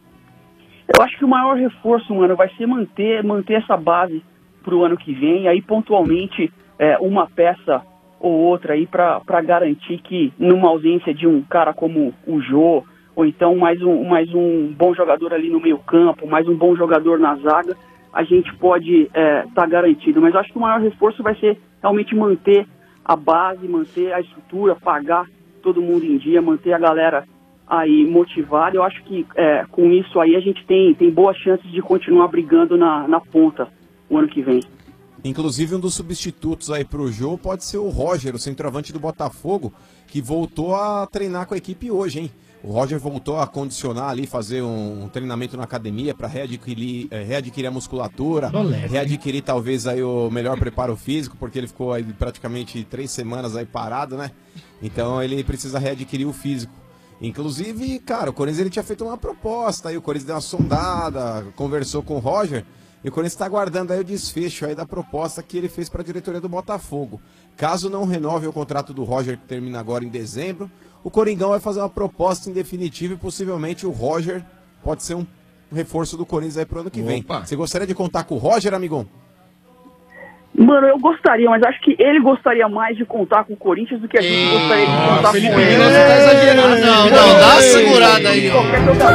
Eu acho que o maior reforço, mano, vai ser manter, manter essa base pro ano que vem, e aí pontualmente é, uma peça ou outra aí pra pra garantir que numa ausência de um cara como o Jô, ou então mais um, mais um bom jogador ali no meio campo, mais um bom jogador na zaga, a gente pode estar é, tá garantido. Mas eu acho que o maior reforço vai ser realmente manter a base, manter a estrutura, pagar todo mundo em dia, manter a galera aí motivada. Eu acho que é, com isso aí a gente tem, tem boas chances de continuar brigando na, na ponta o ano que vem. Inclusive, um dos substitutos aí pro Jô pode ser o Roger, o centroavante do Botafogo, que voltou a treinar com a equipe hoje, hein? O Roger voltou a condicionar ali, fazer um treinamento na academia para readquirir, eh, readquirir a musculatura, leve, readquirir talvez aí o melhor preparo físico, porque ele ficou aí praticamente três semanas aí parado, né? Então ele precisa readquirir o físico. Inclusive, cara, o Corinthians ele tinha feito uma proposta, aí o Corinthians deu uma sondada, conversou com o Roger, e o Corinthians está aguardando aí o desfecho aí da proposta que ele fez para a diretoria do Botafogo. Caso não renove o contrato do Roger, que termina agora em dezembro, o Coringão vai fazer uma proposta em definitivo e possivelmente o Roger pode ser um reforço do Corinthians aí pro ano que vem. Opa. Você gostaria de contar com o Roger, amigão? Mano, eu gostaria, mas acho que ele gostaria mais de contar com o Corinthians do que a gente gostaria de contar com ele. Tá exagerando. Não, não, dá uma segurada aí, ó.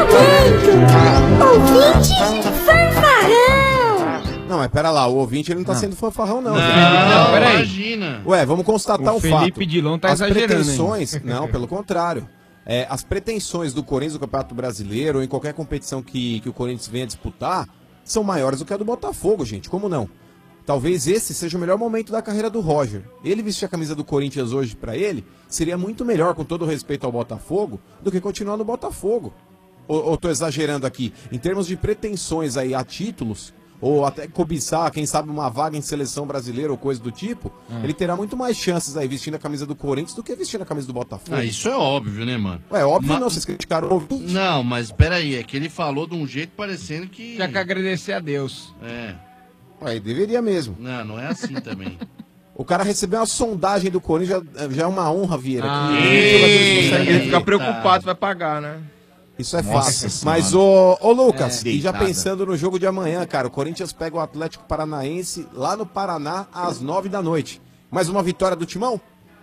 Ouvinte fanfarrão. Não, mas pera lá, o ouvinte ele não tá sendo fanfarrão, não. Não, Não, peraí. Imagina. Ué, vamos constatar O o, Felipe fato. Dilon tá As exagerando, pretensões, não, pelo contrário. É, as pretensões do Corinthians no Campeonato Brasileiro ou em qualquer competição que, que o Corinthians venha disputar são maiores do que a do Botafogo, gente. Como não? Talvez esse seja o melhor momento da carreira do Roger. Ele vestir a camisa do Corinthians hoje pra ele seria muito melhor, com todo o respeito ao Botafogo, do que continuar no Botafogo. Ou, ou tô exagerando aqui? Em termos de pretensões aí a títulos, ou até cobiçar, quem sabe, uma vaga em seleção brasileira ou coisa do tipo, Hum. ele terá muito mais chances aí vestindo a camisa do Corinthians do que vestindo a camisa do Botafogo. Ah, isso é óbvio, né, mano? Ué, óbvio Ma- não, vocês criticaram o ouvinte. Não, mas peraí, é que ele falou de um jeito parecendo que... Já que agradecer a Deus. É. Ué, deveria mesmo. Não, não é assim também. O cara recebeu uma sondagem do Corinthians, já, já é uma honra, Vieira. Ah, que- eita. que- Ele fica preocupado, vai pagar, né? Isso é Nossa fácil. Senhora. Mas, ô, ô Lucas, É, e já deitada. pensando no jogo de amanhã, cara, o Corinthians pega o Atlético Paranaense lá no Paraná às nove da noite. Mais uma vitória do Timão?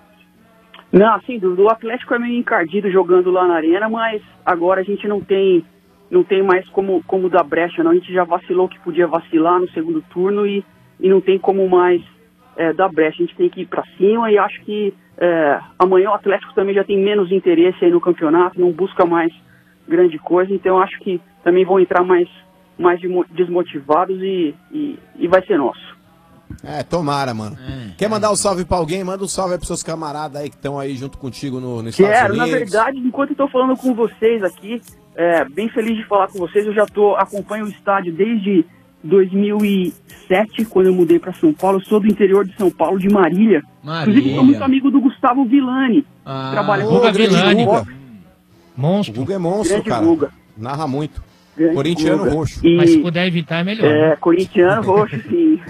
Não, assim, do, do Atlético é meio encardido jogando lá na arena, mas agora a gente não tem, não tem mais como, como dar brecha, não. A gente já vacilou que podia vacilar no segundo turno e, e não tem como mais é, dar brecha. A gente tem que ir pra cima e acho que é, amanhã o Atlético também já tem menos interesse aí no campeonato, não busca mais grande coisa, então acho que também vão entrar mais, mais demo- desmotivados e, e, e vai ser nosso. É, tomara, mano. Quer mandar um salve pra alguém? Manda um salve aí pros seus camaradas aí que estão aí junto contigo no, no Estados Quero, na Unidos. verdade, enquanto eu tô falando com vocês aqui, é, bem feliz de falar com vocês, eu já tô, acompanho o estádio desde dois mil e sete, quando eu mudei para São Paulo. Eu sou do interior de São Paulo, de Marília. Marília. Inclusive, sou muito amigo do Gustavo Villani, que trabalha com Guga o grande Villani. Guga. Monstro. O Guga é monstro, Grande cara. Guga. Narra muito. Grande Corintiano Guga. roxo. E- Mas se puder evitar é melhor. É, né? corintiano roxo, sim.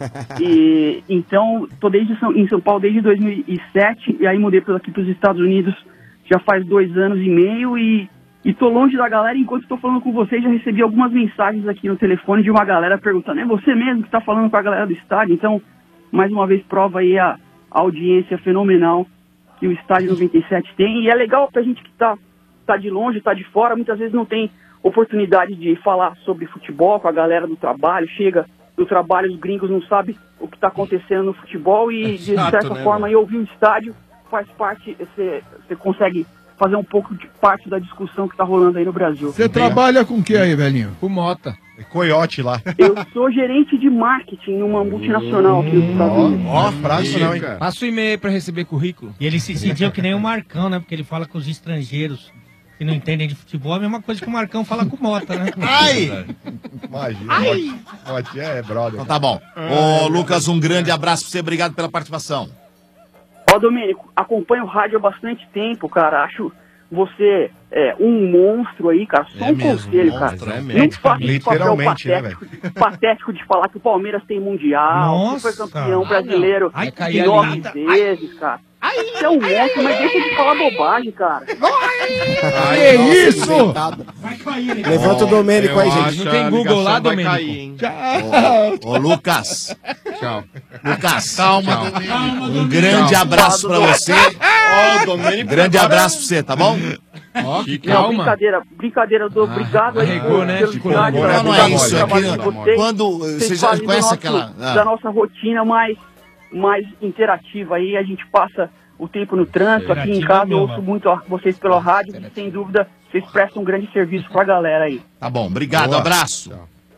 E, então, tô desde São, em São Paulo desde dois mil e sete, e aí mudei pra- aqui para os Estados Unidos já faz dois anos e meio, e, e tô longe da galera. Enquanto tô falando com vocês, já recebi algumas mensagens aqui no telefone de uma galera perguntando: é você mesmo que tá falando com a galera do estádio? Então, mais uma vez, prova aí a, a audiência fenomenal que o Estádio noventa e sete tem, e é legal pra gente que tá, tá de longe, tá de fora, muitas vezes não tem oportunidade de falar sobre futebol com a galera do trabalho, chega do trabalho, os gringos não sabem o que está acontecendo no futebol e, de chato, certa né, forma, aí ouvir o estádio faz parte, você você consegue fazer um pouco de parte da discussão que está rolando aí no Brasil. Você trabalha com o que aí, velhinho? Com Mota. Coiote lá. Eu sou gerente de marketing numa multinacional aqui nos Estados Unidos. Ó, frase não, hein? Passa o e-mail pra receber currículo. E ele se sentiu que nem o Marcão, né? Porque ele fala com os estrangeiros que não entendem de futebol. A mesma coisa que o Marcão fala com o Mota, né? Ai! Imagina. Ai! Mote é brother. Então tá bom. Ô, Lucas, um grande abraço pra você. Obrigado pela participação. Ó, Domênico, acompanho o rádio há bastante tempo, cara. Acho você é, um monstro aí, cara. Só É um mesmo, conselho, monstro, cara. é mesmo. Não faça esse papel Literalmente, né, patético, patético de falar que o Palmeiras tem Mundial, Nossa. que foi campeão Ah, brasileiro não. Ai, de caí nove ali. vezes, cara. Você é um monstro, mas deixa de falar bobagem, cara. Que isso? Vai cair, Levanta o Domênico aí, gente. Não tem Google lá, Domênico? Ô, ô, Lucas. Tchau. Lucas. Calma, tchau. Domênico. Um grande abraço pra você. Ó, o Domênico. Grande agora- abraço pra você, tá bom? Ó, Não, Calma. brincadeira, brincadeira, do obrigado aí arregou, por- né? pelo Ficou estádio, louco. cara. Não, não é Obrigado isso. pelo É trabalho de que, vocês. quando Vocês você já fazem do conhece nosso- aquela. ah. da nossa rotina mais, mais interativa aí, a gente passa o tempo no trânsito, aqui em Interativa casa eu mesmo. ouço muito ó, vocês pela rádio, e sem dúvida vocês prestam um grande serviço pra galera aí. Tá bom, obrigado, Boa. abraço.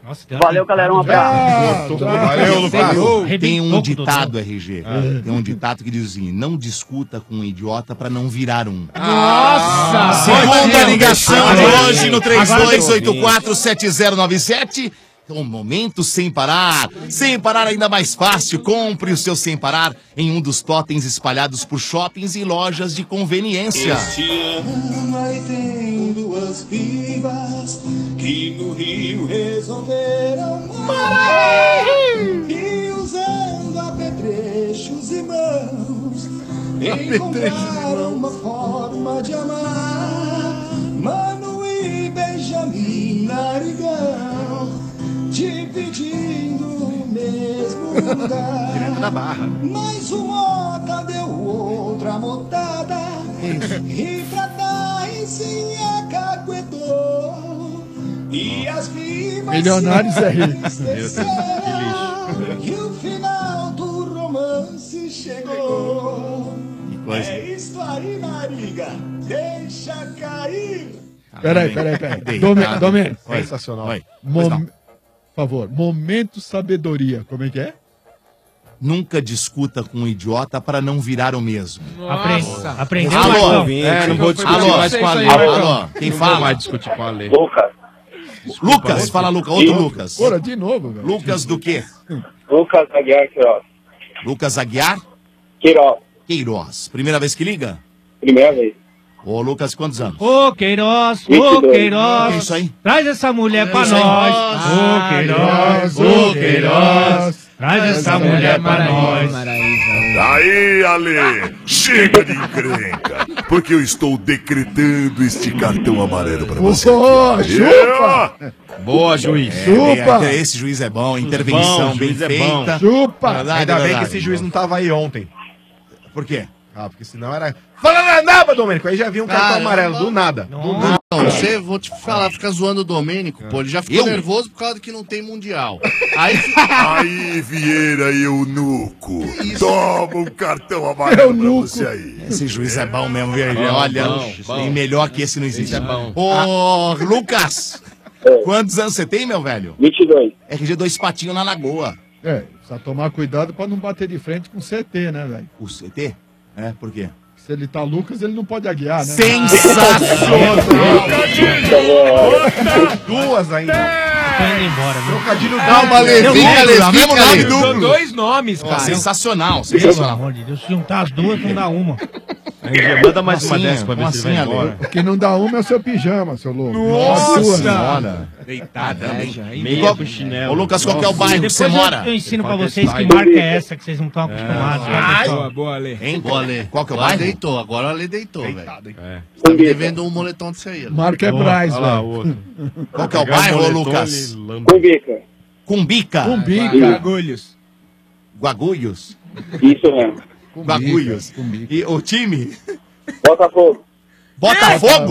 Valeu, galera, um abraço. Valeu, Lucas. Tem um ditado, R G. Tem um ditado que diz assim: não discuta com um idiota pra não virar um. Nossa! Segunda ligação de Agora- hoje no três agora- dois oito quatro sete zero nove sete. Um momento sem parar. Sem parar ainda mais fácil. Compre o seu sem parar em um dos totens espalhados por shoppings e lojas de conveniência. Este ano aí tem duas vivas que no Rio resolveram morar. E usando apetrechos e mãos encontraram uma forma de amar. Mano e Benjamin Narigão dividindo o mesmo lugar. Direto da Barra. Mas o Mota deu outra motada e pra dar em si acaguetou. E as vivas Milionários é rico. esqueceram que o final do romance chegou. coisa. É isso aí, Nariga. Deixa cair. Peraí, peraí, peraí. Deitado. Dome- Domênico. Oi. Sensacional. Oi. Mom- Pois não. Por favor, momento sabedoria. Como é que é? Nunca discuta com um idiota para não virar o mesmo. Nossa. Aprendeu, Alô? Marcão? É, não vou discutir Alô? mais com a Lê. Alô? Alô? Quem Não fala? vou mais discutir com a Lê. Lucas. Lucas, fala Lucas. Outro Lucas. Ora, de novo, velho. Lucas do quê? Lucas Aguiar Queiroz. Lucas Aguiar? Queiroz. Queiroz. Primeira vez que liga? Primeira vez. Ô, Lucas, quantos anos? Ô, Queiroz, ô, vinte e dois. Queiroz. Que isso aí? Traz essa mulher pra Isso aí. nós. Ah, Ô, Queiroz, ô, Queiroz. Traz essa mulher pra nós. Aí, Ale, chega de encrenca, porque eu estou decretando este cartão amarelo pra você. Ô, chupa! Boa, juiz. Chupa! É, esse juiz é bom, intervenção Bom, bem juiz é feita. bom. Chupa! Verdade, Ainda bem que verdade. esse juiz não tava aí ontem. Por quê? Ah, porque senão era... Fala nada, Domênico. Aí já vi um cartão Caramba. amarelo, do nada. Do nada. Não, você, vou te falar, fica zoando o Domênico, pô, ele já ficou Eu? nervoso por causa que não tem mundial. Aí, Aí, Vieira, eunuco, toma um cartão amarelo pra você aí. Esse juiz é bom mesmo, viu? Bom, Olha, bom, bom. tem melhor que esse não existe. Esse é bom. Ô, Lucas, quantos anos você tem, meu velho? vinte e dois. R G dois patinhos na lagoa. É, precisa tomar cuidado pra não bater de frente com o C T, né, velho? O C T? É, por quê? Se ele tá Lucas, ele não pode aguiar, né? Duas ainda. Tô indo embora, viu? Trocadilho Dá uma levica, levica, mesmo nome duplo. duplo. Dois nomes, Ó, cara. sensacional, Pelo sensacional. amor de Deus, se juntar as duas, não dá uma. Manda mais uma Assim, dessa pra ver como se assim, ele vai Ale? embora. O que não dá uma é o seu pijama, seu louco. Nossa Duas. senhora. Deitada, Também. meia Qual- com chinelo. Ô, Lucas, qual que é o bairro que Depois você eu- mora? Eu ensino pra vocês que Vai. marca é essa que vocês não estão acostumados. tá, pessoal? boa, boa, Ale. Hein? Boa, Ale. Qual que é o Agora bairro? deitou, agora o Ale deitou, velho. É. Tá me devendo um moletom disso aí, Ale. Marca é Boa. Braz, Olha lá, velho. o outro. Qual que é o Pegar bairro, ô, moletom, Lucas? ele lambe. Cumbica. Cumbica. Cumbica. Bagulhos. Guagulhos. Isso mesmo. Guagulhos. E o time? Botafogo. Botafogo?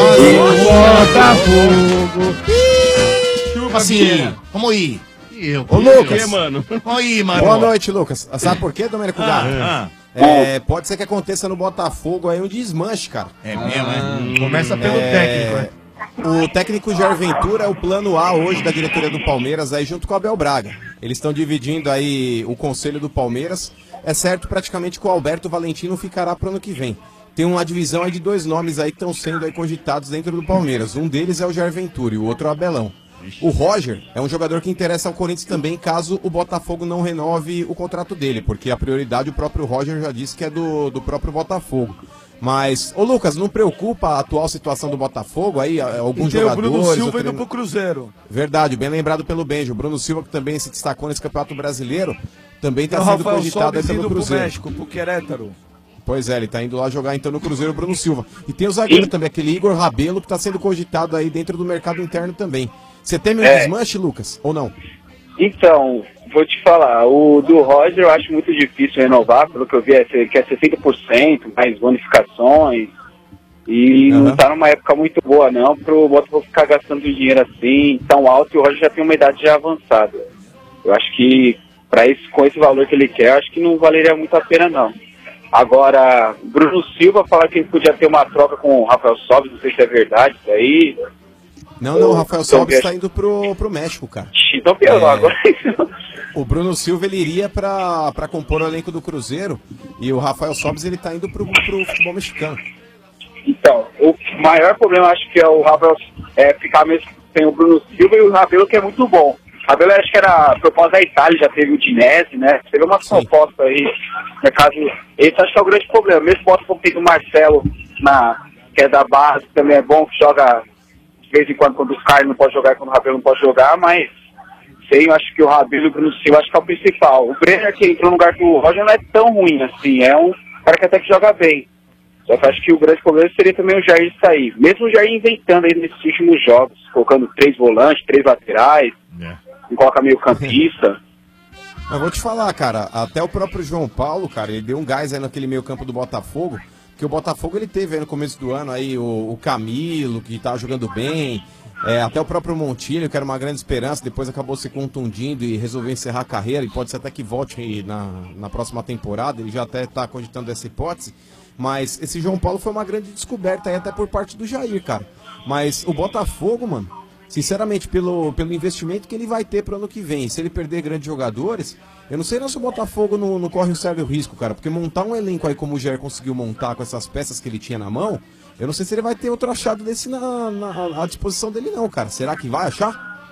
Botafogo. Chupa assim, vamos ir. E eu? Ô, Lucas. mano? Vamos ir, mano. Boa noite, Lucas. Sabe por quê, Domênico Gato? Ah, É, pode ser que aconteça no Botafogo aí um desmanche, cara. é mesmo, é? Começa pelo É, técnico, né? O técnico Jair Ventura é o plano A hoje da diretoria do Palmeiras aí junto com o Abel Braga. Eles estão dividindo aí o conselho do Palmeiras. É certo praticamente que o Alberto Valentino ficará pro ano que vem. Tem uma divisão aí de dois nomes aí que estão sendo aí cogitados dentro do Palmeiras. Um deles é o Jair Ventura e o outro é o Abelão. O Roger é um jogador que interessa ao Corinthians também caso o Botafogo não renove o contrato dele, porque a prioridade o próprio Roger já disse que é do, do próprio Botafogo. Mas, ô Lucas, não preocupa a atual situação do Botafogo aí? Alguns E tem o jogadores... Bruno Silva ou indo treino- pro Cruzeiro. Verdade, bem lembrado pelo Benjo. O Bruno Silva, que também se destacou nesse Campeonato Brasileiro, também Tem está o sendo Rafael cogitado aí Sobis pelo indo pro Cruzeiro. México, pro Querétaro. Pois é, ele tá indo lá jogar então no Cruzeiro, o Bruno Silva. E tem o zagueiro também, aquele Igor Rabelo, que tá sendo cogitado aí dentro do mercado interno também. Você teme um É. desmanche, Lucas? Ou não? Então, vou te falar, o do Roger eu acho muito difícil renovar, pelo que eu vi, é ser- que é sessenta por cento, mais bonificações, e não tá numa época muito boa não, pro Botafogo ficar gastando dinheiro assim, tão alto, e o Roger já tem uma idade já avançada. Eu acho que, pra esse, com esse valor que ele quer, eu acho que não valeria muito a pena não. Agora, Bruno Silva falar que ele podia ter uma troca com o Rafael Sobis, não sei se é verdade, isso aí... Não, não, o Rafael Então, Sobis viaja- tá indo pro, pro México, cara. Então piorou É. agora. O Bruno Silva, ele iria pra, pra compor o elenco do Cruzeiro e o Rafael Sobis, ele tá indo pro, pro futebol mexicano. Então, o maior problema acho que é o Rafael é ficar mesmo sem o Bruno Silva e o Rabelo, que é muito bom. O Rabelo acho que era proposta da Itália, já teve o Dinese, né? Teve uma proposta aí, no mercado. Esse acho que é o grande problema. Mesmo o Botafogo tem o Marcelo, na, que é da base, também é bom, que joga de vez em quando, quando os caras não podem jogar, quando o Rabelo não pode jogar, mas sei, eu acho que o Rabelo e o Bruno Silva acho que é o principal. O Brenner, que entrou no lugar do Roger, não é tão ruim assim, é um cara que até que joga bem. Só que eu acho que o grande problema seria também o Jair sair. Mesmo o Jair inventando aí nesses últimos jogos, colocando três volantes, três laterais, não coloca meio campista. Mas vou te falar, cara, até o próprio João Paulo, cara, ele deu um gás aí naquele meio campo do Botafogo, que o Botafogo ele teve aí no começo do ano aí o, o Camilo, que tava jogando bem, é, até o próprio Montilho, que era uma grande esperança, depois acabou se contundindo e resolveu encerrar a carreira, e pode ser até que volte aí na, na próxima temporada, ele já até tá cogitando essa hipótese, mas esse João Paulo foi uma grande descoberta aí até por parte do Jair, cara. Mas o Botafogo, mano, sinceramente, pelo, pelo investimento que ele vai ter pro ano que vem, se ele perder grandes jogadores, eu não sei não se o Botafogo não, não corre um sério risco, cara, porque montar um elenco aí como o Jair conseguiu montar com essas peças que ele tinha na mão, eu não sei se ele vai ter outro achado desse na, na, à disposição dele não, cara. Será que vai achar?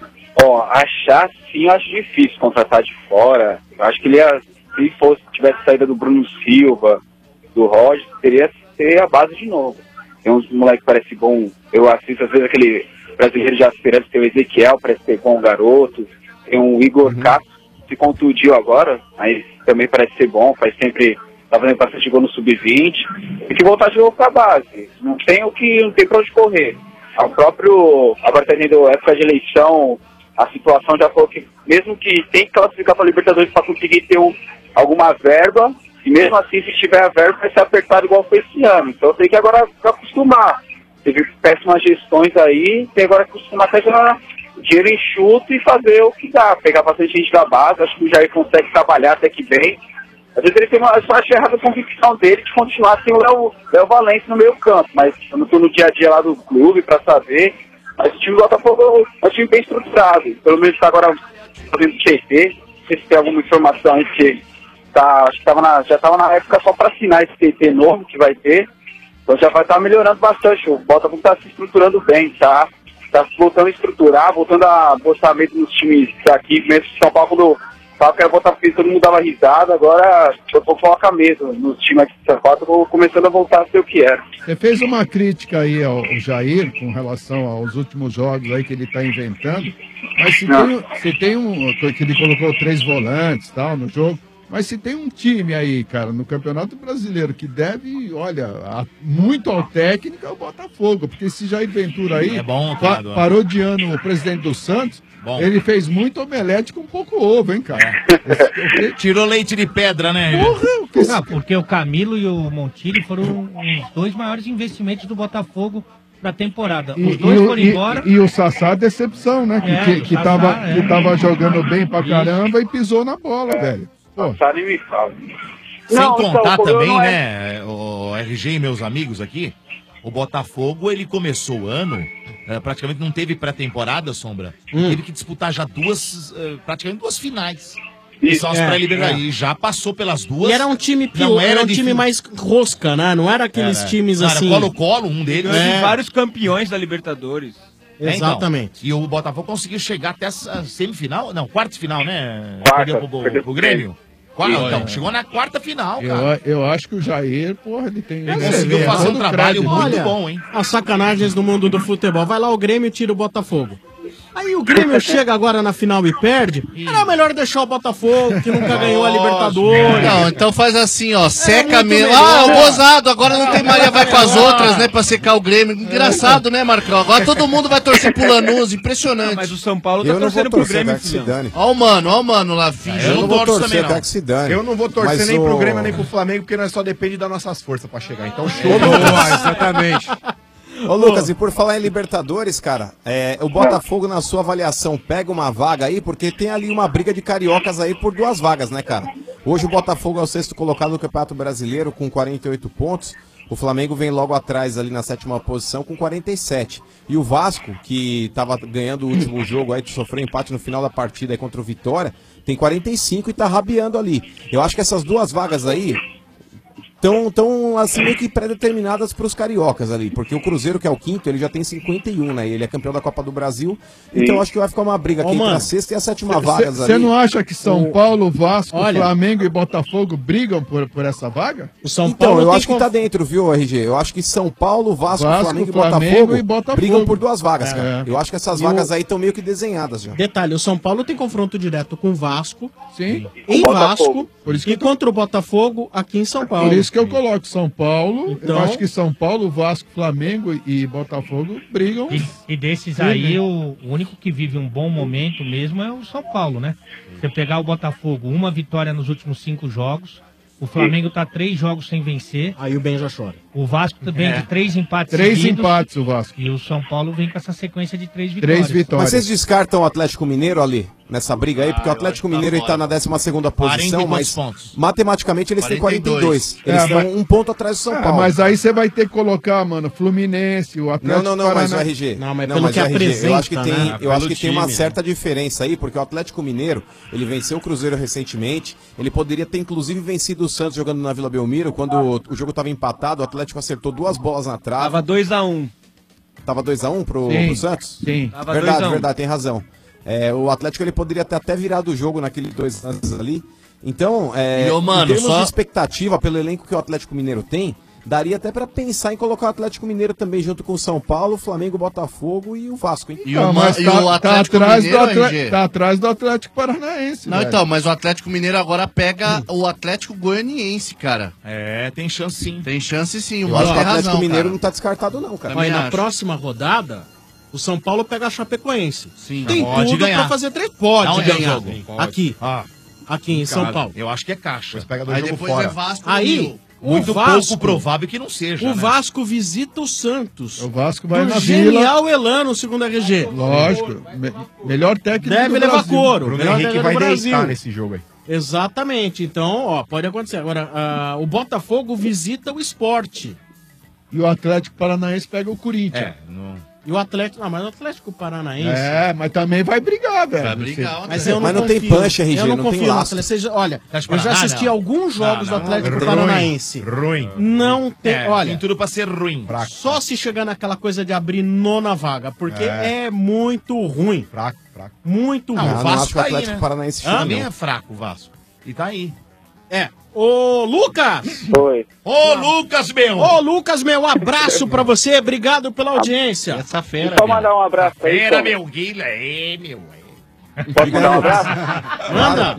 Ó, achar sim, eu acho difícil contratar de fora. Eu acho que ele ia, se fosse, tivesse saída do Bruno Silva, do Roger, teria que ser a base de novo. Tem uns moleques que parecem bom, eu assisto às vezes aquele brasileiro de aspirantes, tem o Ezequiel, parece ser bom garoto, tem um Igor Uhum. Castro, se contundiu agora, mas também parece ser bom, faz sempre, tá fazendo bastante gol no sub vinte, tem que voltar de novo pra base, não tem o que, não tem pra onde correr. O próprio, agora tá tendo época de eleição, a situação já falou que, mesmo que tem que classificar pra Libertadores pra conseguir ter um, alguma verba, e mesmo assim, se tiver a verba, vai ser apertado igual foi esse ano. Então tem que agora acostumar. Teve péssimas gestões aí, tem agora que acostumar até ganhar dinheiro enxuto e fazer o que dá. Pegar bastante gente da base, acho que o Jair consegue trabalhar até que bem. Às vezes ele tem uma, eu só acho errada a convicção dele de continuar sem o Léo, Léo Valente no meio campo, mas eu não tô no dia a dia lá do clube pra saber. Mas o time do Botafogo é um time bem estruturado, pelo menos tá agora fazendo T T, não sei se tem alguma informação aí que tá, acho que tava na, já estava na época só para assinar esse T T novo que vai ter, então já vai estar melhorando bastante. O Botafogo está se estruturando bem, tá? Está voltando a estruturar, voltando a botar medo nos times daqui, mesmo de São Paulo, quando falava que era Botafogo, todo mundo dava risada, agora eu vou colocar medo nos times aqui de São Paulo, eu vou começando a voltar a ser o que era. Você fez uma crítica aí ao, ao Jair com relação aos últimos jogos aí que ele está inventando, mas se tem, se tem um, que ele colocou três volantes tal no jogo, mas se tem um time aí, cara, no Campeonato Brasileiro que deve, olha, a- muito ao técnico é o Botafogo, porque esse Jair Ventura aí É bom, pa- treinador. parou de ano o presidente do Santos, Bom. ele fez muito omelete com pouco ovo, hein, cara? Tirou leite de pedra, né? Não, porque o Camilo e o Montilho foram os dois maiores investimentos do Botafogo da temporada. E, Os dois e o- foram e- embora. e o Sassá, decepção, né? Que, É, que, o que, Sassá, tava, é. que tava jogando bem pra caramba e pisou na bola, velho. Pô. Tá, nem me fala. Sem Não, contar então, o problema também, não é- né, o R G e meus amigos aqui, o Botafogo, ele começou o ano, eh, praticamente não teve pré-temporada, Sombra, Hum. teve que disputar já duas, eh, praticamente duas finais. Que Isso, são as é, pré-libertadores. é. E já passou pelas duas. E era um time pior, Não era um difícil. time mais rosca, né? Não era aqueles Era. times Não, era assim. Colo-Colo, um deles. É. Tem vários campeões da Libertadores. É, então. Exatamente. E o Botafogo conseguiu chegar até essa semifinal, não, quarta de final, né? Quarta, Perdeu pro, pro, perdeu pro pro Grêmio. Quarta, Isso. então, chegou na quarta final, Eu, cara. eu acho que o Jair, porra, ele tem. Ele conseguiu fazer um trabalho muito Olha, bom, hein? As sacanagens do mundo do futebol. Vai lá o Grêmio e tira o Botafogo. Aí o Grêmio chega agora na final e perde. Era melhor deixar o Botafogo, que nunca ganhou a Libertadores. Não, então faz assim, ó, seca muito mesmo. melhor. Ah, o gozado, agora não tem Maria vai com as outras, né, pra secar o Grêmio. Engraçado, né, Marcão? Agora todo mundo vai torcer pro Lanús, impressionante. Mas o São Paulo tá Eu não vou torcendo pro torcer, Grêmio, quero que se filhão. dane. Ó o mano, ó o mano lá, finge. Eu não vou torcer, também, não. quero que se dane. Eu não vou torcer Mas nem o- pro Grêmio nem pro Flamengo, porque nós só depende das nossas forças pra chegar. Então show. Boa, exatamente. Ô Lucas, e por falar em Libertadores, cara, é, o Botafogo, na sua avaliação, pega uma vaga aí, porque tem ali uma briga de cariocas aí por duas vagas, né, cara? Hoje o Botafogo é o sexto colocado no Campeonato Brasileiro com quarenta e oito pontos. O Flamengo vem logo atrás ali na sétima posição com quarenta e sete. E o Vasco, que estava ganhando o último jogo, aí sofreu empate no final da partida aí contra o Vitória, tem quarenta e cinco e tá rabiando ali. Eu acho que essas duas vagas aí estão tão, assim, meio que pré-determinadas para os cariocas ali, porque o Cruzeiro, que é o quinto, ele já tem cinquenta e um, né? Ele é campeão da Copa do Brasil, então acho que vai ficar uma briga aqui Ô, entre mano, a sexta e a sétima vagas ali. Você não acha que São O- Paulo, Vasco, Olha- Flamengo e Botafogo brigam por, por essa vaga? O São Então, eu acho que tá dentro, viu, R G? Eu acho que São Paulo, Vasco, Vasco, Flamengo, e, Flamengo Botafogo e Botafogo. brigam por duas vagas, É. cara. Eu acho que essas E vagas o- aí estão meio que desenhadas já. Detalhe, o São Paulo tem confronto direto com o Vasco. Sim. Em Com o Vasco. Botafogo. Por isso que e contra o Botafogo aqui em São Paulo. Por isso que eu coloco São Paulo. Então- Eu acho que São Paulo, Vasco, Flamengo e Botafogo brigam. E, e desses Sim, aí, né? o único que vive um bom momento mesmo é o São Paulo, né? Você pegar o Botafogo, uma vitória nos últimos cinco jogos. O Flamengo tá três jogos sem vencer. Aí o Ben já chora. O Vasco vem É. de três empates Três seguidos. empates o Vasco. E o São Paulo vem com essa sequência de três vitórias. Mas vocês descartam o Atlético Mineiro ali, nessa briga aí? Porque o Atlético Mineiro ele tá na décima segunda posição, quarenta e mas quantos pontos? matematicamente eles têm quarenta e dois. É, Eles mas- estão um ponto atrás do São É, Paulo. mas aí você vai ter que colocar, mano, Fluminense, o Não, Atlético não, não, mas o Paraná- R G. Não, mas Não, pelo mas que o R G, apresenta, eu acho que tem, né? eu acho Pelo que tem uma time, certa diferença aí, porque o Atlético Mineiro, ele venceu o Cruzeiro recentemente, ele poderia ter inclusive vencido o Santos jogando na Vila Belmiro, quando o, o jogo estava empatado, o Atlético acertou duas bolas na trave. Tava dois a um. Tava dois a um pro, Sim, pro Santos? Sim. Tava Verdade, dois a um. verdade, tem razão. É, o Atlético ele poderia ter até virado o jogo naqueles dois anos ali. Então, é, E, ô, mano, em termos só- de expectativa, pelo elenco que o Atlético Mineiro tem, daria até pra pensar em colocar o Atlético Mineiro também junto com o São Paulo, Flamengo, Botafogo e o Vasco, hein? Não, mas tá, tá atrás do Atle- tá atrás do Atlético Paranaense. Não, velho. então, mas o Atlético Mineiro agora pega o Atlético Goianiense, cara. É, tem chance sim. Tem chance sim, o Eu acho Mano que o tem Atlético razão, Mineiro cara. não tá descartado não, cara. Mas na acho. próxima rodada, o São Paulo pega a Chapecoense. Sim. Tem Pode tudo ganhar. pra fazer três. Pode Aonde é o ganhar. jogo? Pode. Aqui. Ah. Aqui em São Cara, Paulo. Eu acho que é caixa. Pega do Aí jogo depois fora. é Vasco Aí, o Muito Vasco- pouco provável que não seja. O né? Vasco visita o Santos. O Vasco vai do na genial Vila. Elano, segundo a R G. Lógico. Me- melhor técnico Deve do levar Brasil. couro. Bruno Melhor Henrique técnico vai do Brasil. deitar nesse jogo aí. Exatamente. Então, ó, pode acontecer. Agora, ah, o Botafogo visita o Sport. E o Atlético Paranaense pega o Corinthians. É, não... E o Atlético... Não, mas o Atlético Paranaense... É, mas também vai brigar, velho. Vai brigar, Você- Mas eu não Mas não tem confio. punch, R G, Eu não, não tem confio no laço. Atlético. Seja, olha, Atlético eu já Paranaense, assisti não. alguns jogos Não, do não, Atlético ruim, Paranaense. Ruim. Não tem... É, olha, tem tudo pra ser ruim. Fraco. só se chegar naquela coisa de abrir nona vaga, porque é, É. muito ruim. Fraco, fraco. Muito Não, ruim. Ah, o não Vasco acho que o tá aí, Atlético né? Paranaense chega, Também não. é fraco o Vasco. E tá aí. É. Ô, Lucas! Oi. Ô, Lucas, meu! Ô, Lucas, meu, abraço pra você. Obrigado pela audiência. Essa fera, Só mandar um abraço aí. Era pô. meu Guilherme, é, meu. é. Posso mandar um abraço? Manda.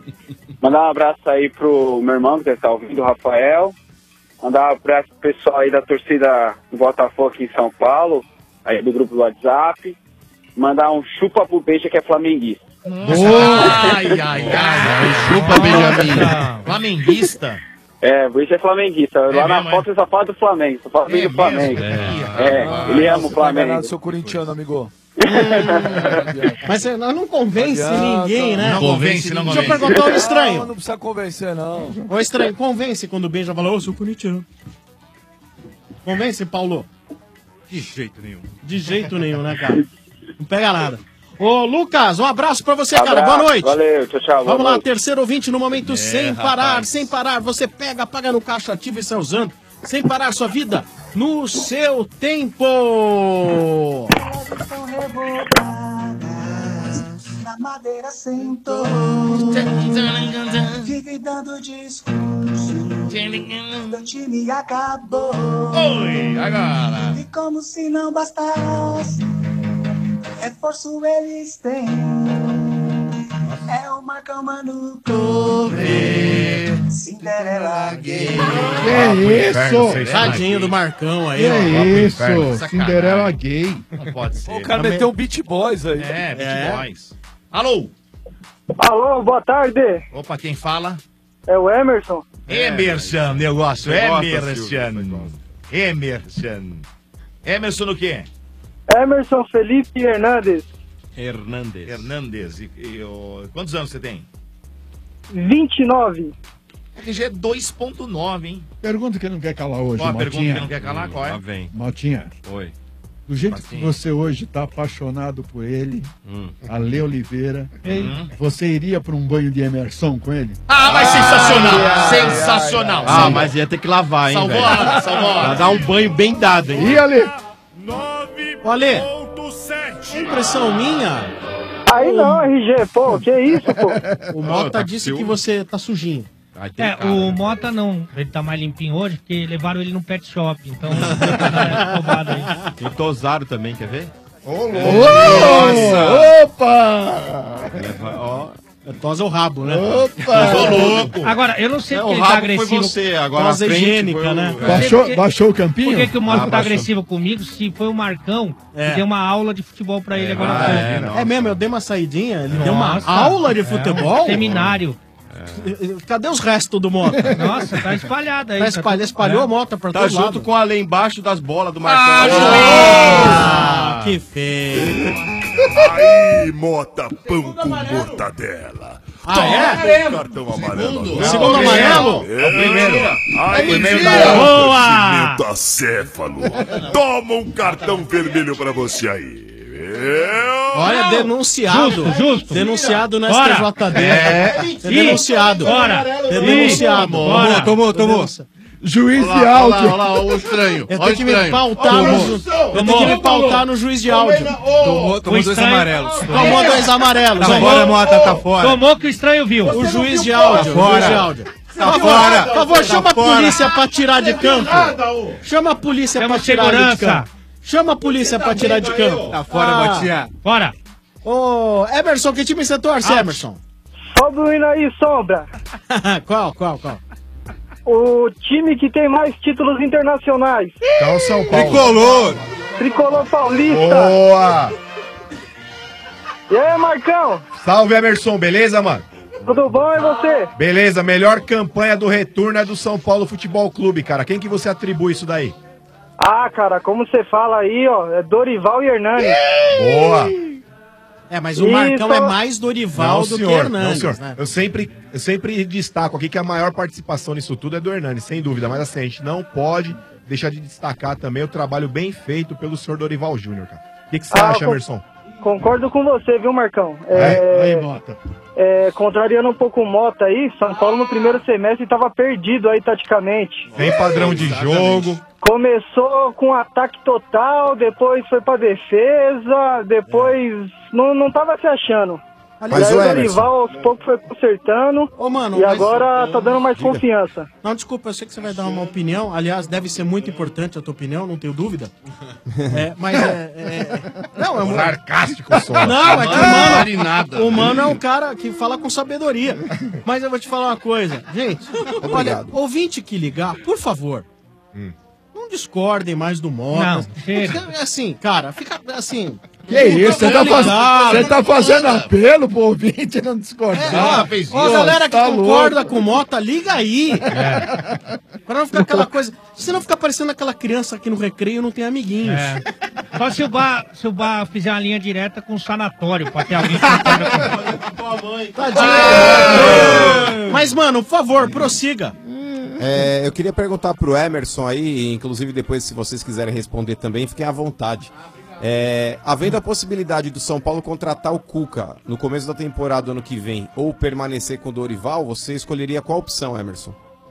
Mandar um abraço aí pro meu irmão que está ouvindo, o Rafael. Mandar um abraço pro pessoal aí da torcida do Botafogo aqui em São Paulo, aí do grupo do WhatsApp. Mandar um chupa pro Beixa que é flamenguista. Ai, ai, ai. Chupa, Benjamin. Flamenguista. É, o Beixa é flamenguista. Lá mesmo, na é? foto você só fala do Flamengo, só fala bem É do Flamengo. mesmo? É, ele ama o Você tá enganado, Flamengo. seu corintiano, amigo. Mas você não não convence Adianta. ninguém, né? Não convence, não Deixa eu convence. perguntar ao Não, estranho. não precisa convencer, não. Ô, estranho, convence quando o Ben já falou, ô, sou corintiano. Convence, Paulo? De jeito nenhum. De jeito nenhum, né, cara? Não pega nada. Ô, Lucas, um abraço pra você, cara. Abraço, Boa noite. Valeu, tchau, tchau. boa Vamos lá, noite. terceiro ouvinte no momento sem parar, rapaz. sem parar. Você pega, paga no caixa ativo e sai usando. Sem parar sua vida no seu tempo. São revoltadas, na madeira sentou, vive dando discurso, meu time acabou. Oi, agora. E como se não bastasse, reforço eles têm. É o Marcão Mano Couve, Cinderela gay. Que isso? Tadinho do Marcão aí, Que ó. isso? Sacanagem. Cinderela gay. Não pode ser. O cara Também- meteu o Beat Boys aí. É, Beat É. Boys. Alô? Alô, boa tarde. Opa, quem fala? É o Emerson. Emerson, eu gosto. Você gosta, Emerson. Silvio? Emerson. Emerson o quê? Emerson Felipe Hernandes, Hernandes. Hernandes. E, e, o- quantos anos você tem? vinte e nove. R G é dois ponto nove, hein? Pergunta que não quer calar hoje, Qual a Maltinha. pergunta que não quer calar? Qual é? Lá vem. Maltinha. Oi. Do jeito Assim. que você hoje tá apaixonado por ele, Hum. Ale Oliveira, Hum. você iria para um banho de imersão com ele? Ah, mas sensacional! Sensacional! Ah, mas ia ter que lavar, hein, Salvou velho? a hora, salvou a hora. Ia dar um banho bem dado, hein? E Ale? Olha, impressão minha. Aí não, R G, pô, que isso, pô? O Mota tá disse seu- que você tá sujinho. É, o Mota não, ele tá mais limpinho hoje, porque levaram ele no pet shop, então tá roubado aí. E tosaram também, quer ver? Ô, louco! Nossa! Opa! Leva- ó. É tosa o rabo, né? Opa! Tô louco. Agora, eu não sei É, porque o ele tá rabo foi agressivo. você, agora Tosa a frente higiênica, foi o- né? Não sei Baixou, porque- baixou o campinho? Por que, que o Mota Ah, tá baixou. agressivo comigo se foi o Marcão É. que deu uma aula de futebol pra ele agora? há pouco? é, não. É mesmo, eu dei uma saidinha, ele deu uma Nossa. aula de É, futebol? um seminário. Cadê os restos do Mota? Nossa, tá espalhado aí. Tá espalhado, espalhou É. a Mota pra Tá todo junto lado. com a lei embaixo das bolas do Ah, Marcão. Ah, que feio. Aí, Mota, pão com mortadela. Ah, é? Toma um cartão amarelo agora. Segundo amarelo? É o primeiro. Aí, o primeiro mentira. da- Boa! Céfalo. Toma um cartão vermelho pra você aí. Eu... Olha, denunciado. Justo, justo. Denunciado no Bora. S T J D. É. É denunciado. Bora. É denunciado. Bora. Tomou, tomou. Juiz Olha de lá, olha áudio. lá, olha lá, o estranho. Eu Olha o tenho que me estranho. pautar no, eu tenho que me pautar no juiz de áudio. Tomou, tomou dois estranho- amarelos. Tomou dois amarelos. Tá aí. fora, Mota, tá fora. Tomou que o estranho viu. O juiz de áudio. Tá O juiz de fora. áudio. Tá Por favor, fora. Por favor, Tá chama a fora. polícia pra tirar de campo. Chama a polícia Chama pra tirar ele de segurança. campo. Chama a polícia pra tirar de campo. Tá fora, Ah. Motinha. Bora. Ô, Emerson, que time você torce, Emerson? Sobe o hino aí, Sombra. Qual, qual, qual? O time que tem mais títulos internacionais. Então, São Paulo. Tricolor. Tricolor Paulista. Boa! E aí, Marcão? Salve, Emerson, beleza, mano? Tudo bom e você? Beleza, melhor campanha do retorno é do São Paulo Futebol Clube, cara. Quem que você atribui isso daí? Ah, cara, como você fala aí, ó, é Dorival e Hernani. Boa! É, mas o Isso. Marcão é mais Dorival do que Hernandes, não, senhor. né? Eu sempre, eu sempre destaco aqui que a maior participação nisso tudo é do Hernani, sem dúvida. Mas assim, a gente não pode deixar de destacar também o trabalho bem feito pelo senhor Dorival Júnior, cara. O que, que você Ah, acha, com- Emerson? Concordo com você, viu, Marcão? É? Aí, Mota. é, contrariando um pouco o Mota aí, São Paulo no primeiro semestre estava perdido aí taticamente. Sem padrão de jogo. Começou com ataque total, depois foi pra defesa, depois não, não tava se achando. Mas e aí o o Emerson- Dorival aos poucos foi consertando Ô, mano, e mas- agora tá dando mais confiança. Não, desculpa, eu sei que você vai dar uma opinião. Aliás, deve ser muito importante a tua opinião, não tenho dúvida. É, mas é. é- Não, é um. Sarcástico, só. Não, é que o Vale mano, nada. o mano é um cara que fala com sabedoria. Mas eu vou te falar uma coisa. Gente, olha, ouvinte que ligar, por favor. Não discordem mais do Mota. Não, chega. É assim, cara, fica assim. Que isso? Você tá, Fica faz... ligado. você tá fazendo apelo pro ouvinte não discordar. É, ó, ó, a galera que Tá concorda louco. com o Mota, liga aí. Pra não ficar aquela coisa. Se não ficar parecendo aquela criança que no recreio não tem amiguinhos. É. Só se o Bar, se o Bar fizer uma linha direta com o sanatório, pra ter alguém que concorda com Tadinho. Mas, mano, por favor, prossiga. É, eu queria perguntar pro Emerson aí, inclusive depois, se vocês quiserem responder também, fiquem à vontade. É, havendo a possibilidade do São Paulo contratar o Cuca no começo da temporada ano que vem ou permanecer com o Dorival, você escolheria qual opção, Emerson?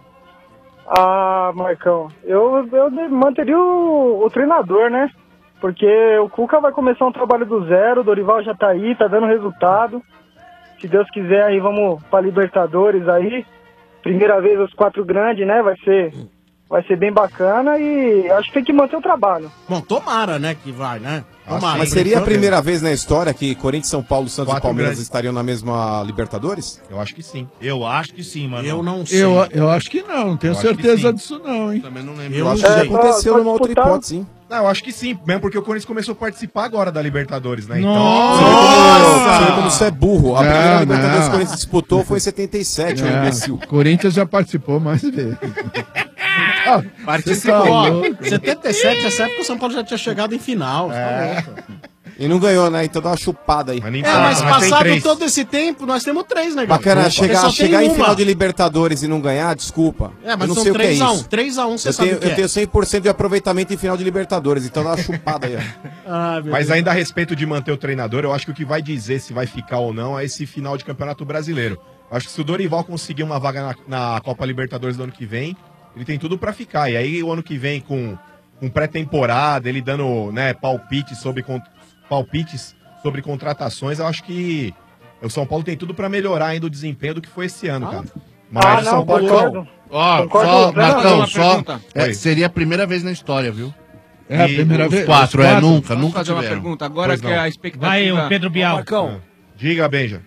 Ah, Marcão, eu, eu de- manteria o, o treinador, né? Porque o Cuca vai começar um trabalho do zero, o Dorival já tá aí, tá dando resultado. Se Deus quiser, aí vamos pra Libertadores aí. Primeira vez os quatro grandes, né? Vai ser, vai ser bem bacana e acho que tem que manter o trabalho. Bom, tomara, né, que vai, né? Tomara. Mas seria a primeira vez na história que Corinthians, São Paulo, Santos Quatro e Palmeiras grandes. estariam na mesma Libertadores? Eu acho que sim. Eu acho que sim, mano. Eu não sei. Eu, eu acho que não, não tenho Eu acho que certeza sim. disso não, hein? Também não lembro. Eu Eu não acho que já sei. aconteceu Só- só numa outra disputar- hipótese, hein? Não, eu acho que sim, mesmo porque o Corinthians começou a participar agora da Libertadores, né? Você vê como- você vê como você é burro. A Não, primeira Libertadores não. que o Corinthians disputou foi em setenta e sete, ô É, imbecil. o Corinthians já participou mais vezes. Ah, Participou. você tá Ó, louco. setenta e sete, nessa época o São Paulo já tinha chegado em final. Tá louco. E não ganhou, né? Então dá uma chupada aí. É, mas passado todo esse tempo, nós temos três, né, cara? Bacana, chegar, Só tem chegar em uma. final de Libertadores e não ganhar, desculpa. É, mas eu não são sei o que é três a um. isso. três a um, você eu sabe tenho, o que Eu é. tenho cem por cento de aproveitamento em final de Libertadores, então dá uma chupada aí. ó. Ah, meu Mas Deus. ainda a respeito de manter o treinador, eu acho que o que vai dizer se vai ficar ou não é esse final de Campeonato Brasileiro. Eu acho que se o Dorival conseguir uma vaga na, na Copa Libertadores do ano que vem, ele tem tudo pra ficar. E aí o ano que vem, com, com pré-temporada, ele dando, né, palpites sobre, con- palpites sobre contratações, eu acho que o São Paulo tem tudo pra melhorar ainda o desempenho do que foi esse ano, cara. Mas Ah, o São não, Paulo concordo. Ó, Concordo só, plenamente. Marcão, Uma só. pergunta. é, Oi. seria a primeira vez na história, viu? É a E primeira os vez? Quatro, Os é, quatro? nunca, Posso nunca fazer uma tiveram. pergunta? Agora Pois que não. a expectativa... Vai, o Pedro Bial. Ô, Marcão, Diga, Benja.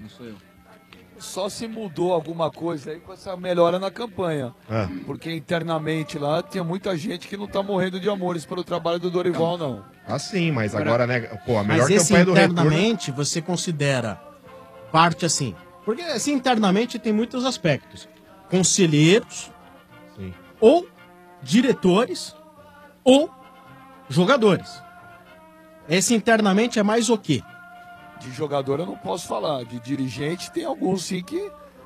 só se mudou alguma coisa aí com essa melhora na campanha. Ah. Porque internamente lá tinha muita gente que não tá morrendo de amores pelo trabalho do Dorival, não. Ah, sim, mas agora, né, pô, a melhor Mas esse campanha do retorno... internamente você considera parte assim. Porque assim, internamente tem muitos aspectos. Conselheiros, Sim. ou diretores, ou jogadores. Esse internamente é mais o quê? De jogador eu não posso falar. De dirigente tem alguns sim que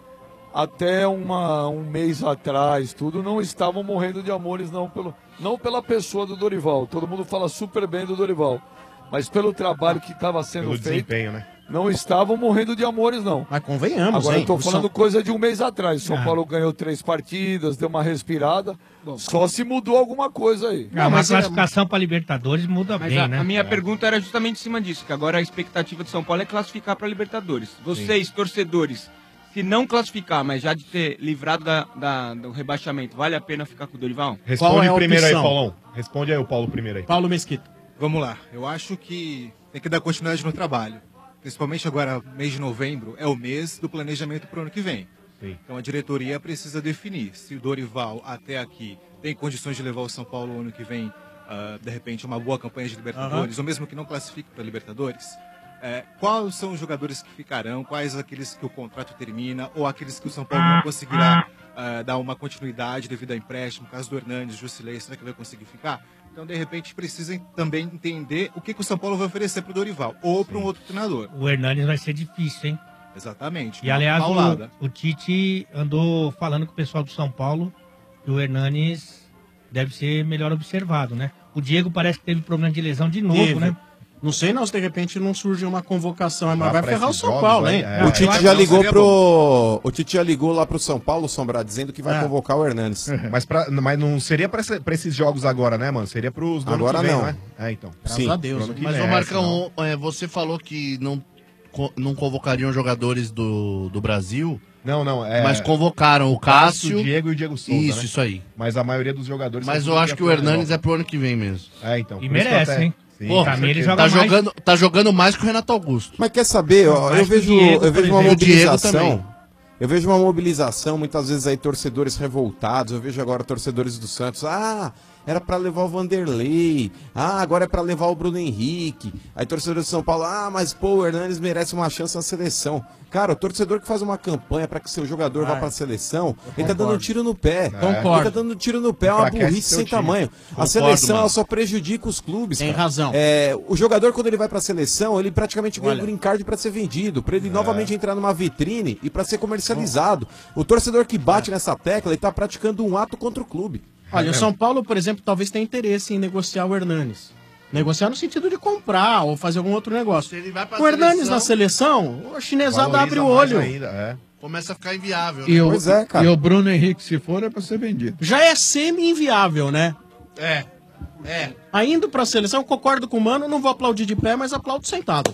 até uma, um mês atrás, tudo, não estavam morrendo de amores, não, pelo, não pela pessoa do Dorival. Todo mundo fala super bem do Dorival. Mas pelo trabalho que estava sendo Pelo feito, desempenho, né? não estavam morrendo de amores, não. Mas convenhamos, Agora hein? eu tô O falando São- coisa de um mês atrás. São Ah. Paulo ganhou três partidas, deu uma respirada. Só se mudou alguma coisa aí. Não, mas a classificação para Libertadores muda Mas bem, a, né? a minha pergunta era justamente em cima disso, que agora a expectativa de São Paulo é classificar para Libertadores. Vocês, torcedores, se não classificar, mas já de ter livrado da, da- do rebaixamento, vale a pena ficar com o Dorival? Responde primeiro aí, Paulão. Responde aí o Paulo primeiro aí. Paulo Mesquita. Vamos lá. Eu acho que tem que dar continuidade no trabalho. Principalmente agora, mês de novembro, é o mês do planejamento para o ano que vem. Sim. Então a diretoria precisa definir se o Dorival, até aqui, tem condições de levar o São Paulo o ano que vem, ah, de repente, uma boa campanha de Libertadores, ou mesmo que não classifique para Libertadores. É, quais são os jogadores que ficarão, quais aqueles que o contrato termina, ou aqueles que o São Paulo não conseguirá ah, dar uma continuidade devido a empréstimo, caso do Hernandes, Jusilei, será que vai conseguir ficar? Então, de repente, precisa também entender o que, que o São Paulo vai oferecer para o Dorival, ou para um outro treinador. O Hernandes vai ser difícil, hein? Exatamente. E uma aliás, paulada. o, o Tite andou falando com o pessoal do São Paulo que o Hernanes deve ser melhor observado, né? O Diego parece que teve problema de lesão de novo, Teve. né? Não sei não, se de repente não surge uma convocação, mas Ah, vai pra ferrar o esses São jogos, Paulo, vai- hein? é. O Tite já ligou pro. O Tite já ligou lá pro São Paulo, Sombra, dizendo que vai É. convocar o Hernandes. Mas, pra, mas não seria pra, esse- pra esses jogos agora, né, mano? Seria pros do ano Agora que vem, não. né? É, então. Sim. Pro ano que Mas, vem, ô é, Marcão, é, você falou que não, co- não convocariam jogadores do, do Brasil. Não, não. É... Mas convocaram o Cássio. o Diego e o Diego Souza. Isso, né? isso aí. Mas a maioria dos jogadores. Mas são eu tudo acho que o atuais, Hernanes ó. é pro ano que vem mesmo. É, então. E por isso que eu merece, até- hein? Sim, Pô, pra mim ele tá joga mais. jogando, tá jogando mais que o Renato Augusto. Mas quer saber, ó, Mais eu que o vejo, Diego, eu por vejo uma exemplo. O Diego mobilização. também. Eu vejo uma mobilização, muitas vezes aí torcedores revoltados. Eu vejo agora torcedores do Santos. Ah, era pra levar o Vanderlei. Ah, agora é pra levar o Bruno Henrique. Aí torcedor de São Paulo, ah, mas pô, o Hernanes merece uma chance na seleção. Cara, o torcedor que faz uma campanha pra que seu jogador vá Vai. pra seleção, ele tá concordo. dando um tiro no pé. Concordo. Ele tá dando um tiro no pé, é uma Enfraquece burrice seu sem time. tamanho. A Concordo, seleção, mano. ela só prejudica os clubes. Tem cara. razão. É, o jogador, quando ele vai pra seleção, ele praticamente ganha Olha. um green card pra ser vendido, pra É. ele novamente entrar numa vitrine e pra ser comercializado. O torcedor que bate nessa tecla, ele tá praticando um ato contra o clube. Olha, o São Paulo, por exemplo, talvez tenha interesse em negociar o Hernanes. Negociar no sentido de comprar ou fazer algum outro negócio. ele vai pra O Hernanes seleção- na seleção, a chinesada Valoriza abre o mais olho. ainda, é. Começa a ficar inviável. E o, Pois é, cara. e o Bruno Henrique, se for, é pra ser vendido. Já é semi-inviável, né? É. É. Ainda pra seleção, concordo com o Mano, não vou aplaudir de pé, mas aplaudo sentado.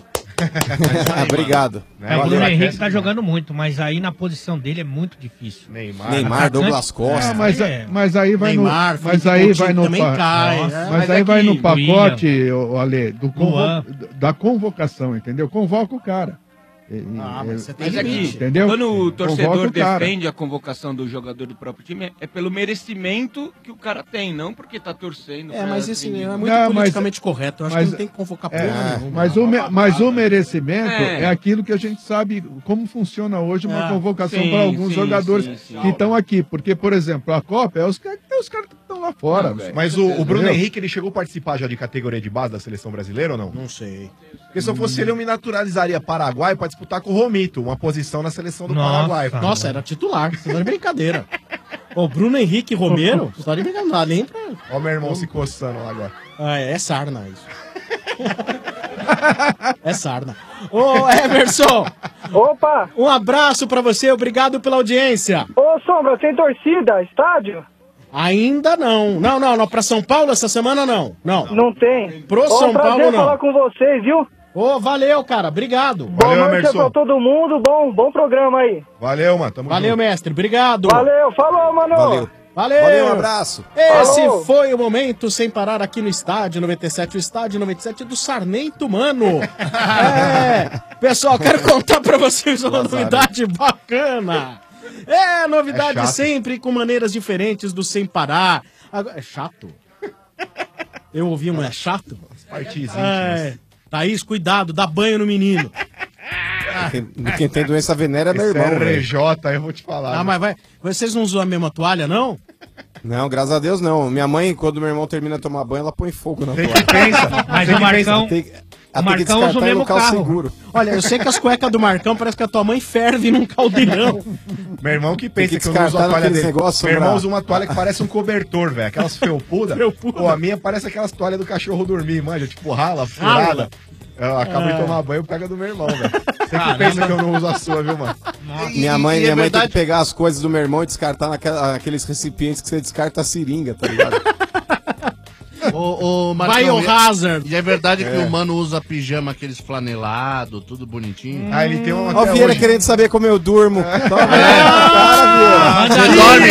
Obrigado. É, o Bruno Henrique tá jogando muito, mas aí na posição dele é muito difícil. Neymar, Neymar, Douglas Costa. Ah, mas, É. mas aí vai Neymar, no, mas Felipe aí Coutinho vai no também pa- cai, Nossa, né? mas, Mas aí é vai que no pacote, William. ô, Ale, do convo- Luan. da convocação, entendeu? Convoca o cara. E- e- Ah, mas você tem Mas limite. aqui, Entendeu? quando o torcedor Convoca o cara. defende a convocação do jogador do próprio time, é pelo merecimento que o cara tem, não porque tá torcendo. É, pra mas isso defender. é muito Não, mas- politicamente correto. Eu acho mas- que não tem que convocar É, porra nenhuma. mas, o, me- mas o merecimento É. é. aquilo que a gente sabe como funciona hoje uma É, convocação sim, para alguns sim, jogadores sim, sim. que estão aqui. Porque, por exemplo, a Copa é os caras que É os caras que estão lá fora, Não, velho. Mas o, o Bruno Entendeu? Henrique, ele chegou a participar já de categoria de base da seleção brasileira ou não? Não sei. Porque se eu fosse ele, eu me naturalizaria Paraguai pra disputar com o Romito, uma posição na seleção do Paraguai. Nossa, era titular. Você tá de brincadeira. O Bruno Henrique Romero, você tá de brincadeira. Não dá nem pra... Ó o meu irmão se coçando lá agora. Ah, é sarna isso. É sarna. Ô, Emerson! Opa! Um abraço pra você, obrigado pela audiência. Ô, Sombra, tem torcida? Estádio? Ainda não. Não, não, não. Pra São Paulo essa semana não. Não. Não tem. Pro Ô, São prazer Paulo não. falar com vocês, viu? Ô, valeu, cara. Obrigado. Boa noite pra todo mundo. Bom, bom programa aí. Valeu, mano. Tamo Valeu, junto. mestre. Obrigado. Valeu, falou, mano. Valeu. Valeu. Valeu, um abraço. Esse Falou. foi o momento sem parar aqui no Estádio noventa e sete, o Estádio noventa e sete do Sarmento, mano. É, pessoal, quero contar pra vocês uma novidade bacana. É, novidade É chato. sempre com maneiras diferentes do sem parar. Agora, é chato? Eu ouvi um é chato? Partes É, Thaís, cuidado, dá banho no menino. Quem, quem tem doença venérea é meu Esse irmão, é velho. R J, eu vou te falar. Ah, né? mas vai. Vocês não usam a mesma toalha, não? Não, graças a Deus não. Minha mãe, quando meu irmão termina de tomar banho, ela põe fogo na toalha. Mas o Marcão, Tem, o ela tem que Marcão usa o descartar em mesmo local carro. seguro. Olha, eu sei que as cuecas do Marcão parece que a tua mãe ferve num caldeirão. Meu irmão que pensa Tem que, que eu não uso a descartar toalha naqueles dele. negócios, Meu irmão Sombra. usa uma toalha que parece um cobertor, velho. Aquelas felpudas. Felpuda. Pô, a minha parece aquelas toalhas do cachorro dormir, manja. Tipo rala, furada. Rala. Eu acabo É. de tomar banho, pega do meu irmão, velho. Você que pensa que eu não uso a sua, viu, mano? Minha mãe, e minha é mãe verdade- tem que pegar as coisas do meu irmão e descartar naquela, naqueles recipientes que você descarta a seringa, tá ligado? Ô, ô, Marcão, Biohazard. E é verdade É. que o mano usa pijama, aqueles flanelado, tudo bonitinho. Ah, ele tem uma Ó, o até Vieira hoje. querendo saber como eu durmo. Toma, Ah, cara, Você dorme?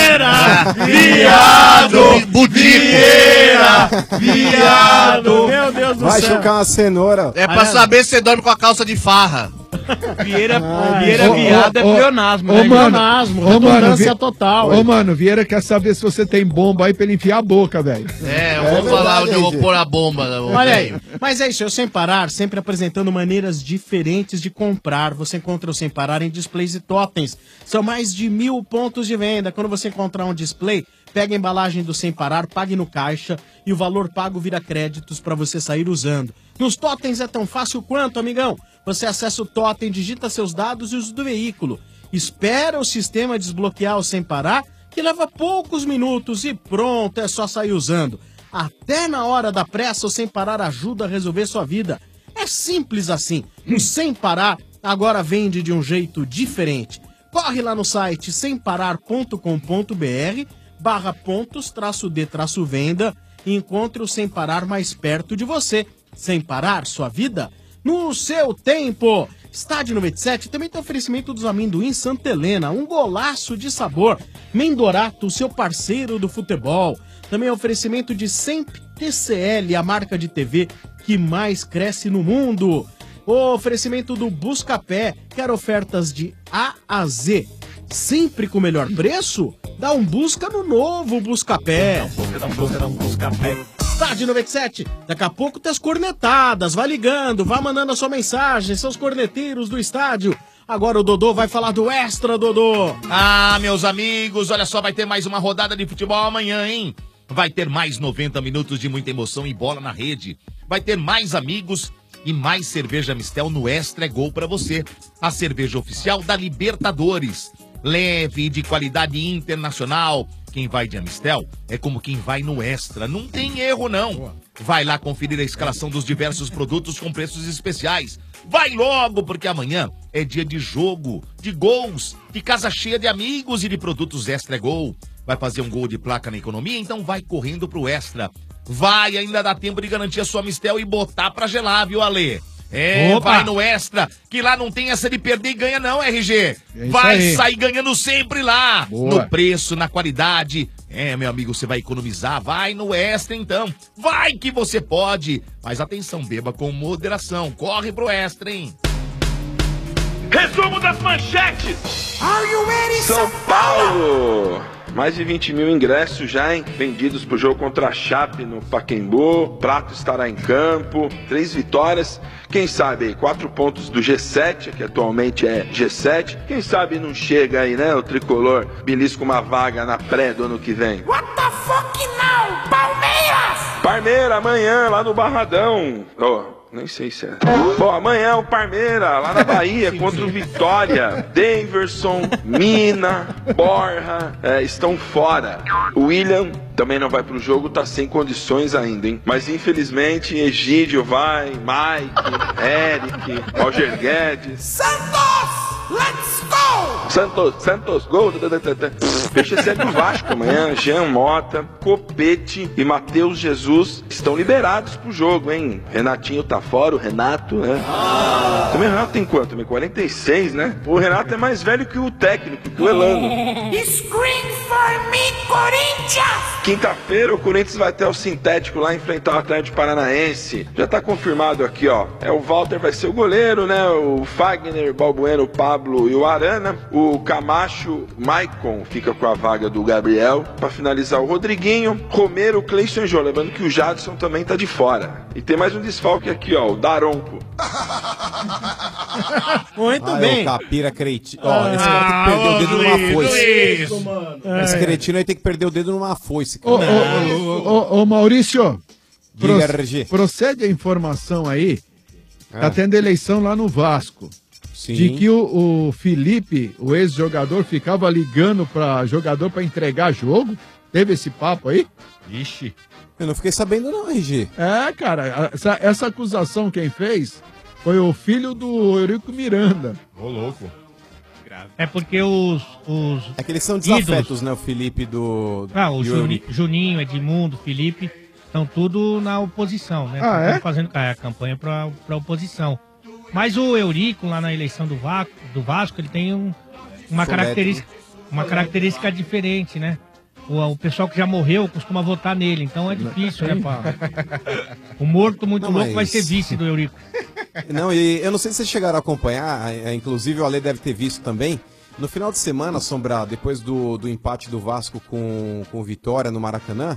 Viado! Budita! Viado! Meu Deus do Vai céu. chocar uma cenoura. É pra saber se você dorme com a calça de farra. Vieira, Ai, Vieira ô, viado ô, é ô, pleonasmo, ô, né? mano, Pleonasmo, ô, mano, redundância Vi- total. Ô, mano, Vieira quer saber se você tem bomba aí pra ele enfiar a boca, velho. É, eu vou verdade, falar onde eu vou gente. pôr a bomba. ô, Olha aí, velho. mas é isso, eu Sem Parar, sempre apresentando maneiras diferentes de comprar. Você encontra o Sem Parar em displays e totens. São mais de mil pontos de venda. Quando você encontrar um display, pega a embalagem do Sem Parar, pague no caixa e o valor pago vira créditos para você sair usando. Nos totens é tão fácil quanto, amigão. Você acessa o totem, digita seus dados e usa do veículo. Espera o sistema desbloquear o Sem Parar, que leva poucos minutos e pronto, é só sair usando. Até na hora da pressa, o Sem Parar ajuda a resolver sua vida. É simples assim. O Sem Parar agora vende de um jeito diferente. Corre lá no site semparar.com.br barra pontos traço D traço venda e encontre o Sem Parar mais perto de você. Sem Parar, sua vida no seu tempo. Estádio noventa e sete também tem oferecimento dos amendoins Santa Helena, um golaço de sabor. Mendorato, seu parceiro do futebol. Também oferecimento de Sempre T C L, a marca de T V que mais cresce no mundo. O oferecimento do Buscapé, quer ofertas de A a Z, sempre com o melhor preço? Dá um busca no novo Buscapé. Estádio noventa e sete, daqui a pouco tem as cornetadas, vai ligando, vai mandando a sua mensagem, seus corneteiros do estádio. Agora o Dodô vai falar do Extra, Dodô. Ah, meus amigos, olha só, vai ter mais uma rodada de futebol amanhã, hein? Vai ter mais noventa minutos de muita emoção e bola na rede. Vai ter mais amigos e mais cerveja Mistel no Extra é Gol pra você. A cerveja oficial da Libertadores. Leve e de qualidade internacional. Quem vai de Amistel é como quem vai no Extra. Não tem erro, não. Vai lá conferir a escalação dos diversos produtos com preços especiais. Vai logo, porque amanhã é dia de jogo, de gols, de casa cheia de amigos e de produtos Extra é Gol. Vai fazer um gol de placa na economia? Então vai correndo pro Extra. Vai, ainda dá tempo de garantir a sua Mistel e botar pra gelar, viu, Alê? É, Opa! vai no Extra, que lá não tem essa de perder e ganha não, R G. É isso Vai aí. sair ganhando sempre lá. Boa. No preço, na qualidade. É, meu amigo, você vai economizar. Vai no Extra, então. Vai que você pode. Mas atenção, beba com moderação. Corre pro Extra, hein? Resumo das manchetes. São Paulo. Mais de vinte mil ingressos já, hein? Vendidos pro jogo contra a Chape no Pacaembu. Prato estará em campo. Três vitórias. Quem sabe aí, quatro pontos do G sete, que atualmente é G sete. Quem sabe não chega aí, né? O tricolor belisca uma vaga na pré do ano que vem. What the fuck now? Palmeiras! Parmeira, amanhã, lá no Barradão. Ó. Nem sei se é. Bom, amanhã o Parmeira, lá na Bahia, contra o Vitória. Daverson, Mina, Borja, é, estão fora. O William também não vai pro jogo, tá sem condições ainda, hein? Mas infelizmente, Egídio vai, Mike, Eric, Roger Guedes. Santos! Let's go! Santos, Santos, gol. Peixe é do Vasco amanhã. Jean Mota, Copete e Matheus Jesus estão liberados pro jogo, hein? Renatinho tá fora, o Renato, né? Ah. Também o Renato tem quanto? Também quarenta e seis, né? O Renato é mais velho que o técnico, que o Elano. Scream for me, Corinthians! Quinta-feira o Corinthians vai ter o sintético lá enfrentar o Atlético Paranaense. Já tá confirmado aqui, ó. É, o Walter vai ser o goleiro, né? O Fagner, Balbuena, o Pablo e o Arana. O Camacho, Maicon fica com a vaga do Gabriel. Pra finalizar, o Rodriguinho, Romero, Cleison e Jô. Lembrando que o Jadson também tá de fora. E tem mais um desfalque aqui, ó. O Daronco. Muito Ah, bem. O Capira cretino. Ó, esse cara tem que perder o dedo numa foice. isso, mano. Esse É. cretino aí tem que perder o dedo numa foice. Ô, cara. ô, ô, ô, ô, Maurício, Diga, proce- R G. procede a informação aí, tá Ah. tendo eleição lá no Vasco, Sim. de que o, o Felipe, o ex-jogador, ficava ligando para jogador para entregar jogo. Teve esse papo aí? Ixi. Eu não fiquei sabendo não, R G. É, cara, essa, essa acusação quem fez foi o filho do Eurico Miranda. Ô, louco. É porque os. os É que eles são ídolos- desafetos, né? O Felipe do. Ah, o do Juni- Eurico. Juninho, Edmundo, Felipe, estão tudo na oposição, né? Ah, Tão é? fazendo é, a campanha para a oposição. Mas o Eurico, lá na eleição do Vasco, do Vasco ele tem um- uma, Soletre, característica, uma característica diferente, né? O, o pessoal que já morreu costuma votar nele, então é difícil, né? Pra... O morto muito Não, louco mas- vai ser vice do Eurico. Não, e eu não sei se vocês chegaram a acompanhar, é, inclusive o Ale deve ter visto também. No final de semana, Sombra, depois do, do empate do Vasco com, com o Vitória no Maracanã,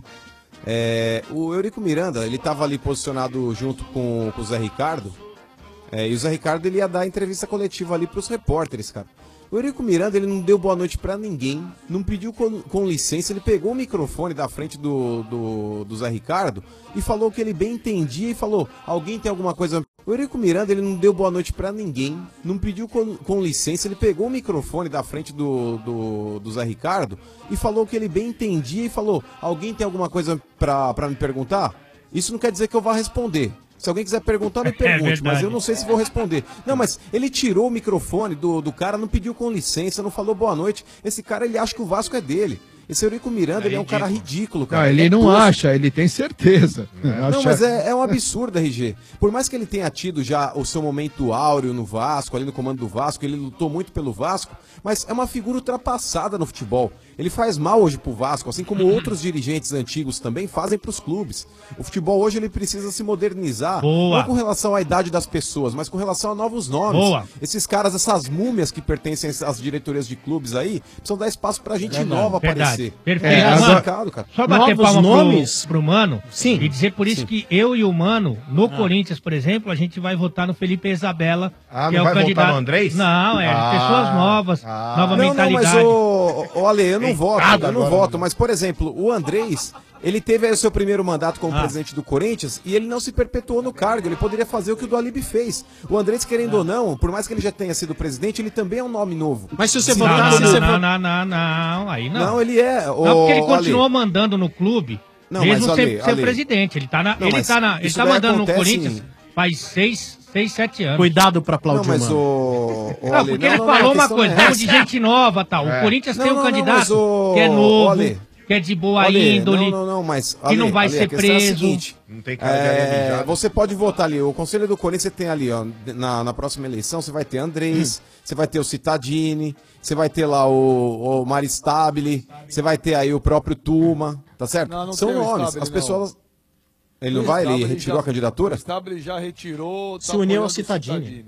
é, o Eurico Miranda, ele estava ali posicionado junto com, com o Zé Ricardo, é, e o Zé Ricardo ele ia dar entrevista coletiva ali para os repórteres, cara. O Eurico Miranda, ele não deu boa noite pra ninguém, não pediu com, com licença, ele pegou o microfone da frente do, do, do Zé Ricardo e falou que ele bem entendia e falou, alguém tem alguma coisa... O Eurico Miranda, ele não deu boa noite pra ninguém, não pediu com, com licença, ele pegou o microfone da frente do, do, do Zé Ricardo e falou que ele bem entendia e falou, alguém tem alguma coisa pra, pra me perguntar? Isso não quer dizer que eu vá responder. Se alguém quiser perguntar, me pergunte, mas eu não sei se vou responder. Não, mas ele tirou o microfone do, do cara, não pediu com licença, não falou boa noite. Esse cara, ele acha que o Vasco é dele. Esse Eurico Miranda, ele é um cara ridículo, cara. Não, ele é não tosco. acha, ele tem certeza. Não, Acha- mas é, é um absurdo, R G. Por mais que ele tenha tido já o seu momento áureo no Vasco, ali no comando do Vasco, ele lutou muito pelo Vasco, mas é uma figura ultrapassada no futebol. Ele faz mal hoje pro Vasco, assim como outros dirigentes antigos também fazem pros clubes. O futebol hoje ele precisa se modernizar, Boa. não com relação à idade das pessoas, mas com relação a novos nomes. Boa. Esses caras, essas múmias que pertencem às diretorias de clubes aí, precisam dar espaço pra gente Verdade, nova verdade. aparecer. Perfeito. É, Mano, complicado, cara. Só bater Novos palma nomes? pro, pro Mano Sim. e dizer por isso Sim. que eu e o Mano, no Ah. Corinthians, por exemplo, a gente vai votar no Felipe Isabella, Ah, que não é o vai votar candidato. no Andrés? Não, é Ah. pessoas novas, nova Não, mentalidade. não, mas o, o Ale, eu não voto, eu não agora, voto, mas por exemplo, o Andrés, ele teve aí o seu primeiro mandato como Ah. presidente do Corinthians e ele não se perpetuou no cargo, ele poderia fazer o que o Dualib fez. O Andrés, querendo ou não, por mais que ele já tenha sido presidente, ele também é um nome novo. Mas se você Não, votasse, não, você não, vo- não, não, não, aí não. Não, ele é. Não, porque ele ô, continuou Ale. mandando no clube, Não, mesmo mas, sem Ale, ser Ale. presidente. Ele tá, na, Não, ele mas tá, na, ele isso tá daí mandando acontece no Corinthians em- faz seis, seis, sete anos. Cuidado pra Não, aplaudir, mas mano. o. o Não, Ale, porque não, ele não, não, falou a uma questão coisa, é vamos de essa. gente nova tal. É. O Corinthians Não, tem um não, não, candidato mas o- que é o novo, Ale. que é de boa Ale, índole, não, não, não, mas, que Ale, não vai Ale, a ser questão é a preso. seguinte, Não tem cara de É, areia mijada. você pode votar ali. O Conselho do Corinthians você tem ali, ó, na, na próxima eleição, você vai ter Andrés, você vai ter o Cittadini, você vai ter lá o, o Maristabile, você vai ter aí o próprio Tuma, tá certo? Não, não São tem o nomes. Stabile, As não. pessoas. Ele não O vai? Ele Stabile retirou já- a candidatura? O Stabile já retirou. Se uniu ao apoiando o Cittadini.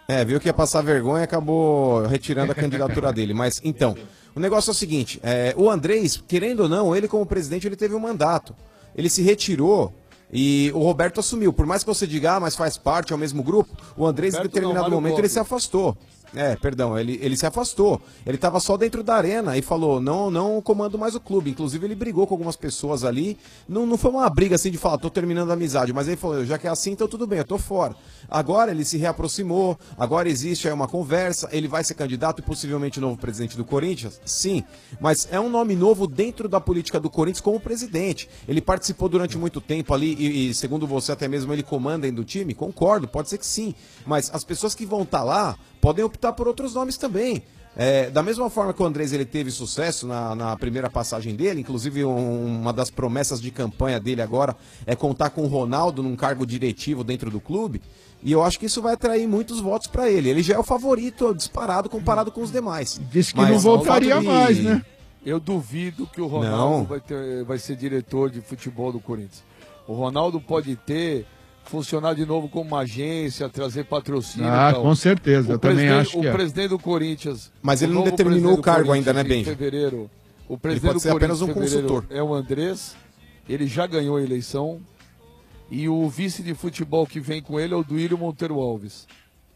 É, viu que ia passar vergonha e acabou retirando a candidatura dele. Mas, então, o negócio é o seguinte, é, o Andrés, querendo ou não, ele como presidente, ele teve um mandato. Ele se retirou e o Roberto assumiu. Por mais que você diga, ah, mas faz parte, é o mesmo grupo, o Andrés, em Roberto determinado não, momento, ele se afastou. É, perdão, ele, ele se afastou. Ele estava só dentro da arena e falou, não, não comando mais o clube. Inclusive, ele brigou com algumas pessoas ali. Não, não foi uma briga assim de falar, tô terminando a amizade. Mas ele falou, já que é assim, então tudo bem, eu tô fora. Agora ele se reaproximou, agora existe aí uma conversa, ele vai ser candidato e possivelmente novo presidente do Corinthians? Sim, mas é um nome novo dentro da política do Corinthians como presidente. Ele participou durante muito tempo ali e, e segundo você, até mesmo ele comanda ainda o time? Concordo, pode ser que sim. Mas as pessoas que vão estar lá podem optar por outros nomes também. É, da mesma forma que o Andrés ele teve sucesso na, na primeira passagem dele, inclusive um, uma das promessas de campanha dele agora é contar com o Ronaldo num cargo diretivo dentro do clube, e eu acho que isso vai atrair muitos votos para ele. Ele já é o favorito disparado comparado com os demais. Disse que não voltaria de... mais, né? Eu duvido que o Ronaldo Não. vai, ter, vai ser diretor de futebol do Corinthians. O Ronaldo pode ter, funcionar de novo como uma agência, trazer patrocínio. Ah, e tal. com certeza, O eu também presidente- acho que O é. presidente do Corinthians. Mas ele o não novo determinou presidente o cargo do ainda, né, Corinthians em Benja? fevereiro. O Ele presidente pode do ser apenas um Corinthians em fevereiro consultor. é o Andrés. Ele já ganhou a eleição. E o vice de futebol que vem com ele é o Duílio Monteiro Alves.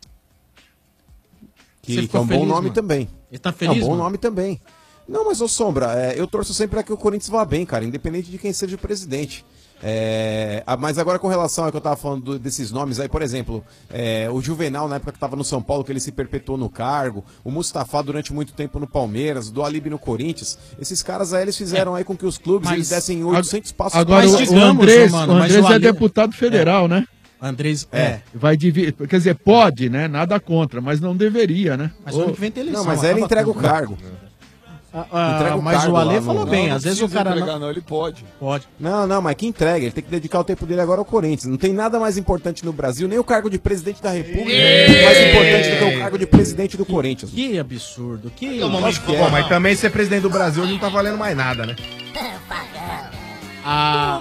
Que, Você que é ficou um bom feliz, nome mano? também. Ele tá feliz, É um bom mano? nome também. Não, mas ô Sombra, é, eu torço sempre para que o Corinthians vá bem, cara, independente de quem seja o presidente. É, ah, mas agora com relação ao que eu tava falando do- desses nomes aí, por exemplo, é, o Juvenal na época que tava no São Paulo, que ele se perpetuou no cargo, o Mustafa durante muito tempo no Palmeiras, o Dualib no Corinthians, esses caras aí eles fizeram aí com que os clubes Mas- eles dessem oitocentos passos. Agora pra o, frente. o Andrés, o Andrés é deputado federal, né? Andrés, é. Vai dividir, quer dizer, pode, né? Nada contra, mas não deveria, né? Mas ano que vem tem eleição, Não, mas aí ele acaba entrega o tudo. cargo. Ah, ah, Entrega o mas cargo o Ale lá falou no- bem, Não, às vezes o cara não... não, ele pode. Pode. Não, não, mas que entrega, ele tem que dedicar o tempo dele agora ao Corinthians. Não tem nada mais importante no Brasil, nem o cargo de presidente da República é mais importante do que o cargo de presidente do Corinthians. Que absurdo, que... Acho que é. Bom, mas também ser presidente do Brasil não tá valendo mais nada, né? Ah,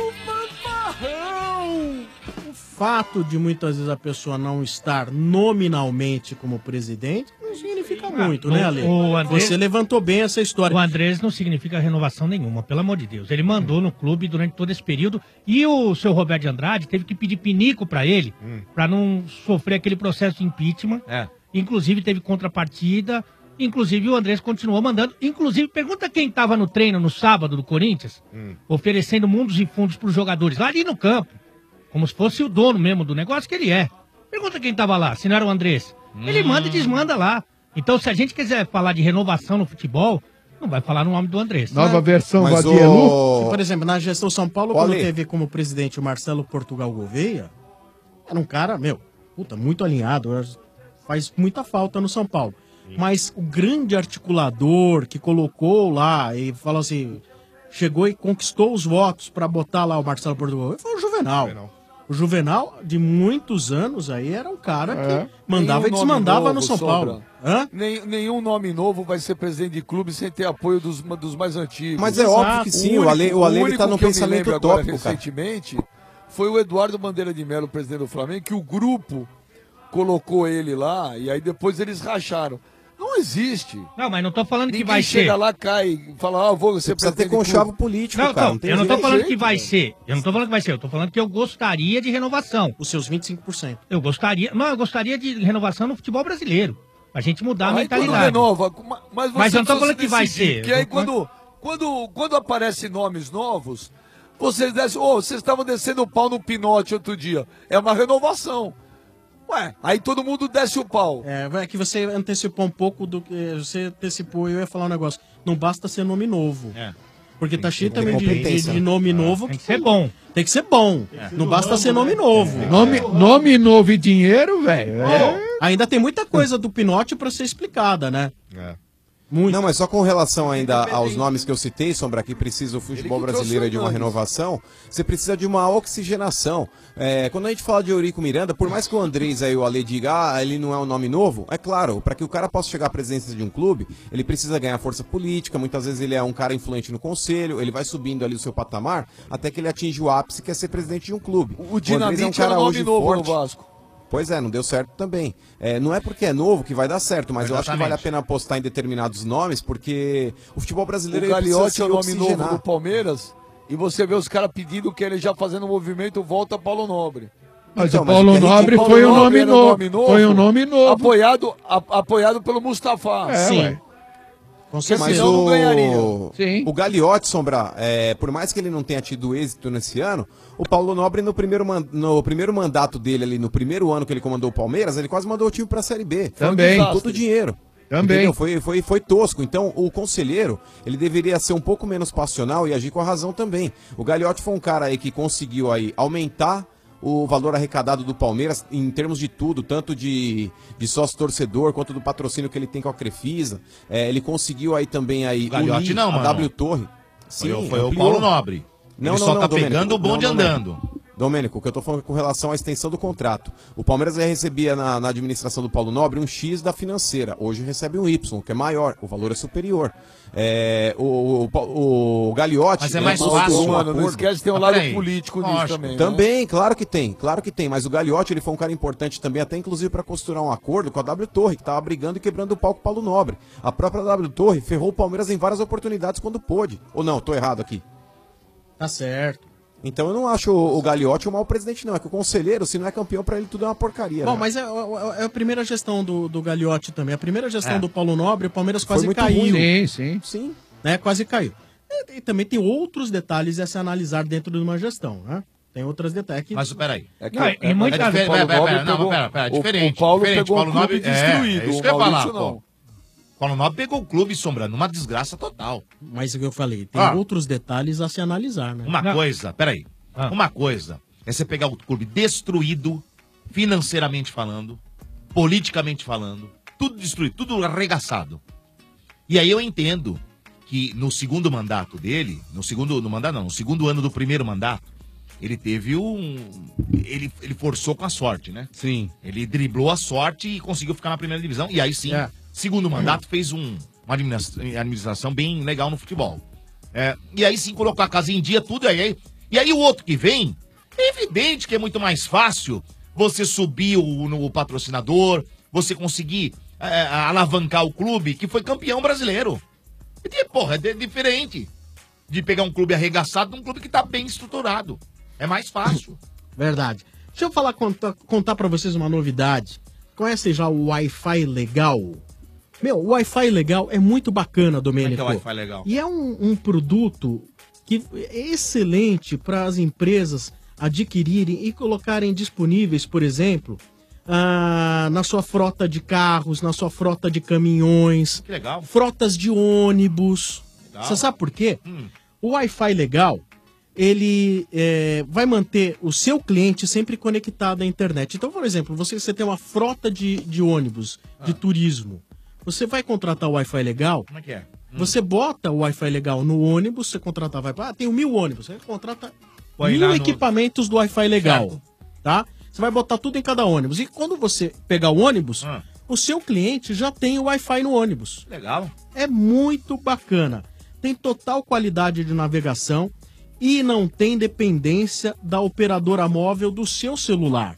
o fato de muitas vezes a pessoa não estar nominalmente como presidente não significa muito, né, Ale? O Andrés- Você levantou bem essa história. O Andrés não significa renovação nenhuma, pelo amor de Deus. Ele mandou no clube durante todo esse período e o seu Roberto de Andrade teve que pedir pinico pra ele, pra não sofrer aquele processo de impeachment. É. Inclusive teve contrapartida, inclusive o Andrés continuou mandando. Inclusive, pergunta quem tava no treino no sábado do Corinthians, oferecendo mundos e fundos pros jogadores, lá ali no campo. Como se fosse o dono mesmo do negócio que ele é. Pergunta quem tava lá, se não era o Andrés. Ele manda e desmanda lá. Então, se a gente quiser falar de renovação no futebol, não vai falar no nome do Andrés. Nova versão Mas Vadielu. o- Por exemplo, na gestão São Paulo, Ô, quando Ale. teve como presidente o Marcelo Portugal Gouveia, era um cara, meu, puta, muito alinhado, faz muita falta no São Paulo. Mas o grande articulador que colocou lá e falou assim, chegou e conquistou os votos pra botar lá o Marcelo Portugal Gouveia foi o Juvenal. O Juvenal, de muitos anos aí, era um cara que É. mandava Nenhum e desmandava nome no novo, São Sombra. Paulo. Hã? Nem- nenhum nome novo vai ser presidente de clube sem ter apoio dos, dos mais antigos. Mas é óbvio que sim, o Ale- o Ale, ele único tá no que eu me pensamento lembro agora, utópico, cara. recentemente, foi o Eduardo Bandeira de Mello, presidente do Flamengo, que o grupo colocou ele lá e aí depois eles racharam. Não existe. Não, mas não tô falando que Ninguém vai chega ser. lá, cai e fala, ah, vou ser precisa ter presidente de conchavo clube. político, Não, cara. não, não tem eu não tô jeito. falando que vai ser. Eu não tô falando que vai ser. Eu tô falando que eu gostaria de renovação. Os seus vinte e cinco por cento. Eu gostaria. Não, eu gostaria de renovação no futebol brasileiro. A gente mudar a Aí quando mentalidade. renova, mas, você Mas eu não tô precisa falando se que vai decidir, ser. Que aí Eu- quando, quando, quando aparecem nomes novos, vocês descem, ô, vocês estavam descendo o pau no Pinote outro dia. É uma renovação. Ué, aí todo mundo desce o pau. É, é que você antecipou um pouco do que. Você antecipou, eu ia falar um negócio. Não basta ser nome novo. É. Porque tá cheio que ter também de, de, competência, de né? nome novo. Tem que ser bom. Tem que ser bom. Não basta ser nome novo. Nome, nome novo e dinheiro, velho. É. Ainda tem muita coisa do Pinote pra ser explicada, né? É. Muito. Não, mas só com relação ainda aos nomes que eu citei, Sombra, que precisa o futebol Ele que brasileiro trouxe de uma o Hernandes. renovação, você precisa de uma oxigenação. É, quando a gente fala de Eurico Miranda, por mais que o Andrés aí, o Ale diga, ah, ele não é um nome novo, é claro, para que o cara possa chegar à presidência de um clube, ele precisa ganhar força política, muitas vezes ele é um cara influente no conselho, ele vai subindo ali o seu patamar, até que ele atinge o ápice, que é ser presidente de um clube. O Andrés é um Dinamite era cara nome hoje novo forte. no Vasco. Pois é, não deu certo também. É, não é porque é novo que vai dar certo, mas eu acho que vale a pena apostar em determinados nomes, porque o futebol brasileiro O ele precisa Gagliotti se é o nome oxigenar. novo do Palmeiras e você vê os caras pedindo que ele já fazendo o movimento volta Paulo Nobre. Mas Então, o Paulo mas Nobre Paulo foi um Nobre nome era novo. Foi um nome novo. Apoiado, a- apoiado pelo Mustafa. É, Sim. ué. Porque Mas senão não ganharia. o, o Gagliotti, Sombra, é, por mais que ele não tenha tido êxito nesse ano, o Paulo Nobre, no primeiro, man- no primeiro mandato dele, ali, no primeiro ano que ele comandou o Palmeiras, ele quase mandou o time pra Série B. Também. Com todo o dinheiro. Também. Entendeu? Foi, foi, foi tosco. Então, o conselheiro, ele deveria ser um pouco menos passional e agir com a razão também. O Gagliotti foi um cara aí que conseguiu aí aumentar o valor arrecadado do Palmeiras em termos de tudo, tanto de, de sócio-torcedor quanto do patrocínio que ele tem com a Crefisa. É, ele conseguiu aí também aí O Gagliotti unir não, a mano. W Torre. Foi o- foi o Paulo Nobre. Ele só tá pegando o bonde andando. Domênico, o que eu tô falando é com relação à extensão do contrato. O Palmeiras já recebia na, na administração do Paulo Nobre um X da financeira. Hoje recebe um Y, que é maior. O valor é superior. É, o, o, o Gagliotti... Mas é ele mais conseguiu fácil, um mano, acordo. Não esquece que tem um Ah, lado peraí. político nisso Lógico. também. né? Também, claro que tem, claro que tem. Mas o Gagliotti, ele foi um cara importante também, até inclusive para costurar um acordo com a W Torre, que tava brigando e quebrando o pau com o Paulo Nobre. A própria W Torre ferrou o Palmeiras em várias oportunidades quando pôde. Ou não, tô errado aqui. Tá certo. Então eu não acho o, o Gagliotti um mau presidente, não. É que o conselheiro, se não é campeão, pra ele tudo é uma porcaria. Bom, né? mas é, é- é a primeira gestão do, do Gagliotti também. A primeira gestão É. do Paulo Nobre, o Palmeiras Foi quase muito caiu. ruim. Sim, sim. Sim. Né, quase caiu. E, e também tem outros detalhes a se analisar dentro de uma gestão, né? Tem outros detalhes que... Mas peraí. É Não, e muitas é diferente, vezes- pera, pera, Paulo pera, não, Nobre pera, pera, é pegou- diferente. o Paulo diferente. pegou um Paulo Nobre clube destruído, É, é isso o que eu ia falar, Maurício não. pô. Paulo Nobre pegou o clube, Sombra, numa desgraça total. Mas é o que eu falei, tem Ah. outros detalhes a se analisar, né? Uma coisa, peraí. Uma coisa é você pegar o clube destruído, financeiramente falando, politicamente falando, tudo destruído, tudo arregaçado. E aí eu entendo que no segundo mandato dele, no segundo, no mandato não, no segundo ano do primeiro mandato, ele teve um... Ele, ele forçou com a sorte, né? Sim. Ele driblou a sorte e conseguiu ficar na primeira divisão. E aí sim, É. segundo mandato, fez um, uma administra- administração bem legal no futebol. É, e aí sim colocou a casa em dia, tudo. Aí, e aí o outro que vem, é evidente que é muito mais fácil você subir o, no patrocinador, você conseguir é, alavancar o clube que foi campeão brasileiro. E, porra, é de- diferente de pegar um clube arregaçado de um clube que tá bem estruturado. É mais fácil. Verdade. Deixa eu falar, contar, contar pra vocês uma novidade. Conhecem já o Wi-Fi Legal? Meu, o Wi-Fi Legal é muito bacana, Domênico. Como é que é o Wi-Fi Legal? E é um, um produto que é excelente para as empresas adquirirem e colocarem disponíveis, por exemplo, ah, na sua frota de carros, na sua frota de caminhões, Que legal. frotas de ônibus. Legal. Você sabe por quê? Hum. O Wi-Fi Legal, ele é, vai manter o seu cliente sempre conectado à internet. Então, por exemplo, você, você tem uma frota de, de ônibus, Ah. de turismo. Você vai contratar o Wi-Fi Legal, Como é que é? você bota o Wi-Fi Legal no ônibus, você contrata vai ah, tem mil ônibus, você contrata Põe lá mil no- equipamentos do Wi-Fi Legal, Certo. tá? Você vai botar tudo em cada ônibus. E quando você pegar o ônibus, Ah. o seu cliente já tem o Wi-Fi no ônibus. Legal. É muito bacana. Tem total qualidade de navegação e não tem dependência da operadora móvel do seu celular.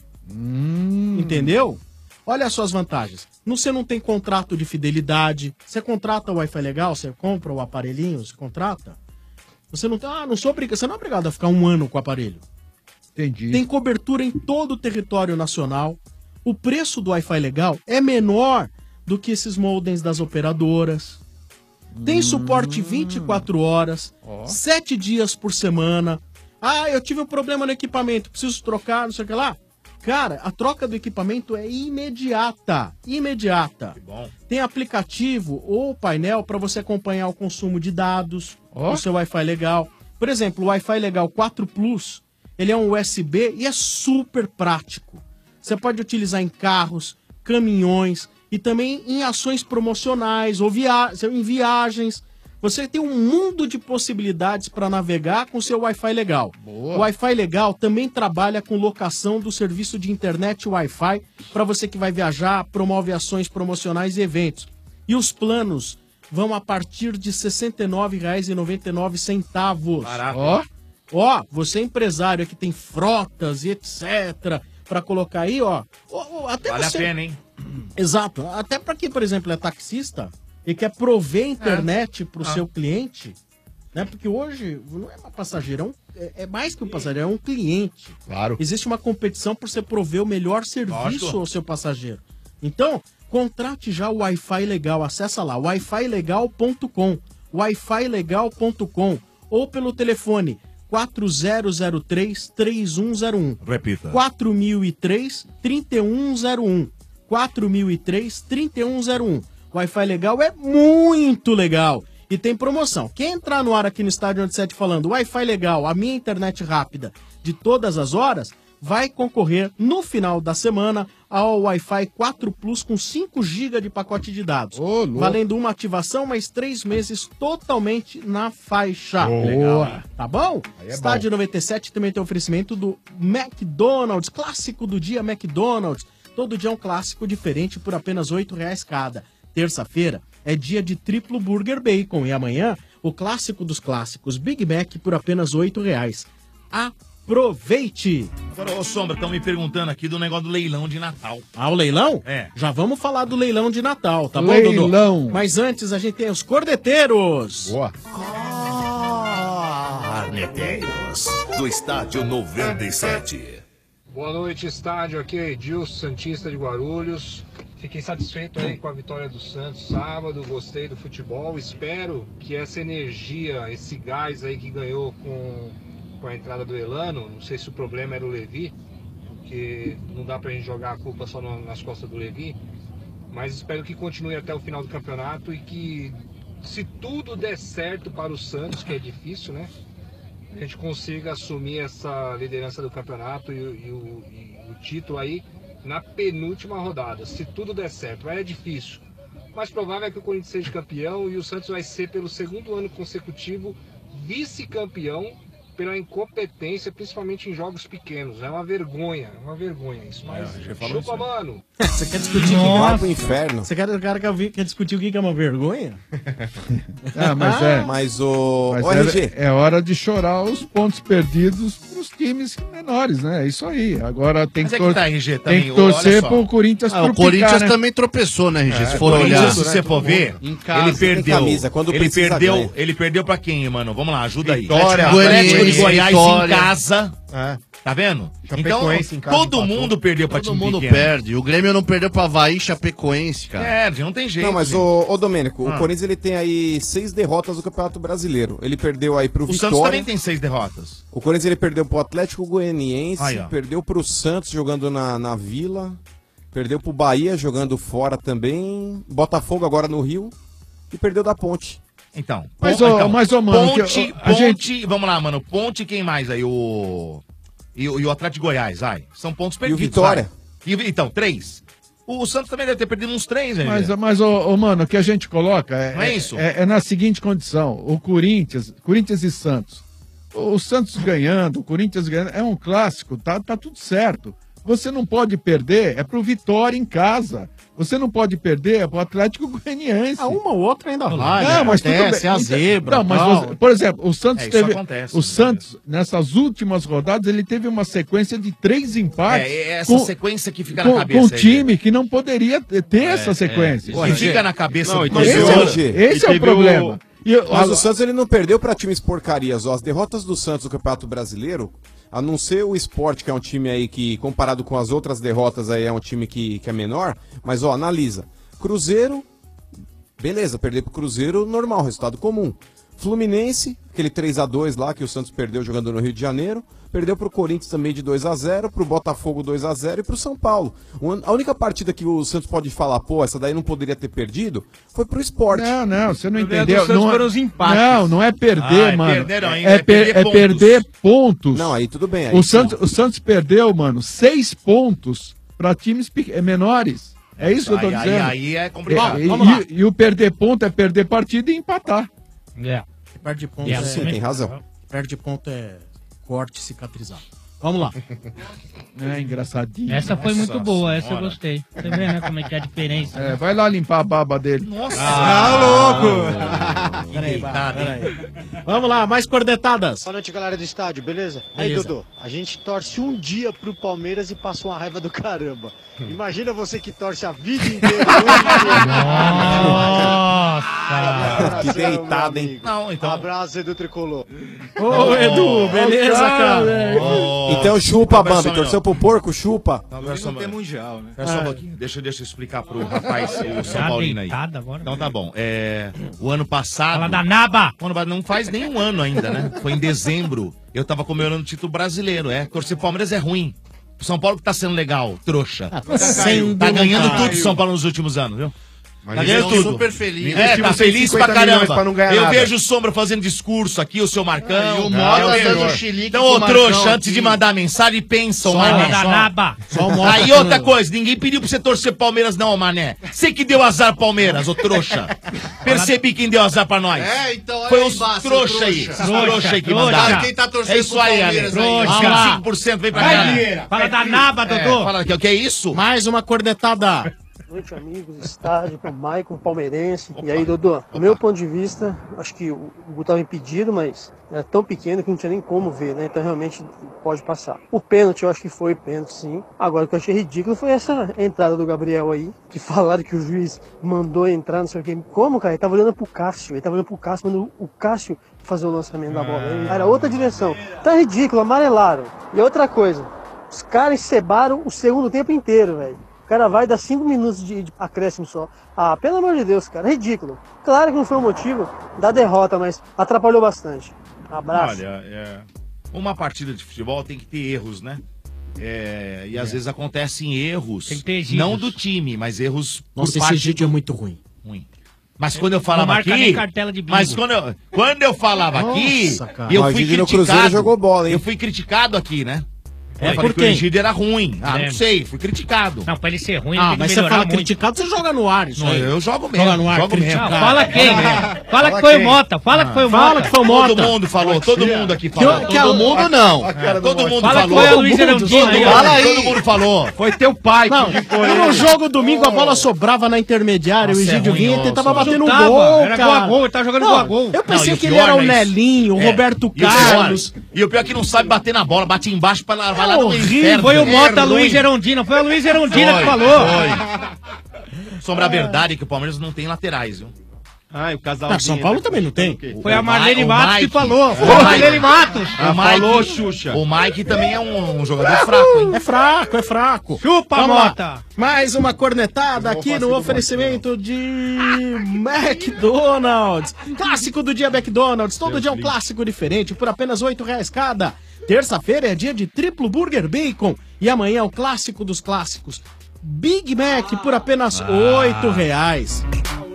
Entendeu? Olha as suas vantagens. Você não tem contrato de fidelidade. Você contrata o Wi-Fi Legal, você compra o aparelhinho, você contrata. Você não, ah, não sou obrigado, você não é obrigado a ficar um ano com o aparelho. Entendi. Tem cobertura em todo o território nacional. O preço do Wi-Fi Legal é menor do que esses modems das operadoras. Tem suporte vinte e quatro horas, sete dias por semana. Ah, eu tive um problema no equipamento, preciso trocar, não sei o que lá. Cara, a troca do equipamento é imediata. Imediata. Bom. Tem aplicativo ou painel para você acompanhar o consumo de dados do seu Wi-Fi Legal. Por exemplo, o Wi-Fi Legal quatro Plus, ele é um U S B e é super prático. Você pode utilizar em carros, caminhões e também em ações promocionais ou via em viagens. Você tem um mundo de possibilidades para navegar com seu Wi-Fi Legal. O Wi-Fi Legal também trabalha com locação do serviço de internet Wi-Fi para você que vai viajar, promove ações promocionais e eventos. E os planos vão a partir de sessenta e nove reais e noventa e nove centavos. Barato. Ó, ó, você é empresário que tem frotas e etcétera para colocar aí, ó. O o- até Vale você- a pena, hein? Exato. Até para quem, por exemplo, é taxista e quer prover internet para o Ah. seu cliente, né? Porque hoje não é uma passageira, é, um- é- é mais que um passageiro, é um cliente. Claro. Existe uma competição por você prover o melhor serviço Lógico. ao seu passageiro. Então, contrate já o Wi-Fi Legal. Acessa lá, wi fi legal ponto com, wi fi legal ponto com ou pelo telefone quatro zero zero três, três um zero um. Repita. quatro mil e três, trinta e um zero um. quatro mil e três, trinta e um zero um. Wi-Fi Legal é muito legal. E tem promoção. Quem entrar no ar aqui no Estádio noventa e sete falando Wi-Fi Legal, a minha internet rápida de todas as horas, vai concorrer no final da semana ao Wi-Fi quatro Plus com cinco gigas de pacote de dados. Valendo uma ativação, mais três meses totalmente na faixa. Boa. Legal. Tá bom? Aí é Estádio noventa e sete também tem oferecimento do McDonald's, clássico do dia McDonald's. Todo dia é um clássico diferente por apenas oito reais cada. Terça-feira é dia de triplo burger bacon e amanhã o clássico dos clássicos Big Mac por apenas oito reais. Aproveite! Agora, ô Sombra, estão me perguntando aqui do negócio do leilão de Natal. Ah, o leilão? É. Já vamos falar do leilão de Natal, tá bom, Leilão. Dodô? Mas antes a gente tem os cordeteiros. Boa. Arneteiros, do Estádio noventa e sete. Boa noite, estádio. Aqui é Edilson, Santista de Guarulhos. Fiquei satisfeito aí com a vitória do Santos sábado, gostei do futebol. Espero que essa energia, esse gás aí que ganhou com, com a entrada do Elano, não sei se o problema era o Levi, porque não dá pra gente jogar a culpa só no- nas costas do Levi, mas espero que continue até o final do campeonato e que, se tudo der certo para o Santos, que é difícil, né? A gente consiga assumir essa liderança do campeonato e, o- e o, e o título aí na penúltima rodada, se tudo der certo. Mas é difícil. O mais provável é que o Corinthians seja campeão e o Santos vai ser, pelo segundo ano consecutivo, vice-campeão pela incompetência, principalmente em jogos pequenos. É uma vergonha, é uma vergonha isso. Mas chupa, mano! Você quer discutir Nossa. o Vai pro inferno. Você quer, o cara quer, quer discutir o que que é uma vergonha? Ah, mas é. Mas o. Mas o é, R G. é hora de chorar os pontos perdidos pros times menores, né? É isso aí. Agora tem Mas que, é que tor- tá, R G, tem também, que olha torcer só. pro Corinthians Ah, o tropicar, Corinthians né? também tropeçou, né, R G? É, Se for o olhar. Corinthians, se você for ver, Em casa. ele perdeu. camisa, quando ele precisa, perdeu, ganha. ele perdeu pra quem, mano? Vamos lá, ajuda aí. Vitória, Atlético de Goianiense, Goiás Vitória. em casa. É. Tá vendo? Então, Chapecoense em casa todo empatou. mundo perdeu pra Todo time mundo pequeno. perde. O Grêmio não perdeu pra Havaí, Chapecoense, cara. Perde, não tem jeito. Não, mas gente. o, ô Domênico, Ah. o Corinthians ele tem aí seis derrotas no Campeonato Brasileiro. Ele perdeu aí pro O Vitória. Santos também tem seis derrotas. O Corinthians ele perdeu pro Atlético Goianiense, Aí, ó. perdeu pro Santos jogando na, na Vila, perdeu pro Bahia jogando fora também, Botafogo agora no Rio e perdeu da Ponte. Então. Mas, pon- ô, então, mas, ô, mano, Ponte, que- a Ponte, gente- vamos lá, mano. Ponte, quem mais aí? O. E, o- e o Atlético de Goiás, vai. São pontos perdidos. Vitória? vai. E o- então, três. O Santos também deve ter perdido uns três, né? Mas, mas ô, ô, mano, o que a gente coloca é, Não é isso? é, é na seguinte condição: o Corinthians, Corinthians e Santos. O Santos ganhando, o Corinthians ganhando, é um clássico, tá, tá tudo certo. Você não pode perder, é pro Vitória em casa. Você não pode perder, é pro Atlético Goianiense. Ah, uma ou outra ainda vai. Não, né? mas tudo Acontece, bem. é a zebra. Não, mas tal. você- por exemplo, o Santos É, isso teve. acontece, o né? Santos, nessas últimas rodadas, ele teve uma sequência de três empates. É, é essa sequência que fica na com, cabeça Com um aí, time que não poderia ter ter É, essa é. sequência. Isso que fica na cabeça Não, do e teve esse, o- é, o- esse é o problema. E, Mas a- o Santos ele não perdeu pra times porcarias. Ó. As derrotas do Santos no Campeonato Brasileiro, a não ser o Sport, que é um time aí que, comparado com as outras derrotas, aí é um time que, que é menor. Mas, ó, analisa. Cruzeiro, beleza, perder pro Cruzeiro, normal, resultado comum. Fluminense, aquele três a dois lá que o Santos perdeu jogando no Rio de Janeiro. Perdeu pro Corinthians também de dois a zero, pro Botafogo dois a zero e pro São Paulo. O- A única partida que o Santos pode falar, pô, essa daí não poderia ter perdido, foi pro Sport. Não, não, você não O problema entendeu. do Santos Não, é- foram os empates. não, não é perder, Ah, mano. perderam ainda, é, é per- perder é pontos. perder pontos. Não, aí tudo bem. Aí O sim. Santos, o Santos perdeu, mano, seis pontos pra times pe- eh, menores. É isso que eu tô Aí- aí- dizendo. aí é complicado. E, Vamos lá. e- e o perder ponto é perder partida e empatar. É. Perde ponto É, é... sim, tem razão. Perde ponto é corte cicatrizado. Vamos lá. É engraçadinho. Essa foi muito Nossa boa, essa eu senhora. gostei. Você vê, né, como é que é a diferença. É, vai lá limpar a baba dele. Nossa, Ah, louco! Peraí, deitado, hein? peraí. Vamos lá, mais cordetadas. Boa noite, galera do estádio, beleza? Beleza. Aí, Dudu, a gente torce um dia pro Palmeiras e passa uma raiva do caramba. Imagina você que torce a vida inteira. Nossa! Que deitado, hein? Não, então... Abraço, Edu Tricolor. Ô, Edu, beleza, cara? Então chupa, Conversa Bambi. melhor. Torceu pro porco, chupa. Conversa não tem melhor. mundial, né? Espera só um É. pouquinho. Deixa, deixa eu explicar pro rapaz, o São Tá Paulino aí. deitado agora? Então tá bom. É, o ano passado... Fala da Naba! O ano passado não faz nem um ano ainda, né? Foi em dezembro. Eu tava comemorando o título brasileiro, é. Torcer pro Palmeiras é ruim. O São Paulo que tá sendo legal, trouxa. tá sendo Tá ganhando caiu. tudo o São Paulo nos últimos anos, viu? Mas Tá eles ganhando estão tudo. super felizes. É, tá Investimos feliz pra cinquenta milhões caramba. pra não ganhar Eu nada. vejo o Sombra fazendo discurso aqui, o seu Marcão. Ah, e o É, Mota eu vejo. dando chilique Então, com ô o Marcão trouxa, antes aqui. de mandar mensagem, pensa, ô Só Mané. da Naba! Só o Mota Aí falando. outra coisa, ninguém pediu pra você torcer Palmeiras não, Mané. Você que deu azar pro Palmeiras, ô trouxa. Percebi quem deu azar pra nós. É, então olha Foi aí os embaixo, trouxa aí. trouxa. Esses trouxa aí que Trouxa. mandaram. Quem tá torcendo É isso pro aí, Ale. Palmeiras aí? Os Vamos vinte e lá. cinco por cento vem pra Vai, cá. Vieira. Fala da Naba, É, Dodô! fala aqui, o que é isso? Mais uma cornetada. Boa noite, amigos, estádio, com o Maicon, palmeirense. E aí, Dodô, do meu ponto de vista, acho que o gol estava impedido, mas era tão pequeno que não tinha nem como ver, né? Então realmente pode passar. O pênalti eu acho que foi pênalti, sim. Agora o que eu achei ridículo foi essa entrada do Gabriel aí, que falaram que o juiz mandou entrar, não sei o quê. Como, cara? Ele tava olhando pro Cássio, ele tava olhando pro Cássio, mandando o Cássio fazer o lançamento da bola. Era outra direção. Tá ridículo, amarelaram. E outra coisa, os caras cebaram o segundo tempo inteiro, velho. O cara vai dar cinco minutos de, de acréscimo só. Ah, pelo amor de Deus, cara, ridículo. Claro que não foi o motivo da derrota, mas atrapalhou bastante. Abraço. Olha, é, uma partida de futebol tem que ter erros, né? É, e às vezes acontecem erros, Tem que ter egídios. não do time, mas erros Nossa, por esse parte Egídio é muito ruim. ruim. Mas quando eu falava marca aqui, nem cartela de bingo. mas quando eu, quando eu falava aqui, Nossa, cara. eu Mas o fui Egídio no criticado. Cruzeiro jogou bola, hein? Eu fui criticado aqui, né? É, eu falei por que o quem? Egídio era ruim. Ah, É. não sei, fui criticado. Não, pra ele ser ruim, ele Ah, tem que mas você melhorar fala muito. criticado, você joga no ar. Isso Não, aí. eu jogo mesmo. Joga no ar, jogo mesmo. criticado. Não, fala quem, né? Fala, Fala que foi quem? o Mota, fala que foi o Mota. Fala que foi o Mota. Todo mundo falou, todo mundo aqui falou. Que- que todo a- mundo não. a cara do todo Mota. mundo Fala que falou. foi a Todo Luiz mundo, Erundina todo aí, mundo, ó. Fala aí. todo mundo falou. Foi teu pai Não, que foi. e no jogo domingo a bola sobrava na intermediária, Nossa, o Egídio é ruim, vinha e ó, tentava só. bater no Chutava, gol, era cara. gol a gol, ele tava jogando Não, gol a gol. Eu pensei Não, e que o ele pior, era o né, Nelinho, o É. Roberto E o pior- Carlos. E o pior é que não sabe bater na bola, bate embaixo pra lá, vai lá no horrível. inferno. Foi o É Mota, ruim. Luiz Erundina, foi o Luiz Erundina Foi, que falou. foi. Sombra a verdade é que o Palmeiras não tem laterais, viu? Ai, o casal. Não, São Paulo também não tem. Foi a O Marlene Ma- o Matos que Mike. falou. É. Foi a Marlene Matos. O Ah, Mike, falou, Xuxa. O Mike também é um, um jogador fraco, hein? É fraco, é fraco. Chupa, Vamos lá. Mota. Mais uma cornetada aqui no oferecimento de McDonald's. Clássico do dia McDonald's. Todo dia é um clássico diferente por apenas oito reais cada. Terça-feira é dia de triplo burger bacon. E amanhã é o clássico dos clássicos. Big Mac por apenas oito reais.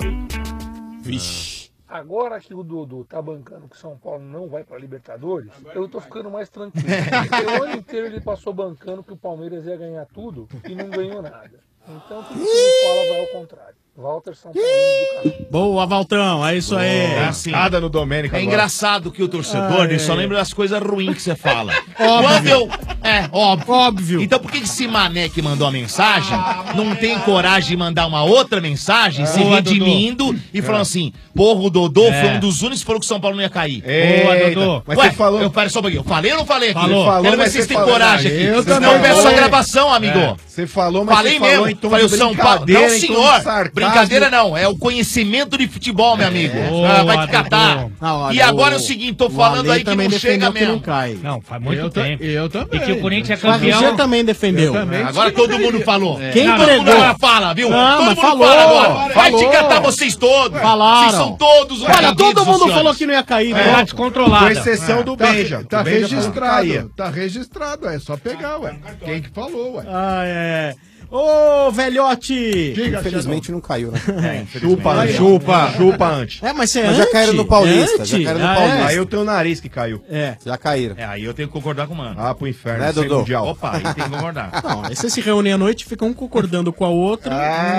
Vixe. Agora que o Dudu tá bancando que o São Paulo não vai pra Libertadores, eu tô ficando mais tranquilo. Porque o ano inteiro ele passou bancando que o Palmeiras ia ganhar tudo e não ganhou nada. Então tudo que ele fala vai ao contrário. Walter São Paulo do caralho. Boa, Valtrão. É isso aí. É assim. Nada no Domênico É agora. engraçado que o torcedor Ai, ele só ai. lembra das coisas ruins que você fala. Óbvio. Quando eu. É, óbvio. Óbvio. Então por que esse mané que mandou a mensagem não tem coragem de mandar uma outra mensagem se Boa, redimindo e falando assim: porra, o Dodô É. foi um dos únicos que falou que o São Paulo não ia cair. Boa, Eita, Dodô. Mas Ué, você falou. Eu falei só um pouquinho. Eu falei ou não falei aqui? Falou. Quero ver mas se vocês você têm falou. coragem aqui. Eu Senão também eu peço a falei. gravação, amigo. Você falou, mas Falei você falou mesmo. em tom Falei o de São Paulo. brincadeira, Não, em tom de senhor. sarcasmo. Brincadeira não. É o conhecimento de futebol, meu amigo. Boa, Ah, vai te catar. Dodô. Não, olha, E agora é o o- seguinte, tô o falando Ale aí que também não chega defendeu que mesmo. não cai. Não, faz muito Eu, ta- tempo. eu também. E que o Corinthians é O R G campeão. também defendeu. Eu também. Agora todo mundo falou. Quem Não, todo pregou? mundo agora fala, viu? Não, todo mas mundo falou, fala agora. Vai falou. te catar vocês todos. Falaram. Vocês são todos Olha, bandidos, todo mundo senhores. falou que não ia cair. Tá pronto. descontrolada. Com exceção do Tá, Benja. tá O Benja falou que caía. registrado. Tá registrado, é só pegar, ué. Quem que falou, ué? Ah, é. Ô, velhote! Infelizmente não caiu, né? É, chupa, chupa, chupa antes. É, mas você é Mas já anti? caíram no Paulista, É já anti? caíram no Ah, Paulista. é? Aí eu tenho o nariz que caiu. É. Já caíram. É, aí eu tenho que concordar com o mano. Ah, pro inferno. Né, sem Dodô? mundial. Opa, aí tem que concordar. Não, aí você se reúne à noite e fica um concordando com a outra.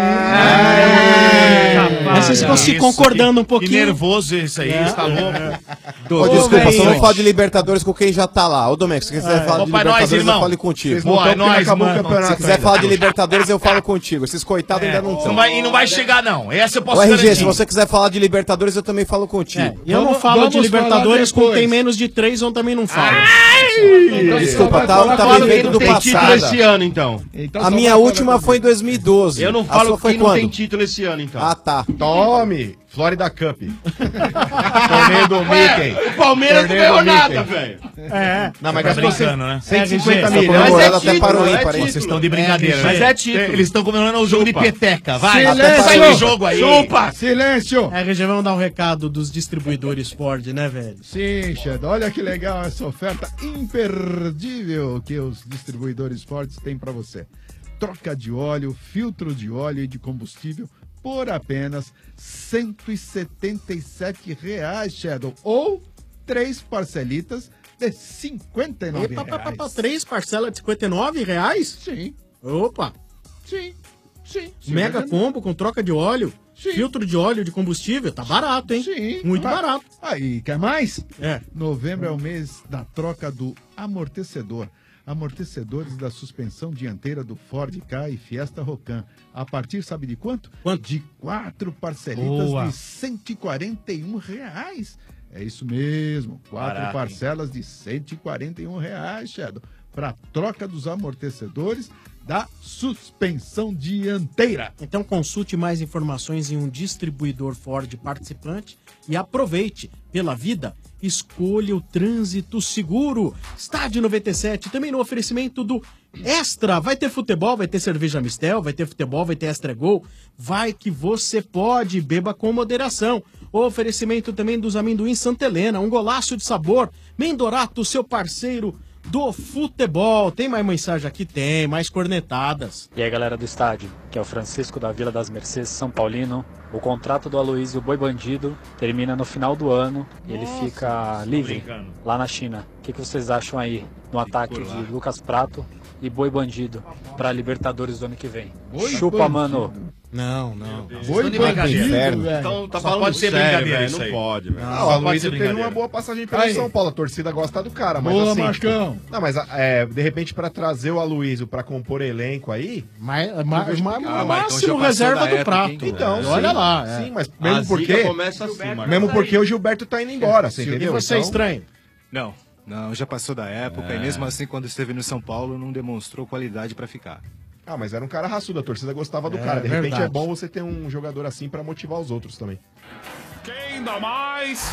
Ah, Aí vocês ficam se isso, concordando um que- pouquinho. Que nervoso isso aí, É. você tá louco? Ô, desculpa, só não fala de Libertadores com quem já tá lá. Ô, Domênico, se quiser É. falar de Opa, é nóis, Libertadores, eu irmão. falo contigo. Vocês não Boa, tão é porque nóis, acabou o mano. campeonato Se quiser ainda. falar de Libertadores, eu falo contigo. Esses coitados ainda não Não estão. vai, e não vai chegar, não. Essa eu posso Ô, R G, garantir. se você quiser falar de Libertadores, eu também falo contigo. É, e eu não falo de Libertadores com quem menos de três, eu também não falo. Então, desculpa, tá, tá vivendo do tem título passado. esse ano, então. A minha última foi em dois mil e doze. Eu não A falo sua foi que não quando? tem título esse ano, então. Ah, tá. Tome! Florida Cup. Torneio do Mickey. O Palmeiras não Torneio do ganhou nada, Mickey. velho. É. Não, mas Tá gastou brincando, né? cento e cinquenta É, R G, milhões. tá comemorando até para o título, ímpar, é hein? Vocês estão de brincadeira, É, né? mas é título. Eles estão comemorando o jogo de Chupa. peteca. Vai, Silêncio! sai do jogo aí. Chupa! Silêncio! R G, vamos dar um recado dos distribuidores Ford, né, velho? Sim, Shed, olha que legal essa oferta imperdível que os distribuidores Ford têm para você. Troca de óleo, filtro de óleo e de combustível por apenas cento e setenta e sete reais, Shadow, ou três parcelitas de cinquenta e nove Epa, pa, pa, reais. pa, três parcelas de cinquenta e nove reais? Sim, Opa! sim, sim. sim Mega mas- combo com troca de óleo, Sim. filtro de óleo de combustível, tá barato, hein? Sim. Muito Ah, barato. Aí, quer mais? É. Novembro é o mês da troca do amortecedor. Amortecedores da suspensão dianteira do Ford Ka e Fiesta Rocan. A partir, sabe de quanto? Quanto? De quatro parcelitas Boa. de cento e quarenta e um reais. É isso mesmo, quatro Barato, hein? parcelas de cento e quarenta e um reais, Shadow, para troca dos amortecedores da suspensão dianteira. Então consulte mais informações em um distribuidor Ford participante e aproveite. Pela vida, escolha o trânsito seguro. Estádio noventa e sete, também no oferecimento do Extra. Vai ter futebol, vai ter cerveja Mistel, vai ter futebol, vai ter Extra Gol. Vai que você pode, beba com moderação. O oferecimento também dos amendoins Santa Helena, um golaço de sabor. Mendorato, seu parceiro do futebol. Tem mais mensagem aqui? Tem, mais cornetadas. E aí, galera do estádio, que é o Francisco da Vila das Mercedes, São Paulino. O contrato do Aloysio Boi Bandido termina no final do ano e ele fica livre brincando. lá na China. O que, que vocês acham aí no ataque de Lucas Prato e Boi Bandido para Libertadores do ano que vem? Boi Chupa, Bandido. mano! Não, não. Boi de bandido, brincadeira. velho. Então tá Só falando pode ser sério, brincadeira velho. isso Não aí. pode, velho. Ah, Não, o pode ser Aloysio teve brincadeira. uma boa passagem pelo Aí. São Paulo. A torcida gosta do cara, mas Boa, assim... Marcão. Não, mas é, de repente pra trazer o Aloysio pra compor elenco aí... Mas, mas, mas, Ah, Marcão, máximo já passou reserva da do época, prato. hein? Então, E sim, olha lá. é. Sim, mas A mesmo zica porque... começa assim, Marcão. Mesmo porque o Gilberto tá indo embora, você E entendeu? você Então- estranho. Não, não, já passou da época. E mesmo assim, quando esteve no São Paulo, não demonstrou qualidade pra ficar. Ah, mas era um cara raçudo, a torcida gostava do É, cara. De repente verdade. é bom você ter um jogador assim pra motivar os outros também. Quem dá mais?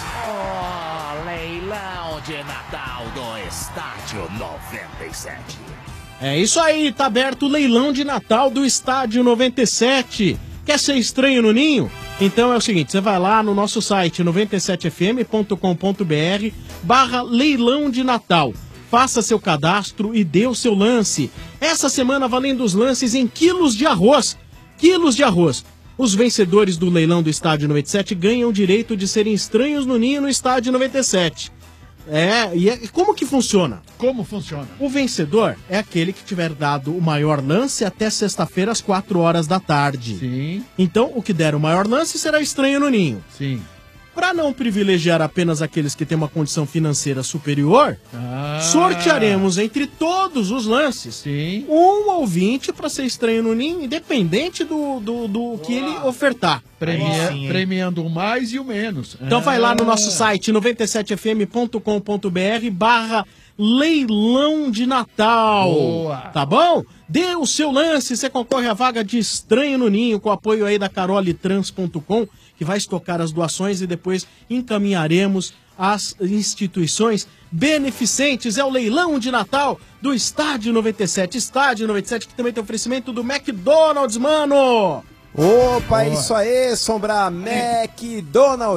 Oh, leilão de Natal do Estádio noventa e sete. É isso aí, tá aberto o leilão de Natal do Estádio noventa e sete. Quer ser estranho no ninho? Então é o seguinte, você vai lá no nosso site noventa e sete f m ponto com ponto b r barra leilão de Natal. Faça seu cadastro e dê o seu lance. Essa semana valendo os lances em quilos de arroz. Quilos de arroz. Os vencedores do leilão do Estádio noventa e sete ganham o direito de serem estranhos no ninho no Estádio noventa e sete. É, e é, como que funciona? Como funciona? O vencedor é aquele que tiver dado o maior lance até sexta-feira às quatro horas da tarde. Sim, Então, o que der o maior lance será estranho no ninho. sim. Para não privilegiar apenas aqueles que têm uma condição financeira superior, Ah, sortearemos entre todos os lances Sim. um ouvinte para ser estranho no ninho, independente do, do, do que ele ofertar. Premia- Aí sim, hein? premiando o mais e o menos. Então vai lá no nosso Ah. site noventa e sete f m ponto com ponto b r barra leilão de Natal. Boa. Tá bom? Dê o seu lance, você concorre à vaga de estranho no ninho, com o apoio aí da carolitrans ponto com, que vai estocar as doações e depois encaminharemos às instituições beneficentes. É o leilão de Natal do Estádio noventa e sete. Estádio noventa e sete, que também tem oferecimento do McDonald's, mano! Opa, é isso aí, Sombra, McDonald's.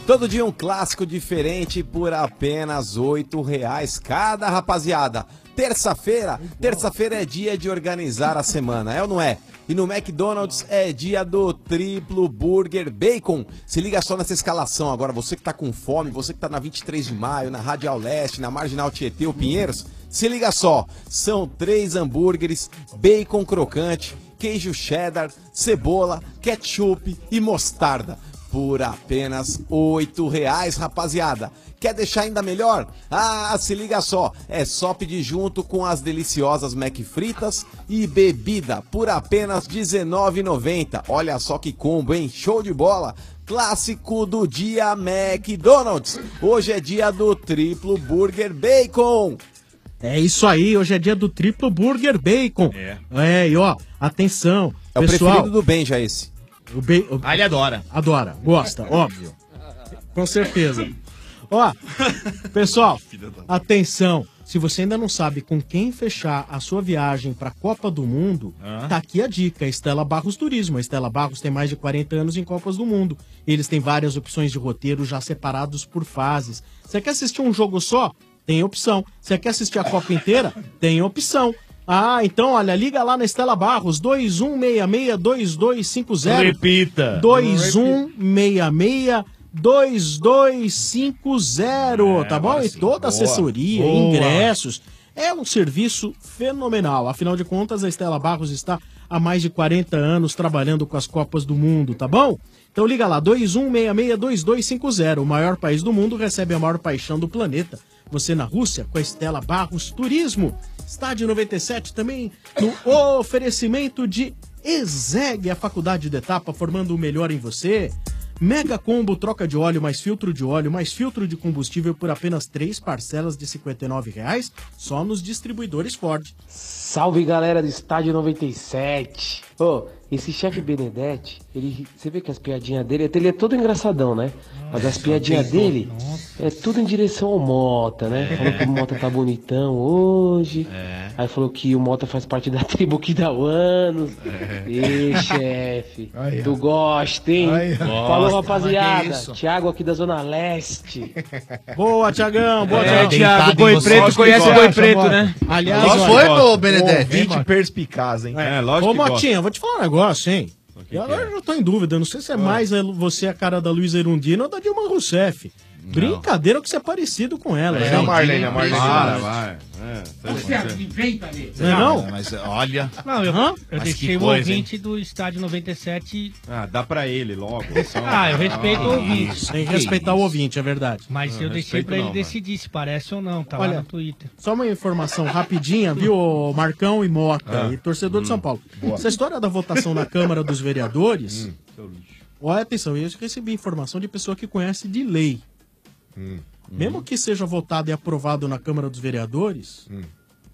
Todo dia um clássico diferente por apenas oito reais cada, rapaziada. Terça-feira, terça-feira é dia de organizar a semana, é ou não é? E no McDonald's é dia do triplo burger bacon. Se liga só nessa escalação agora, você que tá com fome, você que tá na vinte e três de maio, na Radial Leste, na Marginal Tietê ou Pinheiros, se liga só, são três hambúrgueres, bacon crocante, queijo cheddar, cebola, ketchup e mostarda. Por apenas oito reais, rapaziada. Quer deixar ainda melhor? Ah, se liga só, é só pedir junto com as deliciosas Mac fritas e bebida por apenas dezenove reais e noventa centavos. Olha só que combo, hein? Show de bola! Clássico do dia McDonald's. Hoje é dia do triplo burger bacon. É isso aí, hoje é dia do triplo burger bacon. É. É, e ó, atenção, É o pessoal. preferido do Benja esse. O be... o... Ah, ele adora. Adora, gosta, óbvio. Com certeza. Ó, pessoal, atenção. Se você ainda não sabe com quem fechar a sua viagem para a Copa do Mundo, Ah. tá aqui a dica, Estela Barros Turismo. A Estela Barros tem mais de quarenta anos em Copas do Mundo. Eles têm várias opções de roteiro já separados por fases. Você quer assistir um jogo só? Tem opção. Você quer assistir a Copa inteira? Tem opção. Ah, então, olha, liga lá na Estela Barros, dois um seis seis, dois dois cinco zero. Repita. dois um seis seis, dois dois cinco zero, É, tá bom? agora E sim. toda a Boa. assessoria, Boa. ingressos. É um serviço fenomenal. Afinal de contas, a Estela Barros está há mais de quarenta anos trabalhando com as Copas do Mundo, tá bom? Então liga lá, dois um seis seis, dois dois cinco zero. O maior país do mundo recebe a maior paixão do planeta. Você na Rússia com a Estela Barros Turismo. Estádio noventa e sete também no oferecimento de Exeg, a faculdade de etapa formando o melhor em você. Mega Combo, troca de óleo mais filtro de óleo mais filtro de combustível por apenas três parcelas de cinquenta e nove reais só nos distribuidores Ford. Salve galera do Estádio noventa e sete. Ô, esse chefe Benedetti, ele, você vê que as piadinhas dele, ele é todo engraçadão, né? Mas as piadinhas dele é tudo em direção ao Mota, né? Falou que o Mota tá bonitão hoje. É. Aí falou que o Mota faz parte da tribo que dá o anos. É. Ê, chefe, Aí, tu ó. gosta, hein? Aí, ó. Falou, Gosta, rapaziada. mas que isso? Thiago aqui da Zona Leste. Boa, Tiagão, boa, É, Thiago. Thiago, Boi Preto conhece o Boi Preto, né? Aliás, Lógico olha- que gosta. Ô, Benedetti. Ouvinte perspicaz, hein? É, lógico Ô, que gosta. Motinha, vou te falar um negócio, hein? que eu que é? agora já tô em dúvida, não sei se é mais a- você a cara da Luísa Erundina ou da Dilma Rousseff. Brincadeira que você é parecido com ela. É, gente. a Marlene, a Marlene. Para, vai. É, Você inventa ali. Não é não? Mas olha. Não, eu, Hã? eu Mas deixei que o coisa, ouvinte do Estádio noventa e sete. Ah, dá pra ele logo. Ah, eu respeito o ouvinte. Isso, tem que respeitar o ouvinte, é verdade. Mas eu deixei pra ele decidir se parece ou não, tá lá Olha, no Twitter. Só uma informação rapidinha, viu, ô Marcão e Mota, Ah. e torcedor de São Paulo. Boa. Essa história da votação na Câmara dos Vereadores, Hum. olha atenção, eu recebi informação de pessoa que conhece de lei. Hum. Mesmo que seja votado e aprovado na Câmara dos Vereadores, Hum.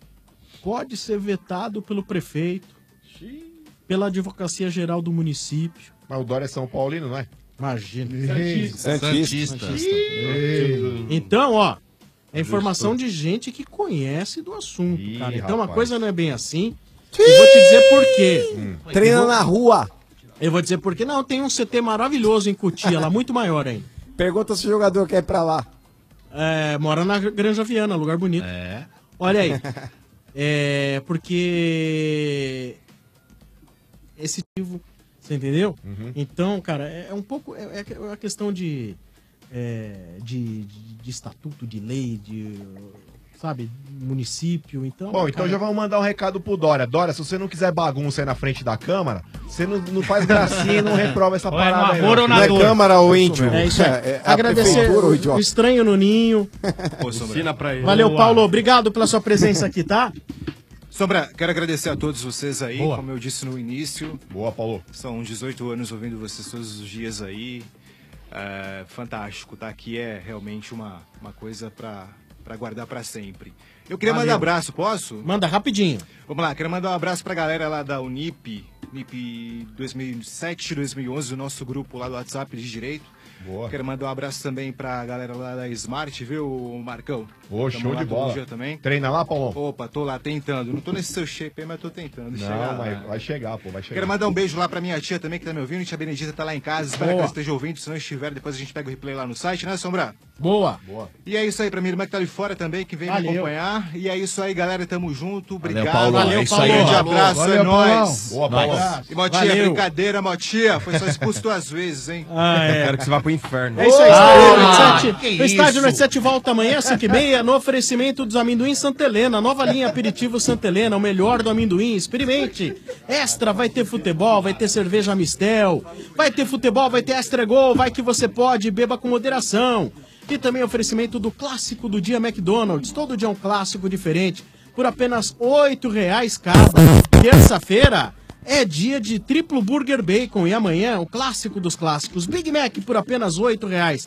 pode ser vetado pelo prefeito, pela Advocacia Geral do município. Mas o Dória é São Paulino, não é? Imagina. Santista. Santista. Santista. Então, ó, é informação de gente que conhece do assunto, cara. Então a rapaz. coisa não é bem assim. E vou te dizer por quê. Hum. Treina Eu vou- na rua. Eu vou dizer por quê. Não, tem um C T maravilhoso em Cotia, lá muito maior ainda. Pergunta se o jogador quer ir pra lá. É, mora na Granja Viana, lugar bonito. É. Olha aí. É, porque esse tipo, você entendeu? Uhum. Então, cara, é, é um pouco é, é uma questão de, é, de, de, de estatuto, de lei, de sabe, município. Então, Bom, então cara, já vamos mandar um recado pro Dória. Dória, se você não quiser bagunça aí na frente da Câmara, você não, não faz gracinha e não reprova essa Ou é parada no aí. amor ou na Não é dor. Câmara ou É íntimo. isso, é isso aí. É a Agradecer prefeitura, ô o, idiota. o estranho no ninho. Ensina pra ele. Valeu, Boa. Paulo. Obrigado pela sua presença aqui, tá? Sombra, quero agradecer a todos vocês aí, Boa. como eu disse no início. Boa, Paulo. São dezoito anos ouvindo vocês todos os dias aí. É, fantástico, tá? Aqui é realmente uma, uma coisa pra, pra guardar pra sempre. Eu queria Valeu. mandar um abraço, posso? Manda rapidinho. Vamos lá, quero mandar um abraço pra galera lá da Unip, M I P dois mil e sete, dois mil e onze, o nosso grupo lá do WhatsApp de Direito. Boa. Quero mandar um abraço também pra galera lá da Smart, viu, Marcão? Ô, Tamo show lá de todo bola. dia também. Treina lá, Paulão? Opa, tô lá tentando. Não tô nesse seu shape aí, mas tô tentando. Não, chegar mas lá. vai chegar, pô, vai chegar. Quero mandar um beijo lá pra minha tia também, que tá me ouvindo. Tia Benedita tá lá em casa. Espero Boa. que ela esteja ouvindo. Se não estiver, depois a gente pega o replay lá no site, né, Sombra? Boa. Boa. E é isso aí pra minha irmã que tá ali fora também, que vem Valeu. me acompanhar. E é isso aí, galera. Tamo junto. Obrigado. Paulo. Valeu, É isso Paulo. aí, Grande Paulo. abraço, Valeu, é nóis. Boa, Paulão. Paulo. E Motinha, Valeu. brincadeira, Motinha. Foi só expulso duas vezes, hein? Ah, é. Quero que você vá pro inferno. É isso aí, estádio Ah, noventa e sete. que O estádio isso? noventa e sete volta amanhã, cinco e meia, no oferecimento dos amendoins Santa Helena. Nova linha Aperitivo Santa Helena, o melhor do amendoim. Experimente. Extra, vai ter futebol, vai ter cerveja Mistel, vai ter futebol, vai ter Extra Gol, vai que você pode, beba com moderação. E também oferecimento do clássico do dia McDonald's. Todo dia é um clássico diferente, por apenas oito reais cada. Terça-feira é dia de triplo burger bacon e amanhã o clássico dos clássicos, Big Mac por apenas oito reais.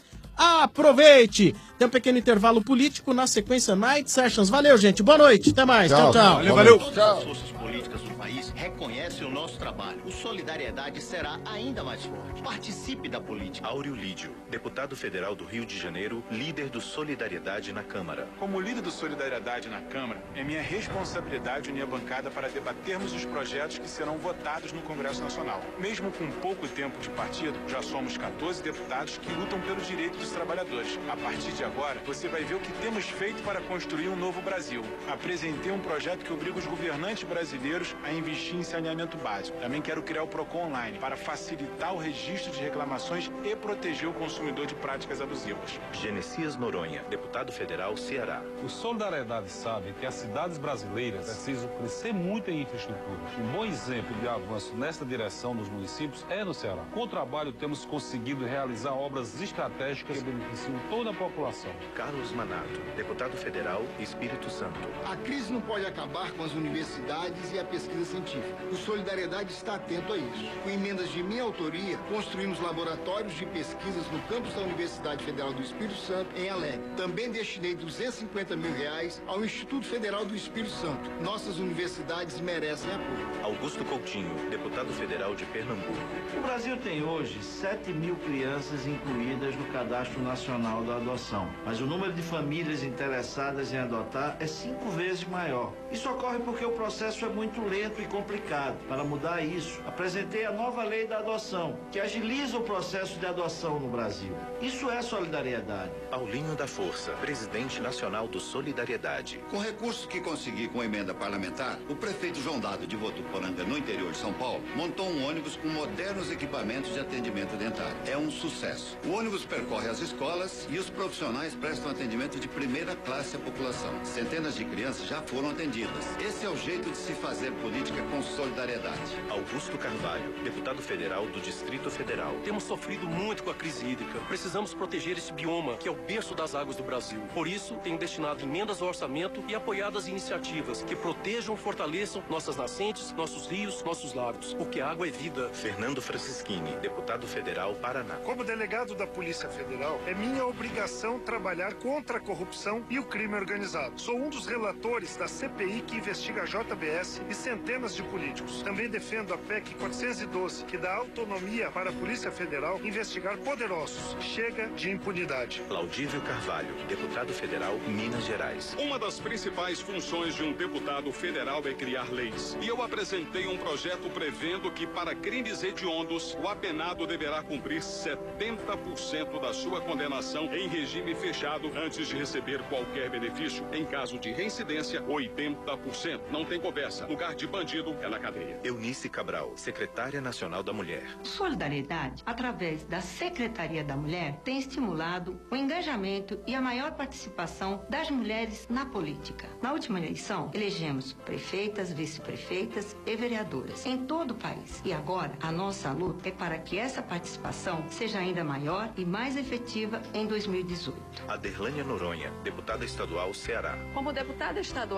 Aproveite! Tem um pequeno intervalo político, na sequência Night Sessions. Valeu, gente. Boa noite. Até mais. Tchau, tchau. Valeu, valeu. Todas as forças políticas do país reconhecem o nosso trabalho. O Solidariedade será ainda mais forte. Participe da política. Áureo Lídio, deputado federal do Rio de Janeiro, líder do Solidariedade na Câmara. Como líder do Solidariedade na Câmara, é minha responsabilidade unir a bancada para debatermos os projetos que serão votados no Congresso Nacional. Mesmo com pouco tempo de partido, já somos quatorze deputados que lutam pelo direito dos trabalhadores. A partir de agora, você vai ver o que temos feito para construir um novo Brasil. Apresentei um projeto que obriga os governantes brasileiros a investir em saneamento básico. Também quero criar o Procon Online para facilitar o registro de reclamações e proteger o consumidor de práticas abusivas. Genesias Noronha, deputado federal Ceará. O Solidariedade sabe que as cidades brasileiras precisam crescer muito em infraestrutura. Um bom exemplo de avanço nessa direção dos municípios é no Ceará. Com o trabalho, temos conseguido realizar obras estratégicas que beneficiam toda a população. Carlos Manato, deputado federal Espírito Santo. A crise não pode acabar com as universidades e a pesquisa científica. O Solidariedade está atento a isso. Com emendas de minha autoria, construímos laboratórios de pesquisas no campus da Universidade Federal do Espírito Santo, em Alegre. Também destinei duzentos e cinquenta mil reais ao Instituto Federal do Espírito Santo. Nossas universidades merecem apoio. Augusto Coutinho, deputado federal de Pernambuco. O Brasil tem hoje sete mil crianças incluídas no Cadastro Nacional da Adoção, mas o número de famílias interessadas em adotar é cinco vezes maior. Isso ocorre porque o processo é muito lento e complicado. Para mudar isso, apresentei a nova lei da adoção, que agiliza o processo de adoção no Brasil. Isso é solidariedade. Paulinho da Força, presidente nacional do Solidariedade. Com recursos que consegui com emenda parlamentar, o prefeito João Dado de Votuporanga, no interior de São Paulo, montou um ônibus com modernos equipamentos de atendimento dentário. É um sucesso. O ônibus percorre as escolas e os profissionais prestam atendimento de primeira classe à população. Centenas de crianças já foram atendidas. Esse é o jeito de se fazer política com solidariedade. Augusto Carvalho, deputado federal do Distrito Federal. Temos sofrido muito com a crise hídrica. Precisamos proteger esse bioma, que é o berço das águas do Brasil. Por isso, tenho destinado emendas ao orçamento e apoiado as iniciativas que protejam e fortaleçam nossas nascentes, nossos rios, nossos lagos, porque a água é vida. Fernando Francischini, deputado federal Paraná. Como delegado da Polícia Federal, é minha obrigação trabalhar contra a corrupção e o crime organizado. Sou um dos relatores da C P I que investiga a J B S e centenas de políticos. Também defendo a P E C quatrocentos e doze, que dá autonomia para a Polícia Federal investigar poderosos. Chega de impunidade. Claudívio Carvalho, deputado federal Minas Gerais. Uma das principais funções de um deputado federal é criar leis. E eu apresentei um projeto prevendo que, para crimes hediondos, o apenado deverá cumprir setenta por cento da sua condenação em regime fechado antes de receber qualquer benefício. Em caso de reincidência, oitenta por cento. Não tem conversa. Lugar de bandido é na cadeia. Eunice Cabral, secretária nacional da Mulher. Solidariedade, através da Secretaria da Mulher, tem estimulado o engajamento e a maior participação das mulheres na política. Na última eleição, elegemos prefeitas, vice-prefeitas e vereadoras em todo o país. E agora, a nossa luta é para que essa participação seja ainda maior e mais efetiva em dois mil e dezoito. Aderlânia Noronha, deputada estadual Ceará. Como deputada estadual no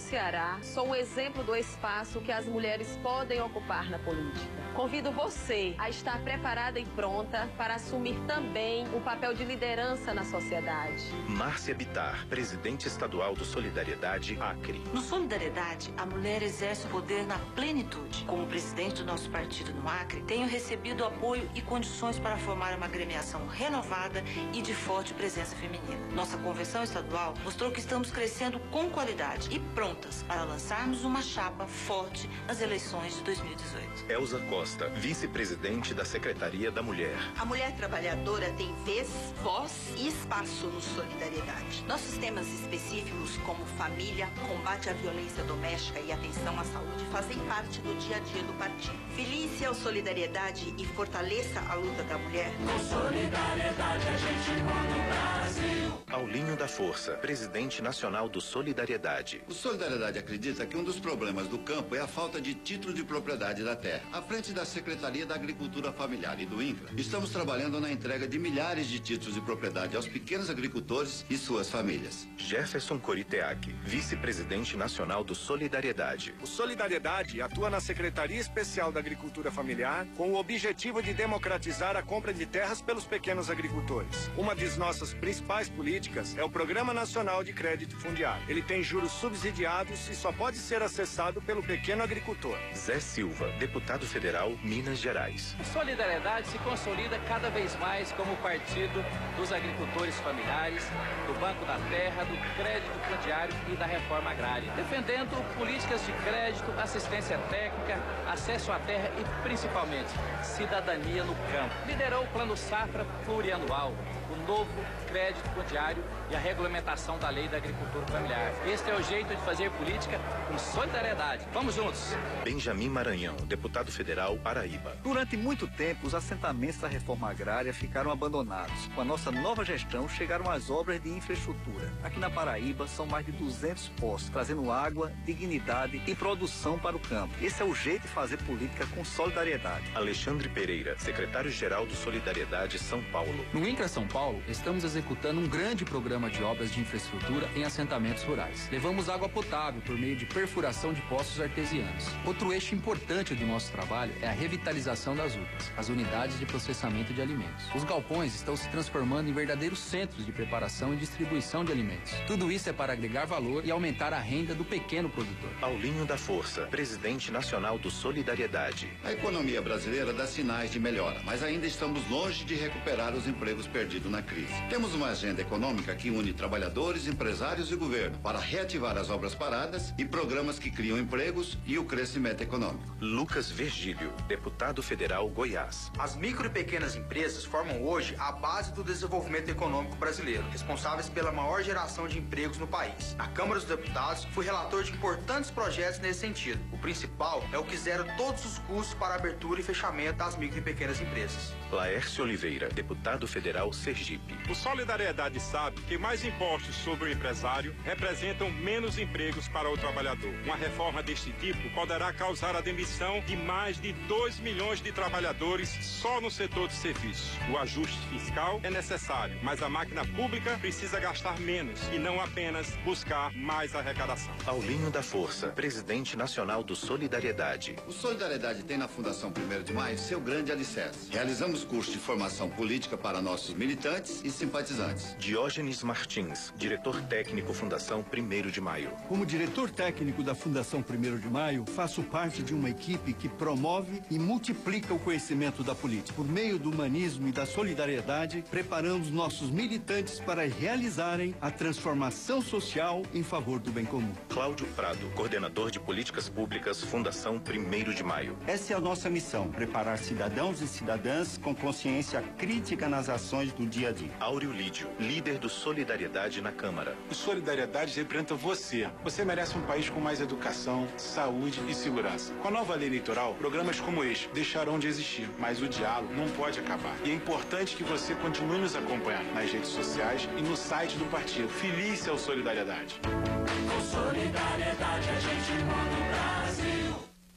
Ceará, sou um exemplo do espaço que as mulheres podem ocupar na política. Convido você a estar preparada e pronta para assumir também o papel de liderança na sociedade. Márcia Bittar, presidente estadual do Solidariedade Acre. No Solidariedade, a mulher exerce o poder na plenitude. Como presidente do nosso partido no Acre, tenho recebido apoio e condições para formar uma agremiação renovada e de forte presença feminina. Nossa convenção estadual mostrou que estamos crescendo com qualidade e prontas para lançarmos uma chapa forte nas eleições de dois mil e dezoito. Elza Costa, vice-presidente da Secretaria da Mulher. A mulher trabalhadora tem vez, voz e espaço no Solidariedade. Nossos temas específicos, como família, combate à violência doméstica e atenção à saúde, fazem parte do dia a dia do partido. Filie-se ao Solidariedade e fortaleça a luta da mulher. Com solidariedade a gente muda o Brasil. Aulinho da Força, presidente nacional do Solidariedade. O Solidariedade acredita que um dos problemas do campo é a falta de título de propriedade da terra. À frente da Secretaria da Agricultura Familiar e do INCRA, estamos trabalhando na entrega de milhares de títulos de propriedade aos pequenos agricultores e suas famílias. Jefferson Coriteac, vice-presidente nacional do Solidariedade. O Solidariedade atua na Secretaria Especial da Agricultura Familiar com o objetivo de democratizar a compra de terras pelos pequenos agricultores. Uma das nossas principais políticas é o Programa Nacional de Crédito Fundiário. Ele tem juros subsidiados e só pode ser acessado pelo pequeno agricultor. Zé Silva, deputado federal, Minas Gerais. A Solidariedade se consolida cada vez mais como o partido dos agricultores familiares, do Banco da Terra, do crédito fundiário e da reforma agrária, defendendo políticas de crédito, assistência técnica, acesso à terra e, principalmente, cidadania no campo. Liderou o Plano Safra Plurianual, o novo crédito fundiário e a regulamentação da lei da agricultura familiar. Este é o jeito de fazer política com solidariedade. Vamos juntos. Benjamin Maranhão, deputado federal, Paraíba. Durante muito tempo, os assentamentos da reforma agrária ficaram abandonados. Com a nossa nova gestão, chegaram as obras de infraestrutura. Aqui na Paraíba, são mais de duzentos postos, trazendo água, dignidade e produção para o campo. Esse é o jeito de fazer política com solidariedade. Alexandre Pereira, secretário-geral do Solidariedade São Paulo. No INCRA São Paulo, estamos executando um grande programa de obras de infraestrutura em assentamentos rurais. Levamos água potável por meio de perfuração de poços artesianos. Outro eixo importante do nosso trabalho é a revitalização das U P As, as unidades de processamento de alimentos. Os galpões estão se transformando em verdadeiros centros de preparação e distribuição de alimentos. Tudo isso é para agregar valor e aumentar a renda do pequeno produtor. Aulinho da Força, presidente nacional do Solidariedade. A economia brasileira dá sinais de melhora, mas ainda estamos longe de recuperar os empregos perdidos na crise. Temos uma agenda econômica que une trabalhadores, empresários e governo para reativar as obras paradas e programas que criam empregos e o crescimento econômico. Lucas Virgílio, deputado federal, Goiás. As micro e pequenas empresas formam hoje a base do desenvolvimento econômico brasileiro, responsáveis pela maior geração de empregos no país. Na Câmara dos Deputados, fui relator de importantes projetos nesse sentido. O principal é o que zera todos os custos para abertura e fechamento das micro e pequenas empresas. Laércio Oliveira, deputado federal, Sergipe. O Solidariedade sabe que mais impostos sobre o empresário representam menos empregos para o trabalhador. Uma reforma deste tipo poderá causar a demissão de mais de dois milhões de trabalhadores só no setor de serviços. O ajuste fiscal é necessário, mas a máquina pública precisa gastar menos e não apenas buscar mais arrecadação. Aulinho da Força, presidente nacional do Solidariedade. O Solidariedade tem na Fundação primeiro de Maio seu grande alicerce. Realizamos cursos de formação política para nossos militantes e simpatizantes. Diógenes Martins, diretor técnico Fundação primeiro de Maio. Como diretor técnico da Fundação primeiro de Maio, faço parte de uma equipe que promove e multiplica o conhecimento da política. Por meio do humanismo e da solidariedade, preparamos nossos militantes para realizarem a transformação social em favor do bem comum. Cláudio Prado, coordenador de políticas públicas, Fundação primeiro de Maio. Essa é a nossa missão, preparar cidadãos e cidadãs com consciência crítica nas ações do dia a dia. Áureo Lídio, líder do Solidariedade na Câmara. O Solidariedade representa você. Você merece um país com mais educação, saúde e segurança. Com a nova lei eleitoral, programas como este deixarão de existir, mas o diálogo não pode acabar. E é importante que você continue nos acompanhando nas redes sociais e no site do partido. Filie-se ao Solidariedade. Com solidariedade a gente muda o Brasil.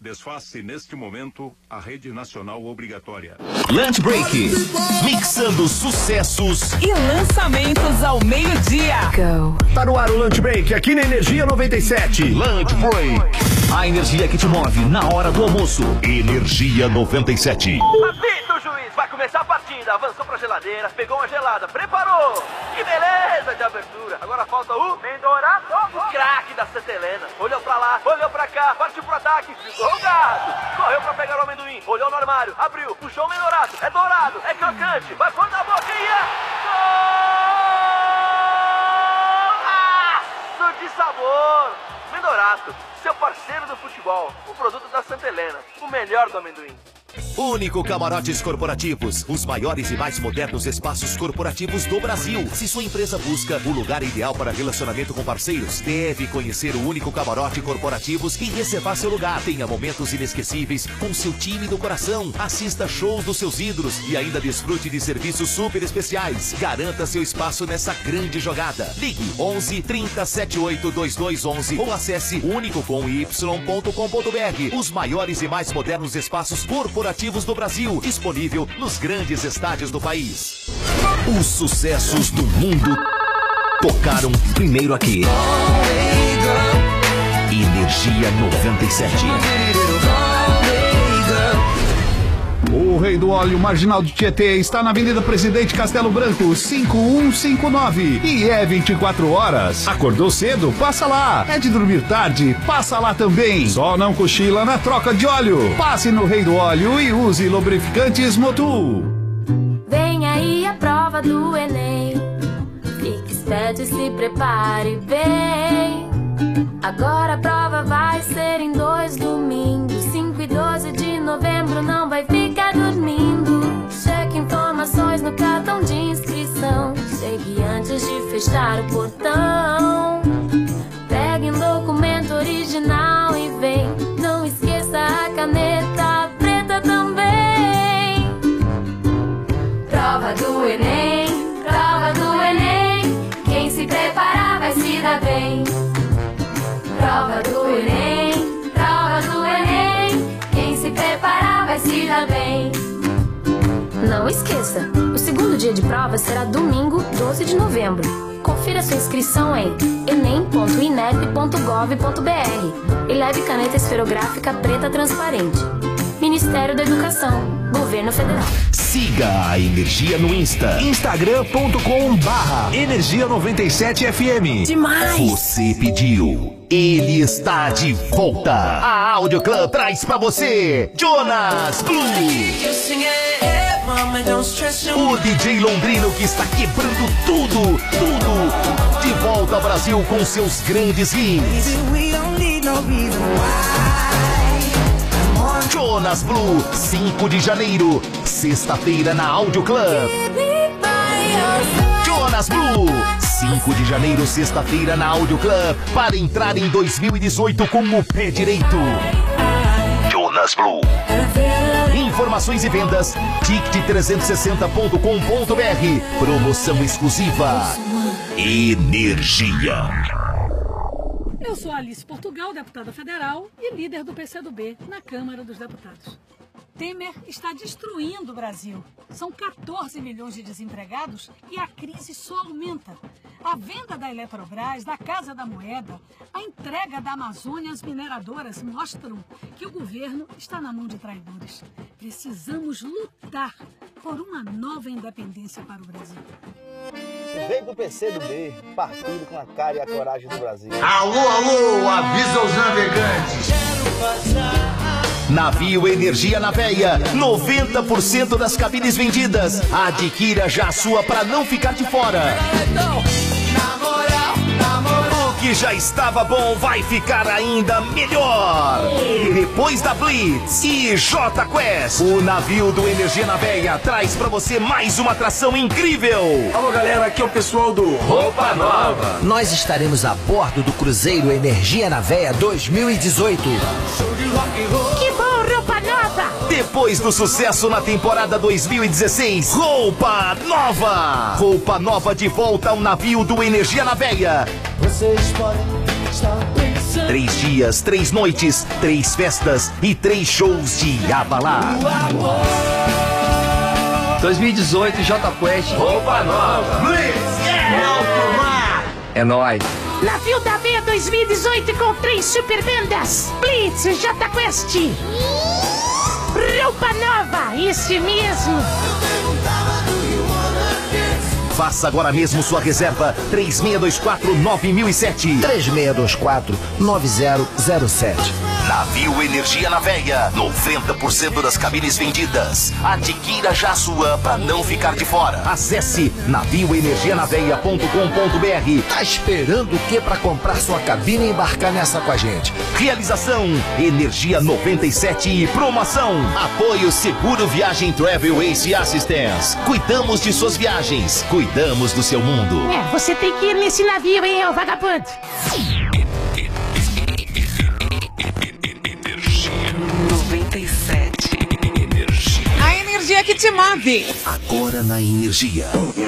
Desface neste momento a rede nacional obrigatória. Lunch Break, mixando sucessos e lançamentos ao meio-dia. Tá no ar o Lunch Break, aqui na Energia noventa e sete. Lunch Break, a energia que te move na hora do almoço. Energia noventa e sete. Apita o juiz, vai começar a partida. Avançou pra geladeira, pegou uma gelada, preparou. Que beleza de abertura. Agora falta o Mendorato, o craque da Santa Helena. Olhou pra lá, olhou pra cá, partiu pro ataque, ficou o gato. Correu pra pegar o amendoim, olhou no armário, abriu, puxou o Mendorato. É dourado, é crocante, vai pôr na boquinha. Golaço de sabor. Mendorato, seu parceiro do futebol, um produto da Santa Helena, o melhor do amendoim. Único Camarotes Corporativos, os maiores e mais modernos espaços corporativos do Brasil. Se sua empresa busca o lugar ideal para relacionamento com parceiros, deve conhecer o Único Camarote Corporativos e reservar seu lugar. Tenha momentos inesquecíveis com seu time do coração. Assista shows dos seus ídolos e ainda desfrute de serviços super especiais. Garanta seu espaço nessa grande jogada. Ligue onze, trinta, setenta e oito, vinte e dois onze ou acesse único com y ponto com ponto br. Os maiores e mais modernos espaços corporativos do Brasil, disponível nos grandes estádios do país. Os sucessos do mundo tocaram primeiro aqui. Energia noventa e sete. O Rei do Óleo Marginal do Tietê está na Avenida Presidente Castelo Branco, cinco um cinco nove. E é vinte e quatro horas. Acordou cedo? Passa lá. É de dormir tarde? Passa lá também. Só não cochila na troca de óleo. Passe no Rei do Óleo e use lubrificantes Motul. Vem aí a prova do Enem. Fique esperto e se prepare bem. Agora a prova vai ser em dois domingos, cinco e doze de novembro, não vai ficar dormindo. Cheque informações no cartão de inscrição. Chegue antes de fechar o portão. Pegue um documento original e vem. Não esqueça a caneta preta também. Prova do Enem, prova do Enem. Quem se preparar vai se dar bem. Prova do Enem, prova do Enem. Quem se preparar vai se dar bem. Não esqueça, o segundo dia de prova será domingo, doze de novembro. Confira sua inscrição em enem ponto inep ponto gov ponto br e leve caneta esferográfica preta transparente. Ministério da Educação, Governo Federal. Siga a Energia no Insta. instagram ponto com barra Energia noventa e sete F M. Demais! Você pediu. Ele está de volta. A Audio Club traz pra você Jonas Blue. O D J londrino que está quebrando tudo, tudo. De volta ao Brasil com seus grandes hits. Jonas Blue, cinco de janeiro, sexta-feira na Audio Club. Jonas Blue, cinco de janeiro, sexta-feira na Audio Club, para entrar em dois mil e dezoito com o pé direito. Jonas Blue. Informações e vendas, ticket trezentos e sessenta ponto com ponto br. Promoção exclusiva. Energia. Eu sou Alice Portugal, deputada federal e líder do P C do B na Câmara dos Deputados. Temer está destruindo o Brasil. São quatorze milhões de desempregados e a crise só aumenta. A venda da Eletrobras, da Casa da Moeda, a entrega da Amazônia às mineradoras mostram que o governo está na mão de traidores. Precisamos lutar por uma nova independência para o Brasil. Vem pro P C do B, partido com a cara e a coragem do Brasil. Alô, alô, avisa os navegantes. Navio Energia na Veia, noventa por cento das cabines vendidas. Adquira já a sua para não ficar de fora. O que já estava bom vai ficar ainda melhor. Depois da Blitz e J Quest, o navio do Energia na Veia traz pra você mais uma atração incrível. Alô galera, aqui é o pessoal do Roupa Nova. Nós estaremos a bordo do cruzeiro Energia na Veia dois mil e dezoito. Que bom, Roupa Nova! Depois do sucesso na temporada dois mil e dezesseis, Roupa Nova! Roupa Nova de volta ao navio do Energia na Veia. Vocês podem estar pensando. Três dias, três noites, três festas e três shows de abalar. dois mil e dezoito, J Quest. Roupa nova. Blitz, yeah. É nóis. Navio da Veia dois mil e dezoito com três super bandas. Blitz, J Quest. Roupa nova, isso mesmo. Faça agora mesmo sua reserva. três seis dois quatro nove mil e sete. três seis dois quatro nove zero zero sete. Navio Energia na Veia. noventa por cento das cabines vendidas. Adquira já a sua para não ficar de fora. Acesse navio energia na veia ponto com ponto br. Tá esperando o que para comprar sua cabine e embarcar nessa com a gente? Realização Energia noventa e sete e promoção. Apoio Seguro Viagem Travel Ace Assistance. Cuidamos de suas viagens. Cuidamos do seu mundo. É, você tem que ir nesse navio, hein, ô vagabundo. noventa e sete. Energia. A energia que te move. Agora na Energia.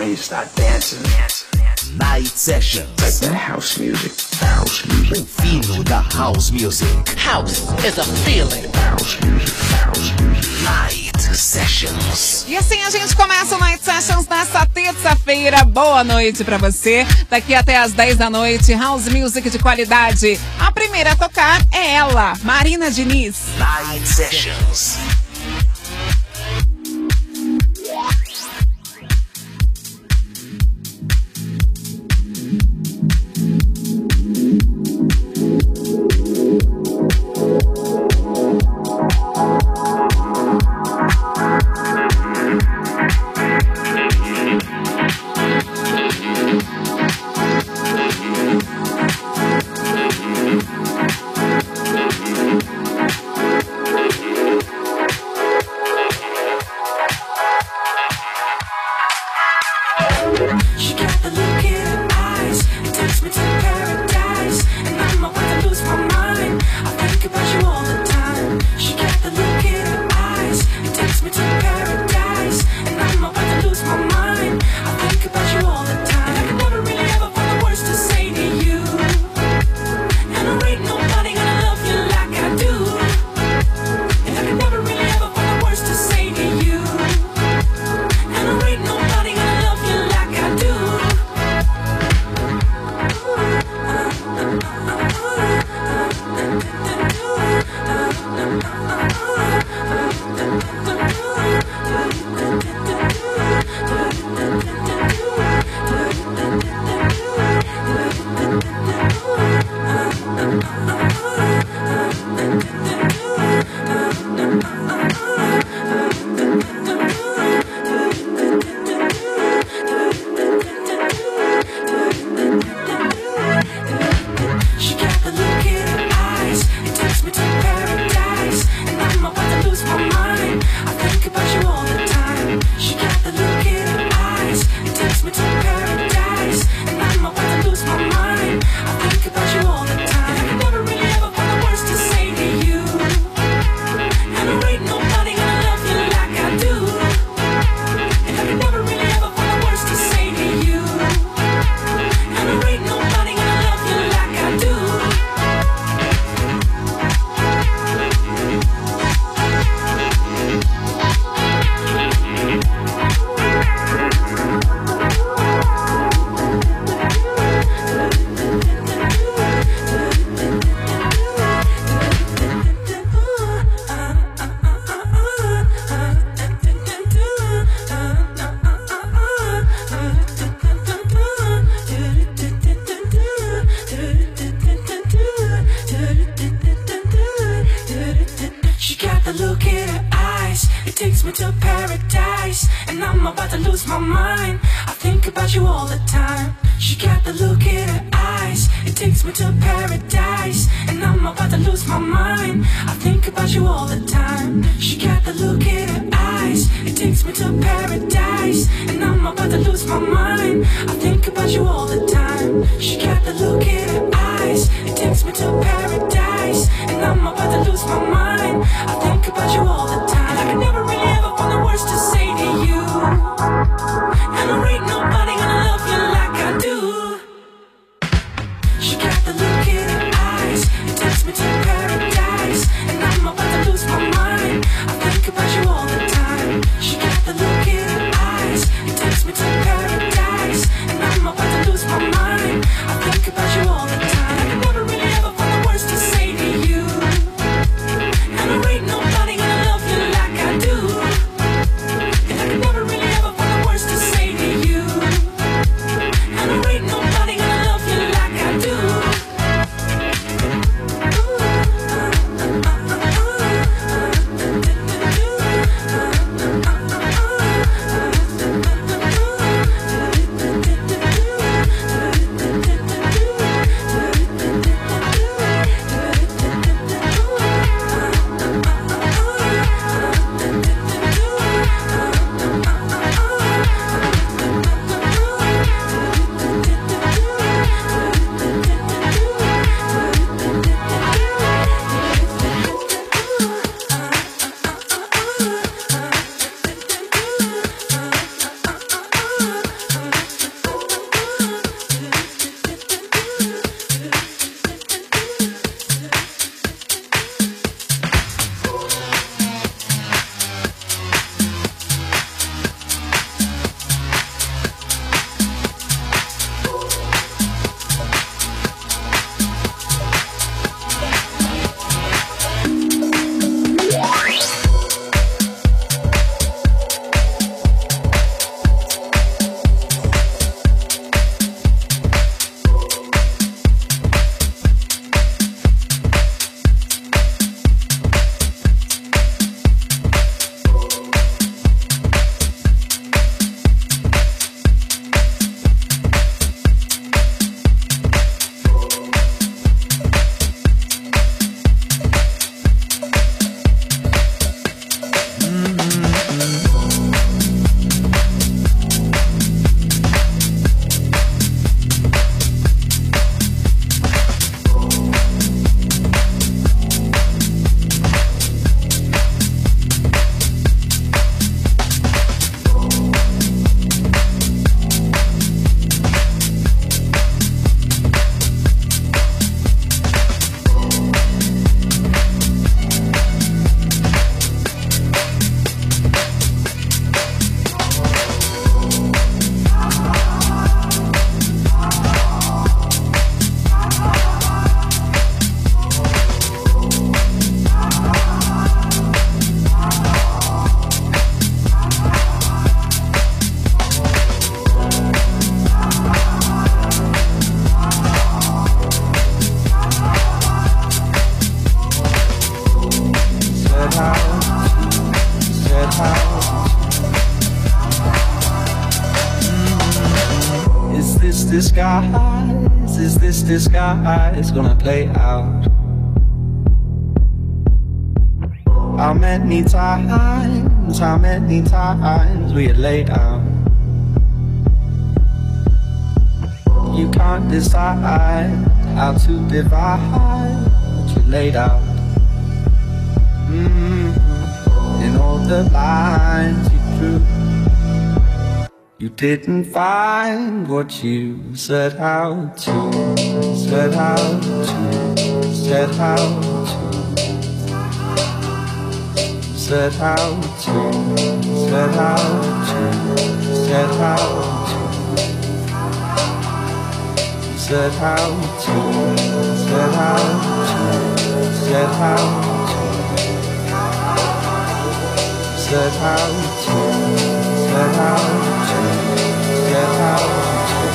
Night Sessions. House music. House music. O fino da House Music. House is a feeling. House music. House music. Night Sessions. E assim a gente começa o Night Sessions nessa terça-feira. Boa noite pra você. Daqui até às dez da noite, House Music de qualidade. A primeira a tocar é ela, Marina Diniz. Night Sessions. She got the look in her eyes. disguise? Is this disguise gonna play out? How many times, how many times we had laid out? You can't decide how to divide what you laid out. Mm-hmm. In all the lines you drew, you didn't find what you set out to, set out to, set out to, set out to, set out to, set out to, set out to, set out to, set out to, set out to, set out to, set out to.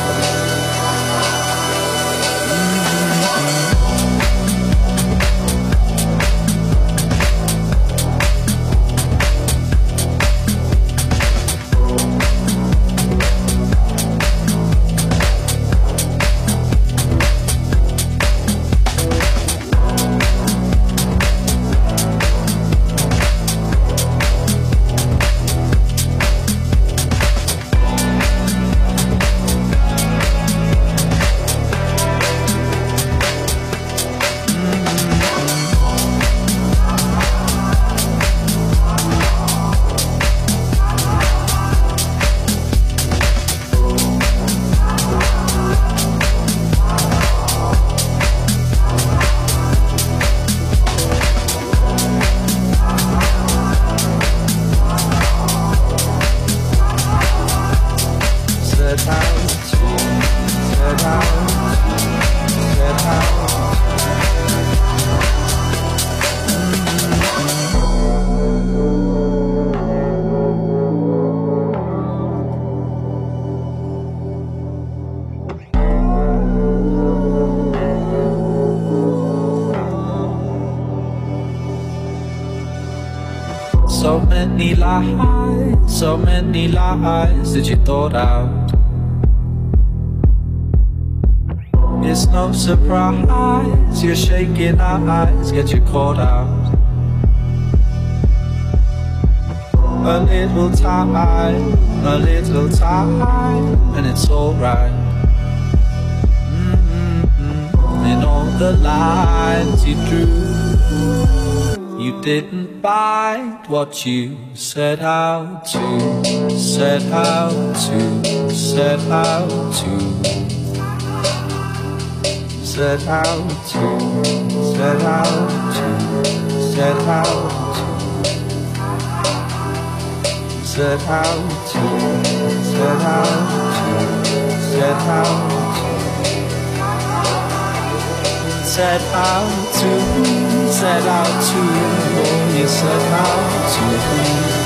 So many lies, so many lies that you thought out. It's no surprise your shaking eyes get you caught out. A little time, a little time, and it's alright. Mm-hmm. And all the lines you drew, you didn't bite what you set out to, set out to, set out to, set out to, set out to, set out to, set out to, set out to, set out to, set out to, set out to, oh, you set out to.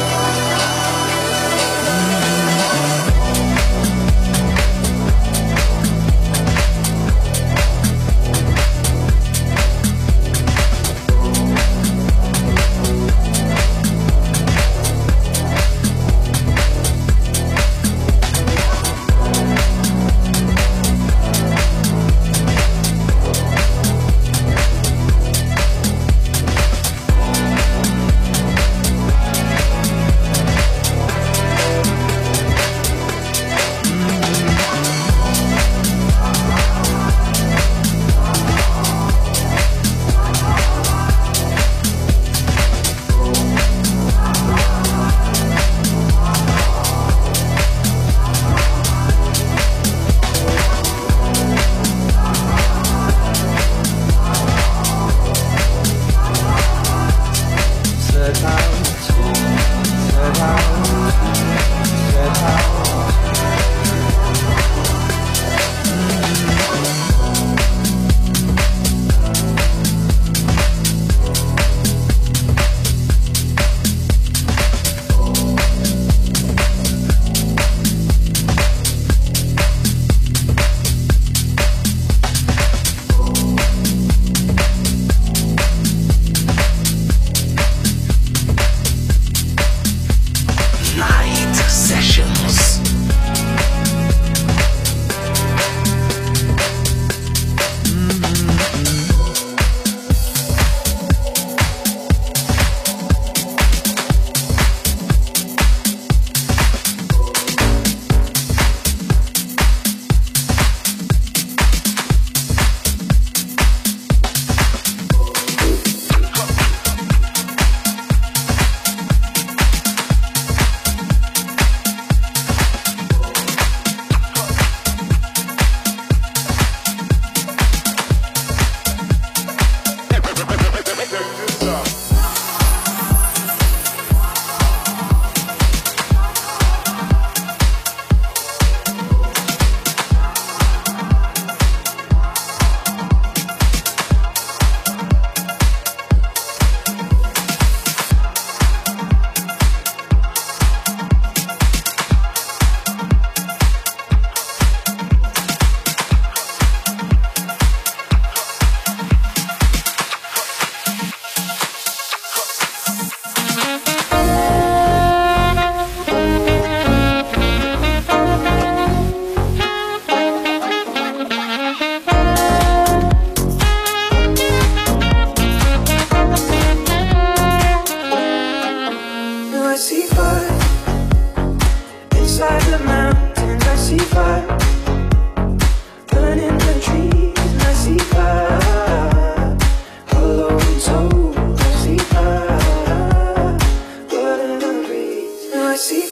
see fire. Inside the mountains I see fire. Burning the trees and I see fire. Hollow and soul I see fire. Blood in the breeze, now I see